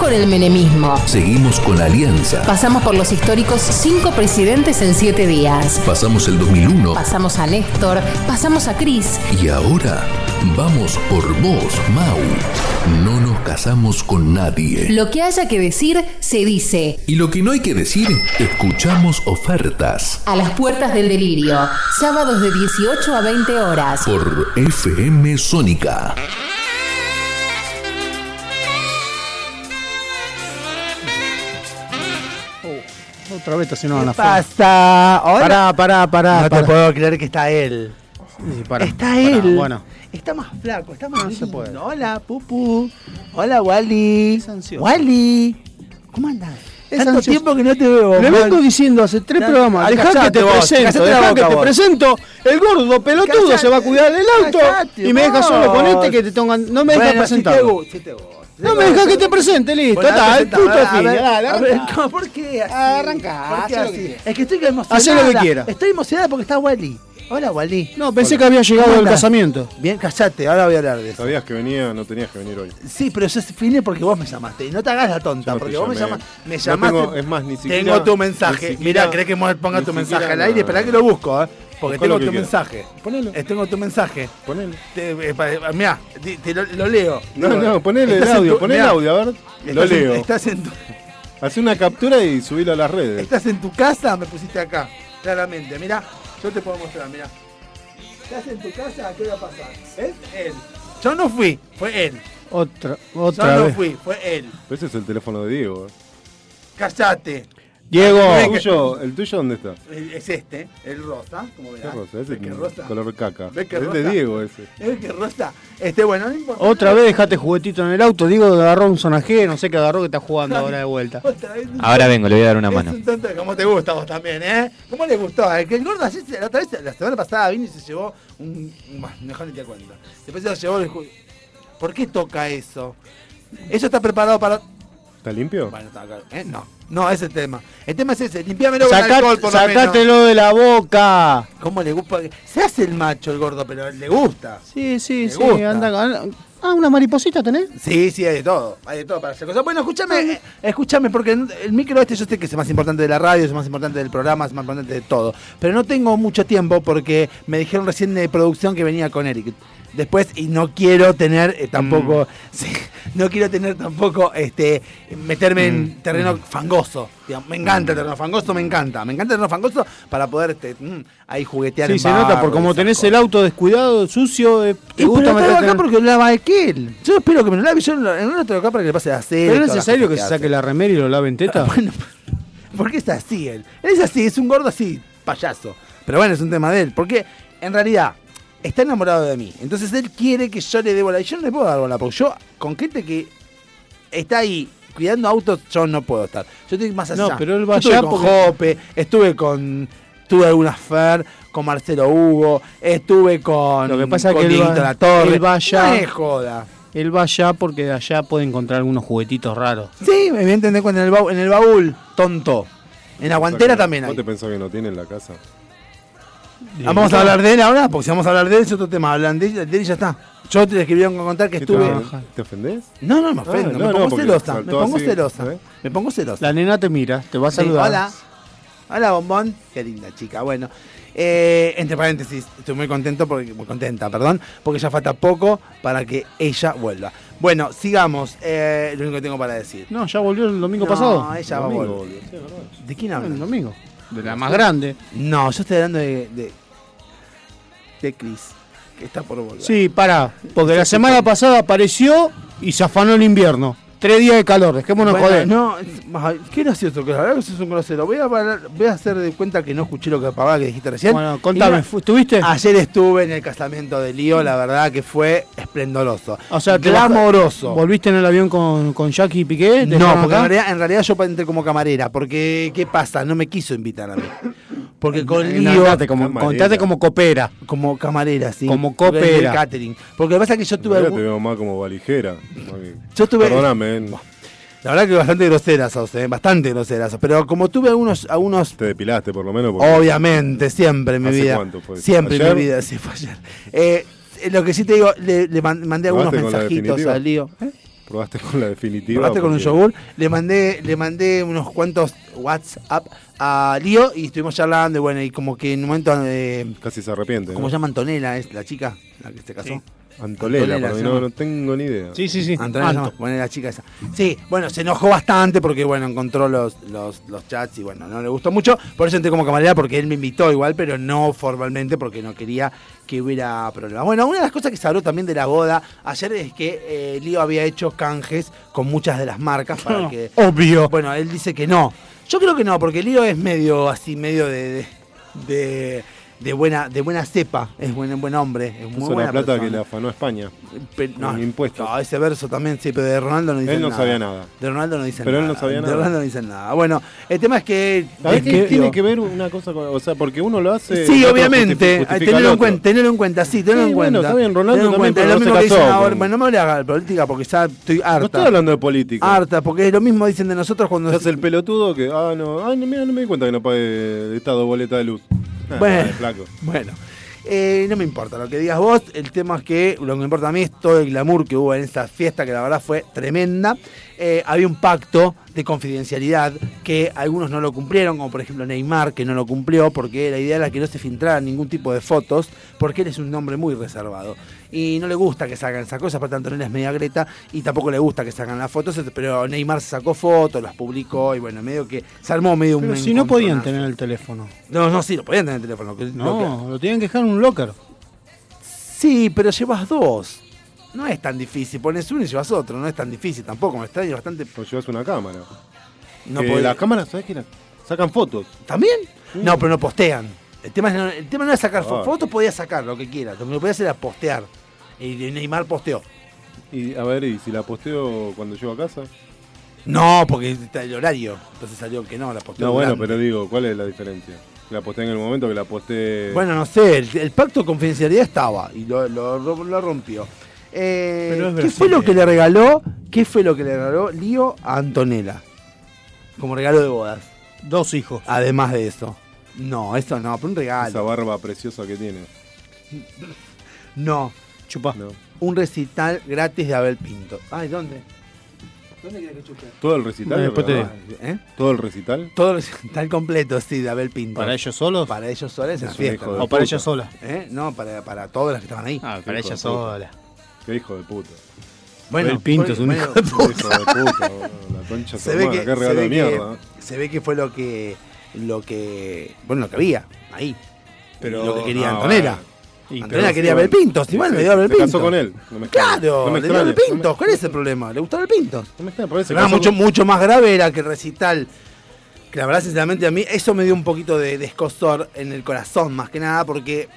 por el menemismo. Seguimos con la alianza. Pasamos por los históricos cinco presidentes en siete días. Pasamos el dos mil uno. Pasamos a Néstor, pasamos a Cris. Y ahora vamos por vos, Mau. No nos casamos con nadie. Lo que haya que decir, se dice. Y lo que no hay que decir, escuchamos ofertas. A las puertas del delirio. Sábados de dieciocho a veinte horas. Por F M Sónica. Otra vez estacionaron la ¿Qué pasa? Hola. Pará, pará, pará. No pará. te puedo creer que está él. Sí, pará, está pará, él. bueno. Está más flaco, está más No se puede. Hola, Pupu. Hola, Wally. Es ansioso. Wally. ¿Cómo andás? Es Tanto ansioso. tiempo que no te veo. Le man. vengo diciendo hace tres Ya, programas. Dejá que callate te vos, presento, callate la dejá que boca te vos. presento. El gordo pelotudo Callate, se va a cuidar del auto callate y me deja vos. solo con este que te tengan. No me deja Bueno, presentar. Si te gusta, si te gusta. No me deja que te presente, listo. Bueno, Está, el presentame, puto a fin. ver, Dale, a ver, arranca. ¿por qué así? Arranca, ¿Por qué hacé lo que así? quieras. Es que estoy emocionada. Hacé lo que quieras. Estoy emocionada porque está Wally. Hola, Wally. No, pensé Hola. que había llegado ¿Cómo el andás? casamiento. Bien, callate, ahora voy a hablar de eso. Sabías que venía, no tenías que venir hoy. Sí, pero yo vine porque vos me llamaste. Y no te hagas la tonta, Yo no porque te vos me llamé. llamas. Me No llamaste. tengo- es más, ni siquiera- Tengo tu ni mensaje. siquiera- Mirá, ¿querés que me ponga ni tu mensaje siquiera al aire? nada. Esperá que lo busco, ¿eh? Porque Buscá lo tengo que tu quieras. mensaje. Ponelo. Eh, Tengo tu mensaje. Ponelo. Te, eh, pa- mirá, te, te lo, lo leo. No, no, ponele el Estás en audio, tu- poné el mirá, audio, a ver. Lo estás en- leo. Estás en tu, Hacé una captura y subilo a las redes. estás en tu casa, me pusiste acá. Claramente, mirá. Yo te puedo mostrar, mirá. Estás en tu casa, ¿qué va a pasar? ¿Ves? Él. Yo no fui, fue él. Otra, Yo otra no vez. fui, fue él. Ese es el teléfono de Diego. eh. Callate. Diego. ¿El tuyo, ¿El tuyo dónde está? Es este, el rosa, como ¿Qué verás. rosa? Ese ¿Ves que es rosa? color caca. ¿Ves que Es de rosa? Diego ese. ¿Ves que rosa? Este, bueno, no importa. Otra vez dejaste juguetito en el auto. Digo, agarró un sonaje, no sé qué agarró que está jugando ahora de vuelta. Otra vez un Ahora vengo, le voy a dar una Es mano. un tonto, como te gusta a vos también, ¿eh? ¿Cómo le gustó? El que el gordo así, la otra vez, la semana pasada vino y se llevó un... bah, mejor ni te cuento. Después se lo llevó el... ju- ¿Por qué toca eso? Eso está preparado para... ¿Está limpio? Bueno, está acá. ¿Eh? No, no, ese es el tema. El tema es ese, limpiámelo con Sacá- alcohol por lo menos. sacátelo de la boca. ¿Cómo le gusta? Se hace el macho el gordo, pero le gusta. Sí, sí, Le sí. gusta. Anda, anda- Ah, una mariposita tenés. Sí, sí, hay de todo, hay de todo para hacer cosas. Bueno, escúchame, eh, escúchame, porque el micro este yo sé que es el más importante de la radio, es el más importante del programa, es el más importante de todo. Pero no tengo mucho tiempo porque me dijeron recién de producción que venía con Eric. Después, y no quiero tener eh, tampoco, sí, no quiero tener tampoco, este, meterme en terreno fangoso. Digamos. Me encanta el terreno fangoso, me encanta. Me encanta el terreno fangoso para poder este, mm, ahí juguetear Sí, en se nota, barro porque y como esas tenés cosas. el auto descuidado, sucio, eh, te Y gusta pero lo traigo meterte acá en- porque lo lava aquel. Yo espero que me lo lave. Yo en no lo traigo acá para que le pase la sed. ¿Pero es necesario que se saque la remera y lo lave en teta? Bueno, porque es así él. Él es así, es un gordo así, payaso. Pero bueno, es un tema de él. Porque en realidad está enamorado de mí. Entonces él quiere que yo le dé bola. Y yo no le puedo dar bola. Porque yo, con gente que está ahí cuidando autos, yo no puedo estar. Yo estoy más allá. No, pero él va Yo estuve allá con porque- Jope, estuve con. Tuve alguna fer con Marcelo Hugo, estuve con. Lo que pasa es con que él Dieguito va, La Torre. él va allá. No es joda. Él va allá porque de allá puede encontrar algunos juguetitos raros. Sí, me voy a entender cuando en el baúl, en el baúl tonto. En la guantera también hay. ¿Vos te pensás que no tiene en la casa? Ah, ¿vamos a hablar de él ahora? Porque si vamos a hablar de él es otro tema. Hablan de él, de él y ya está. Yo te escribieron a contar que ¿Qué estuve. te, ¿Te ofendés? No, no me ofendo, Ah, me no, pongo no, porque celosa. Me saltó pongo así, celosa. ¿eh? Me pongo celosa. La nena te mira, te va a Sí, saludar. hola. Hola, bombón. Qué linda chica. Bueno, eh, entre paréntesis, estoy muy contento, porque, muy contenta, perdón, porque ya falta poco para que ella vuelva. Bueno, sigamos. Eh, lo único que tengo para decir. No, ya volvió el domingo No, pasado. ella va a Domingo volver. ¿De quién hablas? El domingo. De la más grande. No, yo estoy hablando de. de, de Chris, que está por volver. Sí, pará. Porque la semana pasada apareció y se afanó el invierno. Tres días de calor, dejémonos Bueno, joder. no, es- ay, qué gracioso que la verdad que sos un grosero. Voy a, parar- voy a hacer de cuenta que no escuché lo que papá que dijiste recién. Bueno, contame, Y mira, fu- ¿estuviste? Ayer estuve en el casamiento de Lío, la verdad que fue esplendoroso. O sea, te glamoroso. ¿Volviste en el avión con, con Jackie y Piqué? ¿Te No, dejaron porque en acá? realidad, en realidad yo entré como camarera, porque ¿qué pasa? No me quiso invitar a mí. Porque con Eh, Lío, Contate como, Camarera. contate como copera. como camarera, sí. Como Porque es copera. del catering. Porque lo que pasa es que yo tuve Todavía algún- te veo más como valijera. Yo tuve- Perdóname. eh. La verdad que bastante grosera sos, eh, bastante grosera sos. Pero como tuve algunos, algunos Te depilaste por lo menos. porque- obviamente, siempre en mi ¿Hace vida. cuánto fue? Siempre en ¿Ayer? mi vida, sí, fue ayer. Eh, lo que sí te digo, le, le man- mandé algunos ¿Probaste con la mensajitos definitiva? al Lío. ¿Eh? ¿Probaste con la definitiva? Probaste con un Porque- yogur. Le mandé, le mandé unos cuantos WhatsApp a Lío y estuvimos charlando. Y bueno, y como que en un momento. Eh, Casi se arrepiente. ¿Cómo ¿no? se llama? Antonella, es la chica, la que se casó. Sí. Antolela, Antonella, para mí se no, llama. no tengo ni idea. Sí, sí, sí. Antonella, se llama. Bueno, la chica esa. Sí, bueno, se enojó bastante porque, bueno, encontró los, los, los chats y, bueno, no le gustó mucho. Por eso entré como camarera, porque él me invitó igual, pero no formalmente porque no quería que hubiera problemas. Bueno, una de las cosas que se habló también de la boda ayer es que eh, Lío había hecho canjes con muchas de las marcas para que... Obvio. Bueno, él dice que no. Yo creo que no, porque Lío es medio así, medio de... de, de de buena de buena cepa, es buen, buen hombre, es muy Puso buena la plata persona. que le afanó a España. Pero, no, con impuestos. no, ese verso también, sí, pero de Ronaldo no dicen Él no nada. sabía nada. De Ronaldo no dicen Pero él nada. no sabía De nada. Ronaldo no dicen nada. Bueno, el tema es que... ¿Sabés es qué que- tiene que ver una cosa con, o sea, porque uno lo hace... Sí, el otro obviamente, justifi- justifica al tenerlo en otro. cuenta, tenerlo en cuenta, sí, tenerlo Sí, en bueno, cuenta. está bien, Ronaldo Tenerlo en también, cuenta, es pero lo no mismo se que dicen casó ahora, con- bueno, no me le haga política porque ya estoy harta. No estoy hablando de política. Harta, porque es lo mismo dicen de nosotros cuando... Se hace el pelotudo que, ah, no, ay, no, mira, no me di cuenta que no pague de Estado boleta de luz. Ah, Bueno, dale, flaco. bueno. Eh, no me importa lo que digas vos, el tema es que lo que me importa a mí es todo el glamour que hubo en esta fiesta, que la verdad fue tremenda. Eh, había un pacto de confidencialidad que algunos no lo cumplieron, como por ejemplo Neymar, que no lo cumplió porque la idea era que no se filtraran ningún tipo de fotos, porque él es un hombre muy reservado. Y no le gusta que se hagan esas cosas, aparte Antonella es media greta, y tampoco le gusta que se hagan las fotos, pero Neymar se sacó fotos, las publicó, y bueno, medio que se armó medio un Pero si no podían encontronazo. tener el teléfono. No, no, sí, lo podían tener el teléfono. que- No, lo tenían que dejar en un locker. Sí, pero llevas dos. No es tan difícil. Pones uno y llevas otro. No es tan difícil tampoco. Me extraña bastante. Pues llevas una cámara. No Que podés- las cámaras, ¿sabes qué? Sacan fotos. ¿También? No, pero no postean. El tema, es, no- el tema no es sacar fo- Ah. fotos, podías sacar lo que quieras. Lo que no podías era postear. Y Neymar posteó. Y a ver, ¿y si la posteo cuando llego a casa? No, porque está el horario. Entonces salió que no, la posteó. No, bueno, durante. pero digo, ¿cuál es la diferencia? La posté en el momento que la posté. Bueno, no sé, el, el pacto de confidencialidad estaba y lo, lo- lo rompió. Eh, Pero es ¿Qué fue brasileño. lo que le regaló? ¿Qué fue lo que le regaló Lío a Antonella? Como regalo de bodas. Dos hijos. Además de eso. No, eso no, pero un regalo. Esa barba preciosa que tiene. No. Chupá. No. Un recital gratis de Abel Pinto. Ay, ¿dónde? ¿Dónde querés que chupe? ¿Todo el recital? Eh, después te ¿verdad? ¿Eh? ¿Todo el recital? Todo el recital completo, sí, de Abel Pinto. ¿Para ellos solos? Para ellos solos es una Es un fiesta. hijo ¿no? de ¿O para puta. ella sola? ¿Eh? No, para, para todos los que estaban ahí. Ah, Qué para hijo ella de puta. sola. Qué hijo de puta. Abel Pinto es un hijo de Qué hijo de puta, boludo. La concha de se su ve hermana, que qué se regalo ve de que, mierda. se ve que fue lo que lo que bueno lo que había ahí Pero- lo que quería ah, Antonella bueno. Y Antonella pero- quería Abel Pintos Sí, igual sí, me dio Abel se Pintos casó con él. No me extraña. claro No me le dio Abel extraña. Pintos No me- ¿cuál es el problema? ¿le gustó Abel Pintos? No me extraña, por eso se Pero era casó mucho con- mucho más grave era que el recital que la verdad sinceramente a mí eso me dio un poquito de, de escozor en el corazón más que nada porque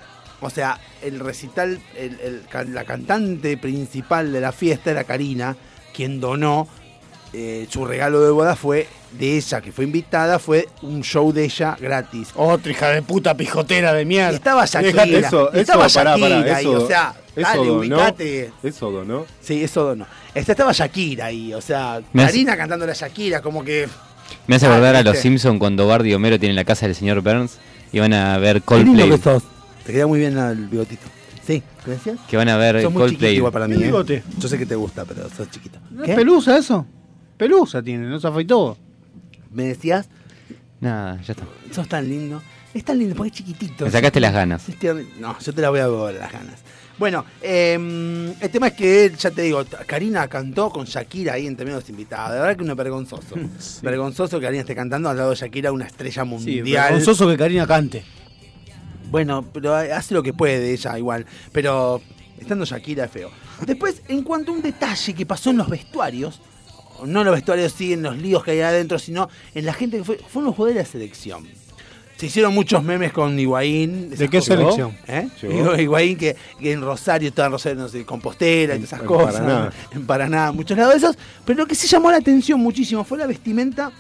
o sea el recital el- el can- la cantante principal de la fiesta era Karina quien donó eh, su regalo de boda fue de ella, que fue invitada, fue un show de ella gratis. Otra hija de puta pijotera de Y mierda. estaba Shakira, Dejate eso, y estaba eso, pará, Shakira pará, ahí, eso- o sea, eso dale, donó, ubicate. Eso donó. Sí, eso donó. Esta estaba Shakira ahí, o sea, Me hace- Karina cantando la Shakira, como que... Me hace Ah, acordar a los ¿viste? Simpsons cuando Bardi y Homero tienen la casa del señor Burns y van a ver Qué lindo Coldplay. que sos. Te queda muy bien el bigotito. Sí, ¿qué decías? Que van a ver Sos muy chiquito Coldplay. igual para mí, ¿Qué ¿eh? bigote? Yo sé que te gusta, pero sos chiquito. ¿No ¿Qué? es pelusa eso? Pelusa tiene, no se afeitó. ¿Me decías? Nada, ya está. Sos tan lindo. Es tan lindo porque es chiquitito. Me sacaste las ganas. Es tierno. No, yo te la voy a ver las ganas. Bueno, eh, el tema es que, ya te digo, Karina cantó con Shakira ahí entre medio de los invitados. De verdad que uno es vergonzoso. Sí. Vergonzoso que Karina esté cantando al lado de Shakira, una estrella Sí, mundial. vergonzoso que Karina cante. Bueno, pero hace lo que puede ella igual. Pero estando Shakira es feo. Después, en cuanto a un detalle que pasó en los vestuarios, no en los vestuarios, sí, en los líos que hay adentro, sino en la gente que fue, fueron los jugadores de la selección. Se hicieron muchos memes con Higuaín. esas ¿De qué cosas. selección? ¿Eh? Llegó. Higuaín que, que en Rosario, estaba en Rosario, no sé, Compostela y todas esas En cosas. Paraná. En Paraná, muchos lados de esos. Pero lo que sí llamó la atención muchísimo fue la vestimenta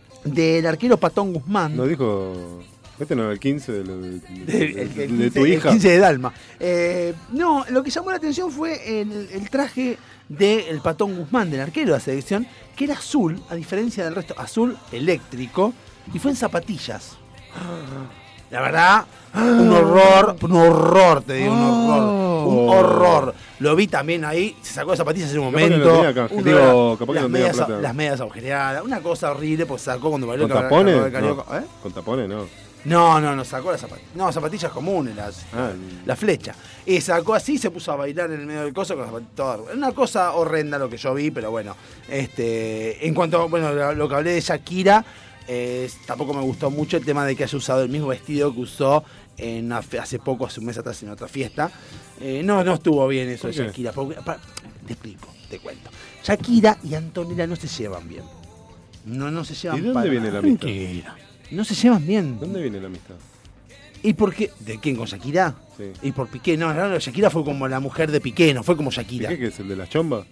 del arquero Patón Guzmán. Nos dijo. Este no era el quince de, lo de, De, de- el- el de quince tu el hija. quince de Dalma. Eh, no, lo que llamó la atención fue el, el traje del Patón Guzmán, del arquero de la selección, que era azul, a diferencia del resto, azul eléctrico, y fue en zapatillas. La verdad, un horror, un horror, te digo, un horror. Oh. Un horror. Lo vi también ahí, se sacó las zapatillas en un Capaz que momento. no tenía canje, Uno digo, era- capaz que las, no tenía medias, plata. las medias agujereadas. Una cosa horrible, pues sacó cuando bailó ¿Con el tapones? carnaval de No. Carioca. ¿Eh? ¿Con tapones no? No, no, no, sacó las zapatillas. No, zapatillas comunes, las, Ah, la flecha. Y sacó así y se puso a bailar en el medio del coso con las zapatillas todas. Una cosa horrenda lo que yo vi, pero bueno. este En cuanto, bueno, lo, lo que hablé de Shakira, eh, tampoco me gustó mucho el tema de que haya usado el mismo vestido que usó en una fe- hace poco, hace un mes atrás, en otra fiesta. Eh, no, no estuvo bien eso de ¿Por qué? Shakira. Porque, pa- te explico, te cuento. Shakira y Antonella no se llevan bien. No, no se llevan ¿Y de dónde para viene la nada. amistad? No se llevan bien. ¿Dónde viene la amistad? ¿Y por qué? ¿De quién? ¿Con Shakira? Sí. Y por Piqué. No, no, no, Shakira fue como la mujer de Piqué, no fue como Shakira. ¿Piqué que es el de las chombas?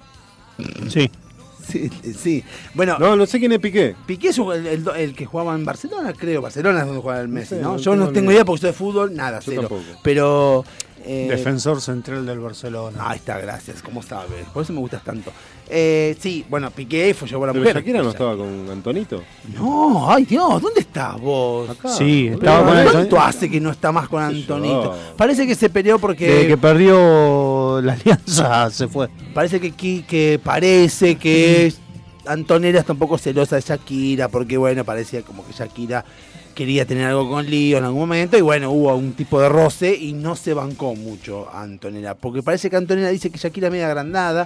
Sí. Sí, sí. Bueno. No, no sé quién es Piqué. Piqué es el, el- el que jugaba en Barcelona, creo. Barcelona es donde juega el Messi, sé, ¿no? no Yo no tengo tengo ni- idea porque soy de fútbol, nada, Yo cero. tampoco. Pero. eh, Defensor central del Barcelona. Ahí está, gracias. ¿Cómo sabes? Por eso me gustas tanto. Eh, sí, bueno, Piqué fue llevó a la ¿Pero mujer. Shakira no O sea, estaba con Antonito? No, ay Dios, ¿dónde estás vos? Acá. Sí, Pero, estaba con ¿cuánto Antonito. hace que no está más con ¿Qué sé Antonito? yo? Parece que se peleó porque. Desde que perdió la alianza se fue. Parece que, que, que parece que Antonella está un poco celosa de Shakira, porque bueno, parecía como que Shakira quería tener algo con Lío en algún momento, y bueno, hubo un tipo de roce y no se bancó mucho a Antonella, porque parece que Antonella dice que Shakira es media agrandada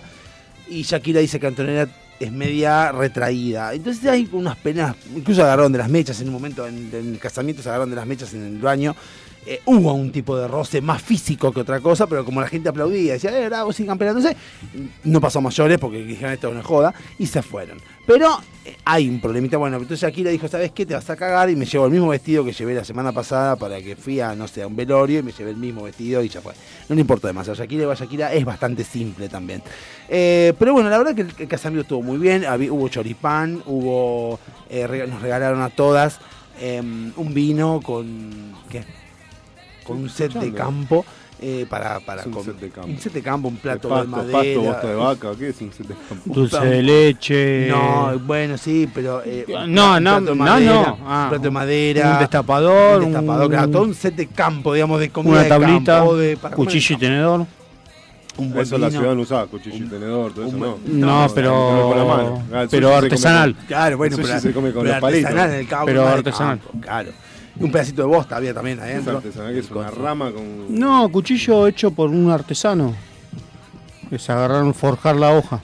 y Shakira dice que Antonella es media retraída. Entonces hay unas penas, incluso agarraron de las mechas en un momento, en, en el casamiento se agarraron de las mechas en el baño. Eh, hubo un tipo de roce más físico que otra cosa, pero como la gente aplaudía, decía, eh, bravo, sin campeonato, no sé, no pasó a mayores porque dijeron esto es una joda, y se fueron. Pero eh, hay un problemita, bueno, entonces Shakira dijo, ¿sabes qué? Te vas a cagar, y me llevo el mismo vestido que llevé la semana pasada para que fui a, no sé, a un velorio, y me llevé el mismo vestido y ya fue. No le importa demasiado, Shakira, igual Shakira es bastante simple también. Eh, pero bueno, la verdad que el, el casamiento estuvo muy bien, había, hubo choripán, hubo, eh, rega- nos regalaron a todas eh, un vino con... ¿qué? Con un set de campo eh, para, para Es un comer. set de campo. Un set de campo, un plato De de, pasto, madera. pasto, bosta de vaca, ¿qué es un set de campo? Dulce Un- de leche. No, bueno, sí, pero. Eh, un No, pla- un no, plato de no, madera, no. Ah, un plato de madera. un destapador, Un destapador, un- claro, todo un set de campo, digamos, de comida Una de tablita, campo, de, para comer cuchillo y en campo. tenedor. Un buen Eso la vino. ciudad no usaba, cuchillo y tenedor, todo eso un no. buen- No, se pero- come con la mano. Ah, el pero sushi se come artesanal. con- Claro, bueno, el sushi pero, se come con pero los palitos. artesanal en el campo. Pero no de artesanal. campo, claro. Y un pedacito de bosta había también Es adentro. artesanal, que es una rama con... No, cuchillo hecho por un artesano. Es agarrar, forjar la hoja.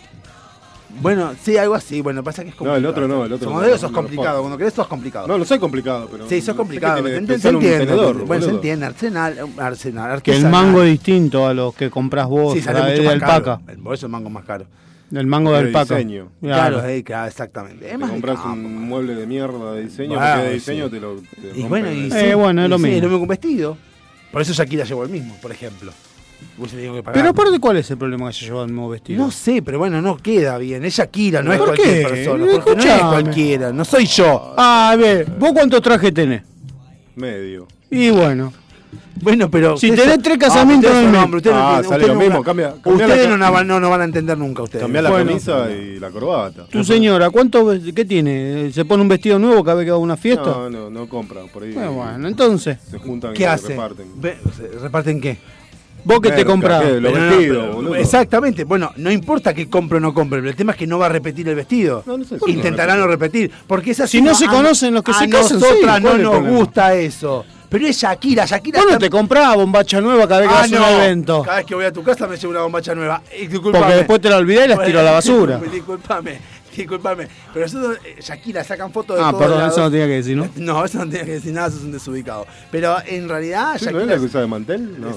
Bueno, sí, algo así. Bueno, pasa que es No, complicado. el otro no, el otro Como no, de no, eso es no lo complicado. puedo. Cuando querés, todo es complicado. No, no soy complicado, pero... Sí, sos complicado. Tiene Se que entiende, se pensar un entiende. tenedor, Bueno, se boludo. entiende. Arsenal, arsenal, Que el artesanal. mango es distinto a los que compras vos, Sí, a sale la mucho de más alpaca. caro. El- Por eso el mango es más caro. El mango de De alpaca. diseño. Claro, Claro. eh, claro, exactamente. Es Te más de compras campo. un mueble de mierda de diseño, Bueno, porque de diseño sí. te lo te Y rompen bueno, y el- sí, Eh, bueno, es y lo sí, mismo. lo mismo con vestido. Por eso Shakira llevó el mismo, por ejemplo. Hubiese tenido que pagar. Pero aparte, ¿cuál es el problema que se lleva el nuevo vestido? No sé, pero bueno, no queda bien. Es Shakira, no es ¿Por cualquier qué? persona. Porque no es Escuchame. cualquiera, no soy yo. Ah, a ver, ¿vos cuántos trajes tenés? Medio. Y bueno. Bueno, pero. Si ustedes tenés son- tres Ah, casamientos ustedes en son el mes. hombres, ustedes no Ah, entienden- sale ustedes lo no mismo, van- cambia- cambia Ustedes la- no, la van- no, no van a entender nunca, ustedes. Cambiá la Bueno. camisa y la corbata. Tu señora, ¿cuánto ve- qué tiene? ¿Se pone un vestido nuevo cada vez que va a una fiesta? No, no, no compra, por ahí. Bueno, bueno, entonces. Se juntan ¿Qué y hace? reparten. Ve- ¿Reparten qué? ¿Vos qué te Merca, comprás? ¿qué? Los Pero no, vestidos, pero- boludo. Exactamente. Bueno, no importa que compre o no compre, pero el tema es que no va a repetir el vestido. No, no sé si Intentará no no repetir. Porque es así. Si no se a- conocen los que a se casan, sí, nosotras ¿cuál no es el nos problema? gusta eso. Pero es Shakira, Shakira. Vos no está- te comprás bombacha nueva cada vez que Ah, vas a no. un evento. Cada vez que voy a tu casa me llevo una bombacha nueva. Eh, disculpame. Porque después te la olvidás y las tiro a la basura. Disculpame, disculpame. Pero nosotros, eh, Shakira, sacan fotos de Ah, todos perdón, lados. eso no tenía que decir, ¿no? No, eso no tenía que decir nada, eso es un desubicado. Pero en realidad, ¿Sí, ¿No es Shakira la que usa de mantel? No.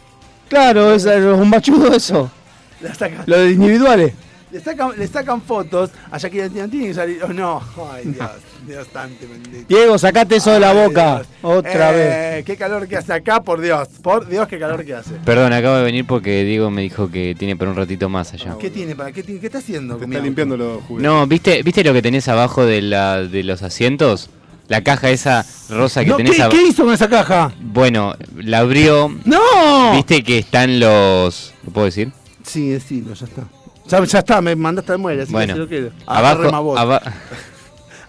Claro, es es un bachudo eso. la saca- Lo de individuales. le, sacan, le sacan fotos a Shakira, tiene tiene que salir. Oh, no, ay Dios, Dios tanto bendito. Diego, sacate eso de la Ay, boca. Dios. Otra Eh, vez. Qué calor que hace acá, por Dios. Por Dios, qué calor que hace. Perdón, acabo de venir porque Diego me dijo que tiene para un ratito más allá. ¿Qué tiene? ¿Para qué, tiene- qué está haciendo? Te con mi está auto? limpiando los juguetes. No, ¿viste, ¿viste lo que tenés abajo de, la, de los asientos? La caja esa rosa que No, tenés ¿qué, abajo. ¿Qué hizo con esa caja? Bueno, la abrió. ¡No! ¿Viste que están los... ¿Lo puedo decir? Sí, decilo, ya está. Ya, ya está, me mandaste al muere, así Bueno, que si lo quiero. abajo... Agarre más vos. aba-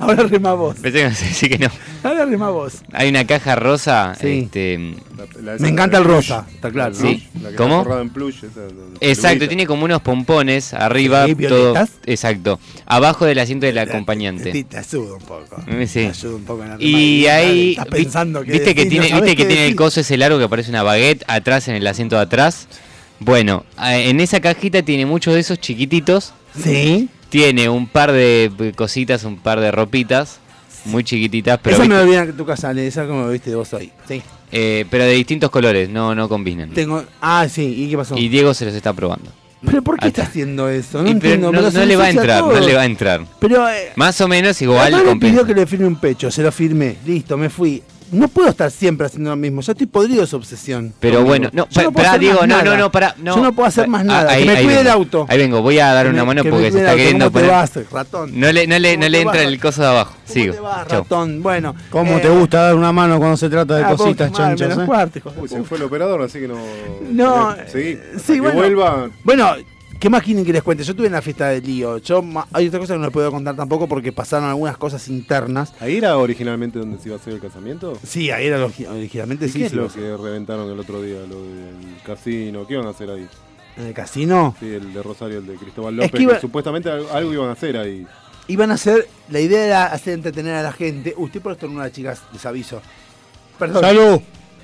Ahora rima vos. Pensé que no sé, sí que no. Ahora rima vos. Hay una caja rosa. Sí. Este, La- la- Me encanta el rosa, está claro, Sí. La que ¿Cómo? está forrada en plush, esa, de- Exacto, peludita. tiene como unos pompones arriba. Sí, todo, violetas. exacto. Abajo del asiento del acompañante. Te, te ayuda un poco. Eh, Sí. Te ayuda un poco en la rima. Y ahí. Estás pensando que viste que decís, tiene, no sabés viste que qué tiene el decir. coso ese largo que parece una baguette atrás en el asiento de atrás. Bueno, eh, en esa cajita tiene muchos de esos chiquititos. Sí. Tiene un par de cositas, un par de ropitas. Muy chiquititas, pero, Eso me viste- lo vi en tu casa, Ale, esa como lo viste vos hoy. Sí. eh, pero de distintos colores, no, no combinan. Tengo. Ah, sí, ¿y qué pasó? Y Diego se los está probando. ¿Pero por qué Ah, está haciendo eso? No Y pero entiendo. no, me lo no le va a ensucia entrar, todo. no le va a entrar. Pero. Eh, Más o menos igual Además le compensa. pidió que le firme un pecho, se lo firmé. Listo, me fui. No puedo estar siempre haciendo lo mismo. Ya estoy podrido de su obsesión. Pero conmigo. bueno, no, Yo no puedo pará, hacer Diego, más no, nada. no, no, pará. No. Yo no puedo hacer más Ah, nada. ahí- que me ahí cuide el vengo. auto. Ahí vengo, voy a dar Que una me- mano que me porque se cuide el está auto. queriendo ¿Cómo te poner. vas, ratón? No le, no le, ¿Cómo no le te entra vas? el coso de abajo. Sigo. te vas, Chau. ratón? Bueno. ¿Cómo eh, te gusta dar una mano cuando se trata de ah, cositas poca madre, chanchas? menos eh? cuarto, hijo de Uy, se puta. fue el operador, así que no. No, eh, Seguí. sí, Hasta que bueno. vuelva. Bueno, ¿qué más quieren que les cuente? Yo estuve en la fiesta de Lío. Yo, ma- hay otra cosa que no les puedo contar tampoco porque pasaron algunas cosas internas. ¿Ahí era originalmente donde se iba a hacer el casamiento? Sí, ahí era origi- originalmente ¿Y sí. qué es sí, lo sí. que reventaron el otro día? Lo del casino. ¿Qué iban a hacer ahí? ¿En el casino? Sí, el de Rosario, el de Cristóbal Es López. que iba- que supuestamente algo, algo iban a hacer ahí. Iban a hacer, la idea era hacer entretener a la gente. Uy, estoy por estornudar, chicas, les aviso. Perdón. ¡Salud!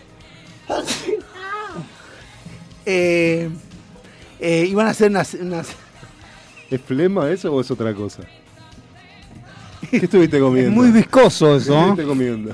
Eh, eh, iban a hacer unas, unas- ¿Es flema eso o es otra cosa? ¿Qué estuviste comiendo? Es muy viscoso ¿Qué eso, ¿eh? estuviste comiendo?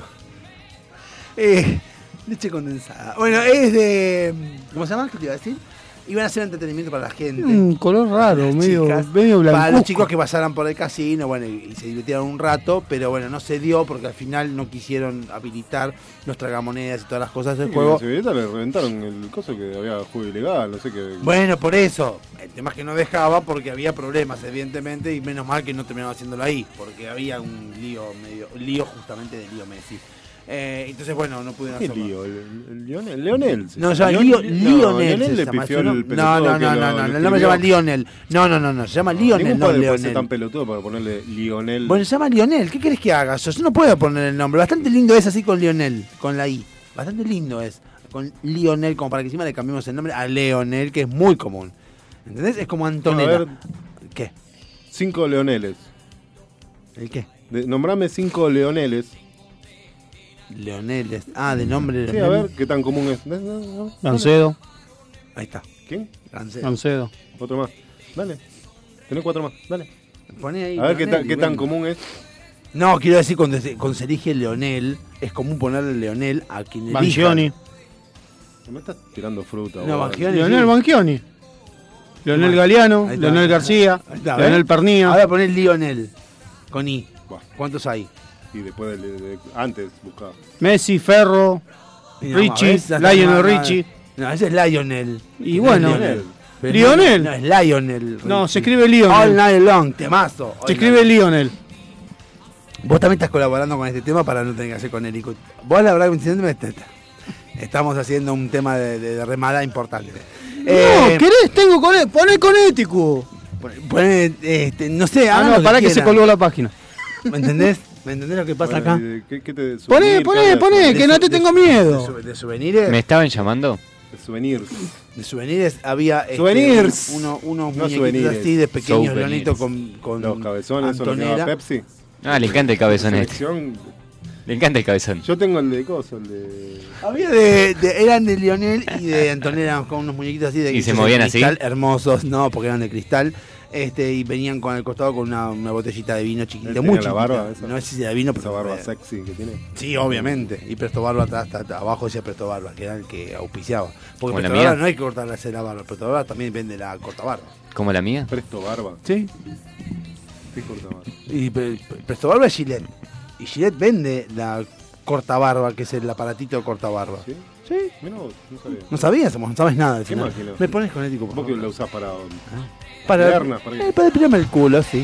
eh, leche condensada. Bueno, es de... ¿Cómo se llama? ¿Qué te iba a decir? Iban a hacer entretenimiento para la gente. Un color raro, Las medio, chicas, medio para los blancuzco. chicos que pasaran por el casino, bueno, y, y se divirtieron un rato, pero bueno, no se dio porque al final no quisieron habilitar los tragamonedas y todas las cosas del Sí, juego. que la seguridad le reventaron el coso que había juego ilegal, no sé qué. Bueno, por eso. El tema es que no dejaba porque había problemas, evidentemente, y menos mal que no terminaba haciéndolo ahí, porque había un lío medio, un lío justamente de Lío Messi. Eh, entonces, bueno, no pudieron ¿Qué hacerlo. lío? ¿El, el Lionel? ¿Leonel? No, se llama Leon- Lío, no, Lionel. Lionel se le llama, pifió ¿no? el No, pelotudo no, que no, lo- no, no, lo no, no me escribió. llama Lionel. No, no, no, no, se llama Lionel, Ningún no padre puede ser Leonel. tan pelotudo para ponerle Lionel. Bueno, se llama Lionel. ¿Qué querés que haga? Yo, yo no puedo poner el nombre. Bastante lindo es así con Lionel, con la I. Bastante lindo es. Con Lionel, como para que encima le cambiemos el nombre a Leonel, que es muy común. ¿Entendés? Es como Antonella. A ver, ¿Qué? Cinco Leoneles. ¿El qué? De- nombrame cinco Leoneles. Leonel. es- Ah, de nombre Sí, Leonel. a ver, ¿qué tan común es? No, no, no, Gancedo. Ahí está. ¿Quién? Gancedo. Gancedo. Otro más. Dale. Tenés cuatro más. Dale. Poné ahí A ver, ¿qué, Leonel ta- y qué tan bueno. común es? No, quiero decir, cuando se, cuando se elige Leonel, es común ponerle Leonel a quien elija. Banchioni. Me estás tirando fruta. No, vos. Banchioni. Leonel sí. Banchioni. Leonel Galeano. Ahí está. Leonel García. Ahí está, Leonel ¿ves? Pernía. Ahora poner Lionel. Con I. Buah. ¿Cuántos hay? Y después de, de- de- antes buscaba. Messi, Ferro. Y no, Richie, ¿ves? Ya está, Lionel no, no, Richie. No, ese es Lionel. Y No bueno, es Lionel. Pero Lionel. No, no es Lionel. No, Richie. se escribe Lionel. All night long, temazo. All Se escribe night- Lionel. Vos también estás colaborando con este tema para no tener que hacer con Eric. Vos la verdad, coincidentemente, te- te- estamos haciendo un tema de, de- de remada importante. No, Eh, ¿querés? Tengo con poné con ético. Poné, este, no sé, Ah, hagan no, lo para que se quieran. colgó la página. ¿Me entendés? ¿Me entendés lo que pasa Bueno, acá? y de- ¿qué, qué te, Poné, souvenir, poné, Carla? poné, De que no su- te de tengo su- miedo. De, su- de souvenirs. ¿Me estaban llamando? De souvenirs. De souvenirs había este, Souvenirs. uno, unos No muñequitos souvenirs. así de pequeños Souvenirs. leonitos con, con Los cabezones son los que Antonella. lleva Pepsi. Ah, le encanta el cabezón este. Selección. Le encanta el cabezón. Yo tengo el de coso, el de. Había de, de- eran de Lionel y de Antonella con unos muñequitos así de ¿Y se de movían así? cristal, hermosos, no, porque eran de cristal. Este, y venían con el costado con una, una botellita de vino chiquita, ¿Él muy tenía chiquita. la barba esa? No sé si era de vino, Esa pero barba eh, sexy que tiene. sí, obviamente. Y Presto Barba hasta, hasta- hasta abajo decía Presto Barba, que era el que auspiciaba. Porque ¿Como la Presto Barba mía? no hay que cortarle así la barba, Presto Barba también vende la corta barba. ¿Como la mía? Presto barba. Sí. ¿Qué corta barba? Y Pre- Presto Barba es Gillette. Y Gillette vende la corta barba, que es el aparatito de corta barba. ¿Sí? Sí. Mirá vos, no sabía. No sabías, no sabes nada. al ¿Qué final. máquina? Me pones con ético, por Vos que favor. lo usás para. Para, piernas, para eh, para depilarme el culo, sí.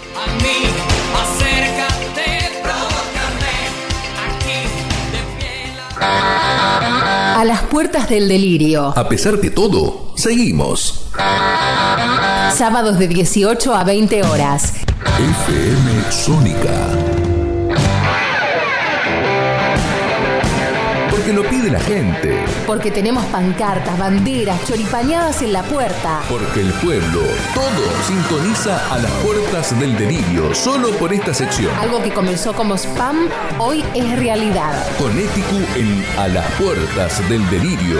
A las puertas del delirio. A pesar de todo, seguimos. Sábados de dieciocho a veinte horas. F M Sónica. Porque lo pide la gente. Porque tenemos pancartas, banderas, choripañadas en la puerta. Porque el pueblo, todo, sintoniza a las puertas del delirio, solo por esta sección. Algo que comenzó como spam, hoy es realidad. Con Ético en A las puertas del delirio.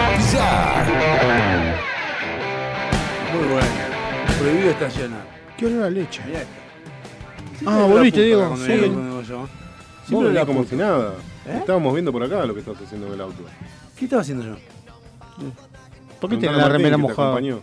¡Ya! Muy bueno. Prohibido estacionar. ¿Qué olor a leche? Mirá esto. Ah, volviste, Diego. Sí. Sí. Vos Siempre venís la como puta. si nada. ¿Eh? Estábamos viendo por acá lo que estás haciendo en el auto. ¿Qué estaba haciendo yo? ¿Por qué Preguntale tiene a la Martín, remera que te mojada? acompañó.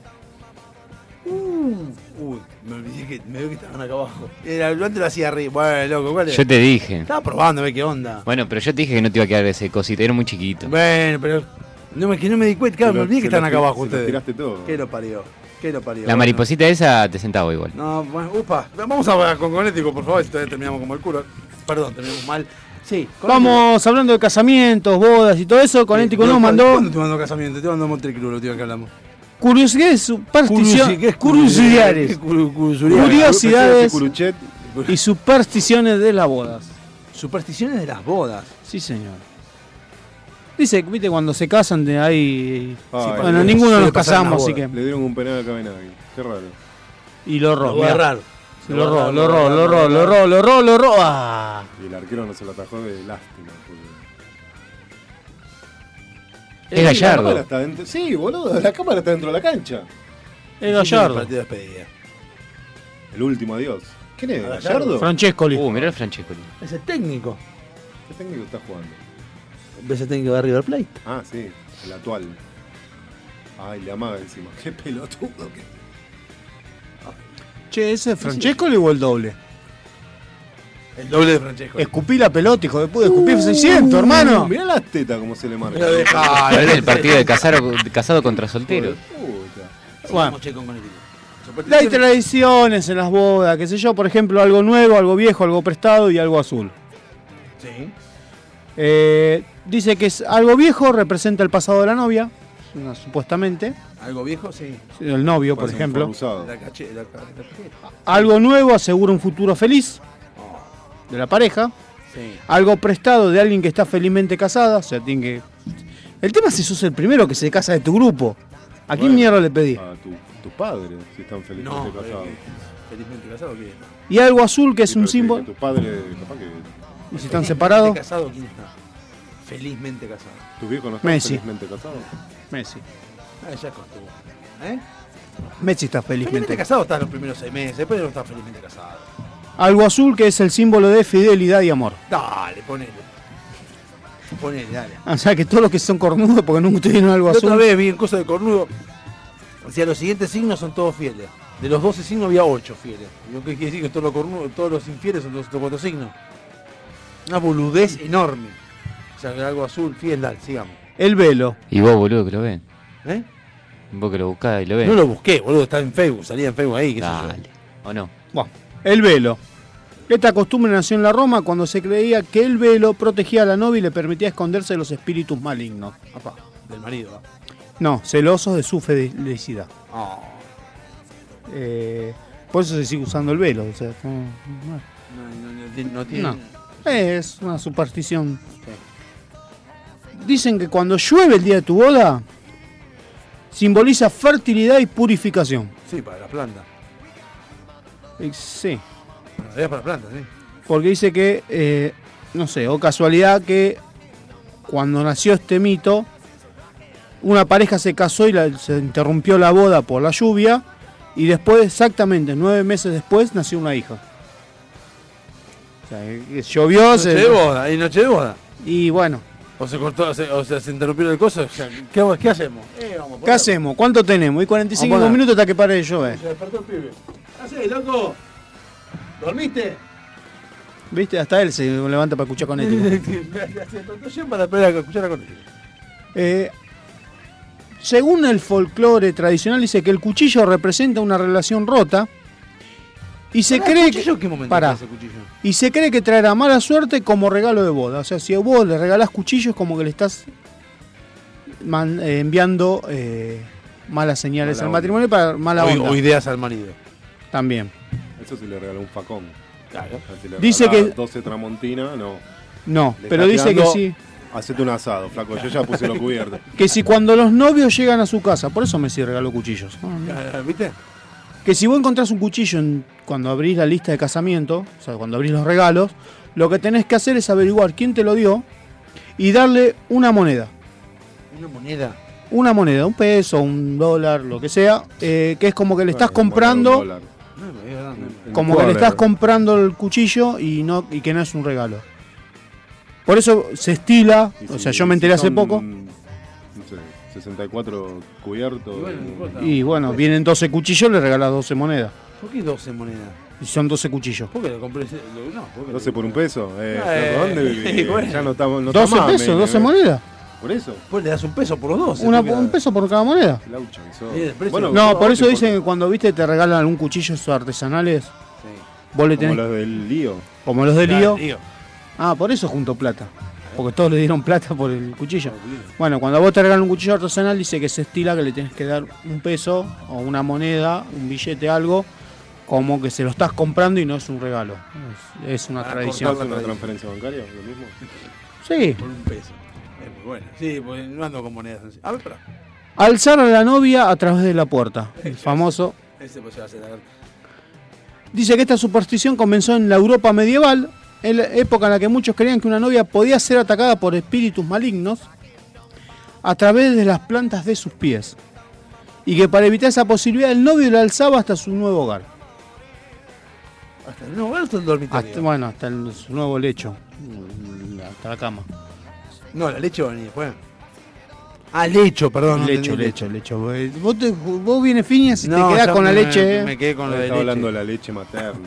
Uy, me olvidé que me veo que estaban acá abajo. Era, yo antes lo hacía arriba. Bueno, loco, ¿cuál es? Yo te dije. Estaba probando a ver qué onda. Bueno, pero yo te dije que no te iba a quedar ese cosito, era muy chiquito. Bueno, pero no me, que no me di cuenta, claro, Se me lo- olvidé que se estaban lo acá ti- abajo se lo ustedes. tiraste todo. ¿Qué lo parió? ¿Qué lo parió? La Bueno. mariposita esa te sentaba igual. No, bueno, upa, vamos a hablar con Conético, por favor, si todavía terminamos como el culo. Perdón, terminamos mal. Sí, Vamos hablando de casamientos, bodas y todo eso. Conético nos mandó ¿Cuándo te mandó casamiento? Te mandó Montecristo, lo último que hablamos. curiosidades, supersticiones, ¿Qué es curiosidades, ¿Qué curu- curiosidades? curiosidades Curuchet. y supersticiones de las bodas. Supersticiones de las bodas. Sí, señor. Dice, viste, cuando se casan de ahí... Ay, bueno, le- ninguno suele nos pasar en casamos, las así que... bodas. Le dieron un penal a Cabenagui. Qué raro. Y lo erró. Lo voy a mirá. errar. Lo erró, lo erró, lo erró, lo erró, lo erró, lo erró. ¡Ah! Y el arquero no se lo atajó de lástima. Es Eh, Gallardo. La cámara está dentro. Sí, boludo, la cámara está dentro de la cancha. Es Gallardo. Partido de despedida. El último adiós. ¿Quién es? Gallardo. ¿Gallardo? Francescoli. Uh, mirá el Francescoli. Es el técnico. ¿Qué técnico está jugando? ¿Ves el técnico de River Plate? Ah, sí, el actual. Ay, le amaga encima. Qué pelotudo que. Che, ¿ese es Francescoli o el doble? El doble de Francesco. Escupí la pelota, hijo de puta. Escupí seiscientos, hermano. Mirá las tetas como se le marca. Pero dejá, Pero es el partido de casado, de casado contra soltero. Bueno, che, con Conético. Hay tradiciones en las bodas, qué sé yo, por ejemplo, algo nuevo, algo viejo, algo prestado y algo azul. Sí. Eh, dice que es algo viejo, representa el pasado de la novia, una- supuestamente. Algo viejo, sí. El novio, por Parece un ejemplo. forrusado. La caché, la, la, la- Algo nuevo asegura un futuro feliz de la pareja. Sí. Algo prestado de alguien que está felizmente casada. O sea, tiene que. El tema es si sos el primero que se casa de tu grupo. ¿A quién Bueno, mierda le pedí? A tu, tus padres, si están felizmente No, casados. eh, felizmente casado, ¿quién está? Y algo azul que es Sí, un pero que- símbolo. que tus padres, capaz que. Y si están Felizmente separados, casado, ¿quién está? Felizmente casado. ¿Tus viejos no están Messi. felizmente casados? Messi. Ah, ya es costumbre. ¿Eh? Messi está Felizmente felizmente. casado está los primeros seis meses, después no está felizmente casado. Algo azul que es el símbolo de fidelidad y amor. Dale, ponele. Ponele, dale. O sea que todos los que son cornudos porque nunca tuvieron algo La otra azul. vez vi en cosa de cornudo. O sea, los siguientes signos son todos fieles. De los doce signos había ocho fieles. ¿Y qué quiere decir que todos los cornudos, todos los infieles son los otros cuatro signos? Una boludez enorme. O sea, que algo azul, fiel, dale, sigamos. El velo. Y vos, boludo, que lo ven. ¿Eh? Vos que lo buscás y lo ven. No lo busqué, boludo, está en Facebook, salía en Facebook ahí, qué sé yo. Dale. ¿O no? Bueno, el velo. Esta costumbre nació en la Roma cuando se creía que el velo protegía a la novia y le permitía esconderse de los espíritus malignos. Apá, del marido. No, celosos de su felicidad. Oh. Eh, por eso se sigue usando el velo. O sea, no, no- No, no, no, tiene- no tiene. no. Es una superstición. Dicen que cuando llueve el día de tu boda, simboliza fertilidad y purificación. Sí, para la planta. Eh, Sí, En realidad para la planta, sí. porque dice que, eh, no sé, o casualidad que cuando nació este mito, una pareja se casó y la- se interrumpió la boda por la lluvia, y después, exactamente nueve meses después, nació una hija. O sea, que llovió, Noche se... de boda, hay noche de boda. y bueno, O se cortó, se- o sea, se interrumpió el coso. O sea, ¿qué, qué hacemos? Eh, vamos a ¿qué poner- hacemos? ¿Cuánto tenemos? Y cuarenta y cinco Vamos a poner. minutos hasta que pare de llover. Se despertó el pibe. ¿Qué haces, loco? ¿Dormiste? ¿Viste? Hasta él se levanta para escuchar con él. Se despertó yo para esperar a escuchar a Conético. Eh, según el folclore tradicional, dice que el cuchillo representa una relación rota y se Pará, cree ¿el cuchillo que, qué momento pará. está ese cuchillo? y se cree que traerá mala suerte como regalo de boda. O sea, si vos le regalás cuchillos, como que le estás man- eh, enviando eh, malas señales Mala al onda. matrimonio para mala O, onda. o ideas al marido. También. Eso se le regaló un facón. Claro. Si le Dice regalás que- doce Tramontina, no. No, Le pero está dice que tirando sí. hacete un asado, flaco, yo ya puse los cubiertos. Que si cuando los novios llegan a su casa, por eso Messi regaló cuchillos. ¿Viste? Que si vos encontrás un cuchillo en- cuando abrís la lista de casamiento, o sea, cuando abrís los regalos, lo que tenés que hacer es averiguar quién te lo dio y darle una moneda. Una moneda. Una moneda, un peso, un dólar, lo que sea, eh, que es como que le estás comprando, como que le estás comprando el cuchillo y no y que no es un regalo. Por eso se estila, o sea, yo me enteré hace poco. No sé, sesenta y cuatro cubiertos. Y bueno, vienen doce cuchillos, le regalás doce monedas. ¿Por qué doce monedas? Y son doce cuchillos. ¿Por qué lo compré? Lo- No, ¿por qué lo- doce por un peso. Eh, Eh, flaco, ¿dónde vivís? bueno. Ya no estamos. No doce está más, pesos, Mene, doce eh. monedas. Por eso. Pues le das un peso por los doce. Una, porque un la- peso por cada moneda. Laucha, eso. Sí, el precio- Bueno, No, por no, eso porque- dicen que cuando viste te regalan algún cuchillo esos artesanales, vos le Como tenés los del lío. como los de Claro, lío. lío. Ah, por eso junto plata. Porque todos le dieron plata por el cuchillo. Bueno, cuando vos te regalan un cuchillo artesanal, dice que se estila que le tenés que dar un peso o una moneda, un billete, algo, como que se lo estás comprando y no es un regalo. Es, es una Para tradición. ¿Hacer una transferencia bancaria? ¿Lo mismo? Sí. Por un peso. Es muy bueno. Sí, porque no ando con monedas. así. A ver, espera. Alzar a la novia a través de la puerta. El famoso. Ese pues se va a hacer. A ver. Dice que esta superstición comenzó en la Europa medieval, en la época en la que muchos creían que una novia podía ser atacada por espíritus malignos a través de las plantas de sus pies. Y que para evitar esa posibilidad el novio la alzaba hasta su nuevo hogar. Hasta el nuevo hasta el dormitorio. Hasta, bueno, hasta el- su nuevo lecho. Hasta la cama. No, la leche va a venir después. Ah, lecho, perdón. no lecho, entendí lecho, lecho. Eh, Vos, te- vos vienes Fiñas y No, te quedás ya con la me- leche. eh. me quedé con lo de Está leche. hablando de la leche materna.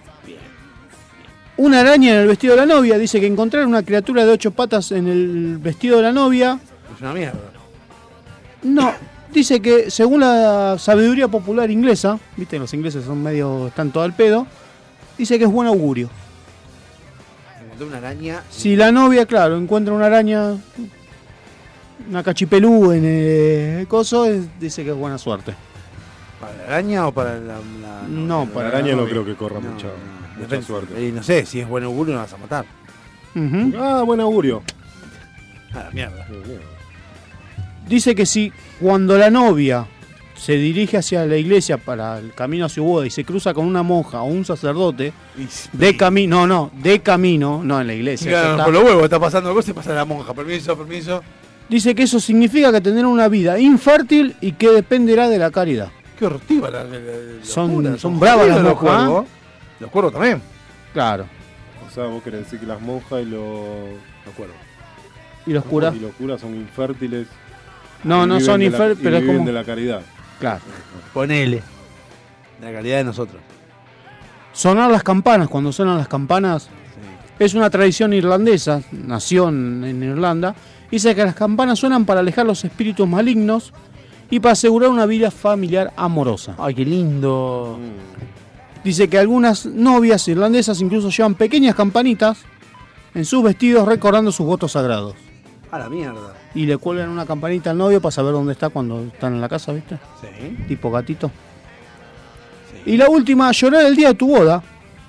Una araña en el vestido de la novia. Dice que encontrar una criatura de ocho patas en el vestido de la novia. Es una mierda. No, dice que según la sabiduría popular inglesa, viste, los ingleses son medio, están todo al pedo, dice que es buen augurio. Encontré una araña. Si la novia, claro, encuentra una araña, una cachipelú en el coso, es- dice que es buena suerte. ¿Para la araña o para la.? la- No, La para araña la no novia. creo que corra No, mucha, no. mucha Depende. suerte. Y no sé, si es buen augurio, no vas a matar. Ujú. Ah, buen augurio. Ah, la mierda. Dice que si cuando la novia se dirige hacia la iglesia para el camino a su boda y se cruza con una monja o un sacerdote, de camino, no, no, de camino, no en la iglesia. Claro, ya está. por los huevos está pasando cosas y pasa la monja. Permiso, permiso. Dice que eso significa que tendrá una vida infértil y que dependerá de la caridad. Qué hortiva la. la- la- la Son- locura, son bravas las jodidos los monjas, ¿eh? cuervos. Los cuervos también. Claro. O sea, vos querés decir que las monjas y los, los cuervos. ¿Y los curas? Y los curas son infértiles. No, y no viven son de la- infértiles, y pero es viven como- de la caridad. Claro. Ponele. La calidad de nosotros. Sonar las campanas, cuando suenan las campanas, es una tradición irlandesa, nació en, en Irlanda. Dice que las campanas suenan para alejar los espíritus malignos y para asegurar una vida familiar amorosa. Ay, qué lindo. Dice que algunas novias irlandesas incluso llevan pequeñas campanitas en sus vestidos recordando sus votos sagrados. A la mierda. Y le cuelgan una campanita al novio para saber dónde está cuando están en la casa, ¿viste? Sí. Tipo gatito. Y la última, llorar el día de tu boda.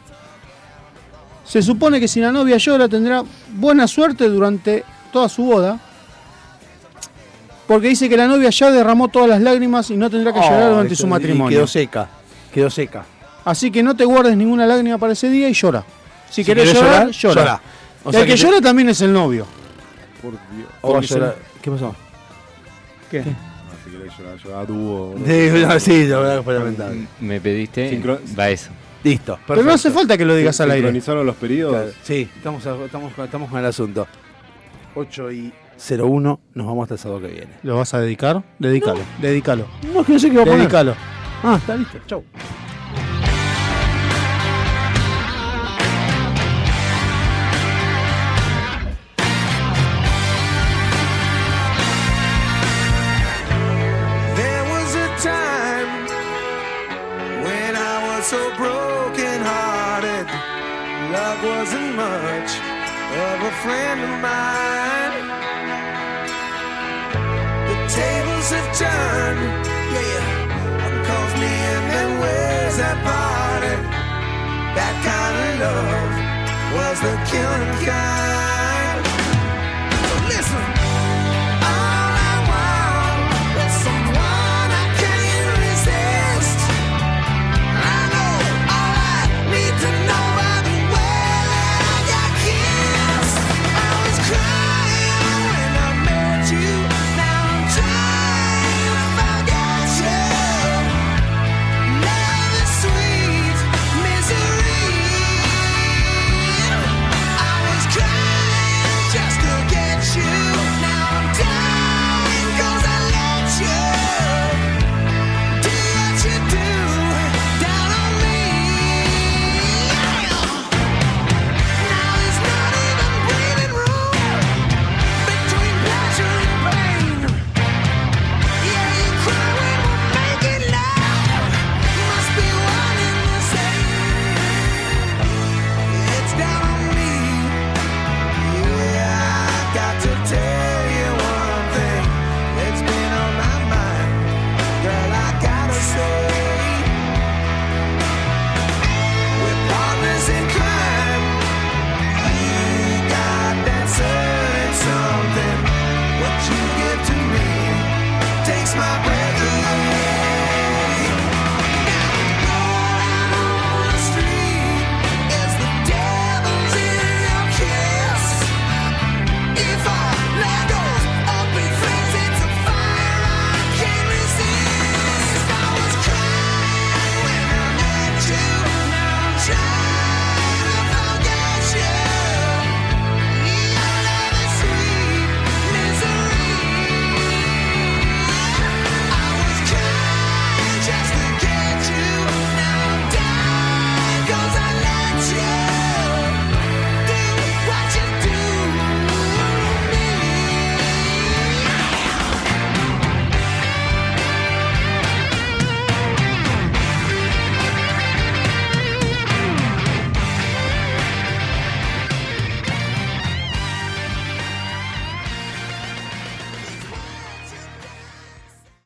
Se supone que si la novia llora tendrá buena suerte durante toda su boda. Porque dice que la novia ya derramó todas las lágrimas y no tendrá que llorar Oh, durante eso, su y matrimonio. Quedó seca. Quedó seca. Así que no te guardes ninguna lágrima para ese día y llora. Si, Si querés querés llorar, llorar, llora. llora. O Y sea el que, que te- llora también es el novio. Por Dios. O va a Porque se- llorar. ¿Qué pasó? ¿Qué? Ah, si querés llorar, llorar a dúo. ¿no? Sí, no, sí, la verdad que fue lamentable. Me pediste, Sincro- va eso. Listo. Pero no hace falta que lo digas al aire. ¿Sincronizaron los periodos? Claro, sí, estamos, estamos, estamos con el asunto. ocho y cero uno, nos vamos hasta el sábado que viene. ¿Lo vas a dedicar? Dedícalo, dedícalo. No, es que no sé qué va a poner. Dedícalo. Ah, está listo. Chau. There was a time when I was so broken hearted. Love wasn't much of a friend of mine. The tables have turned, yeah. One calls me and then where's that party? That kind of love was the killing kind.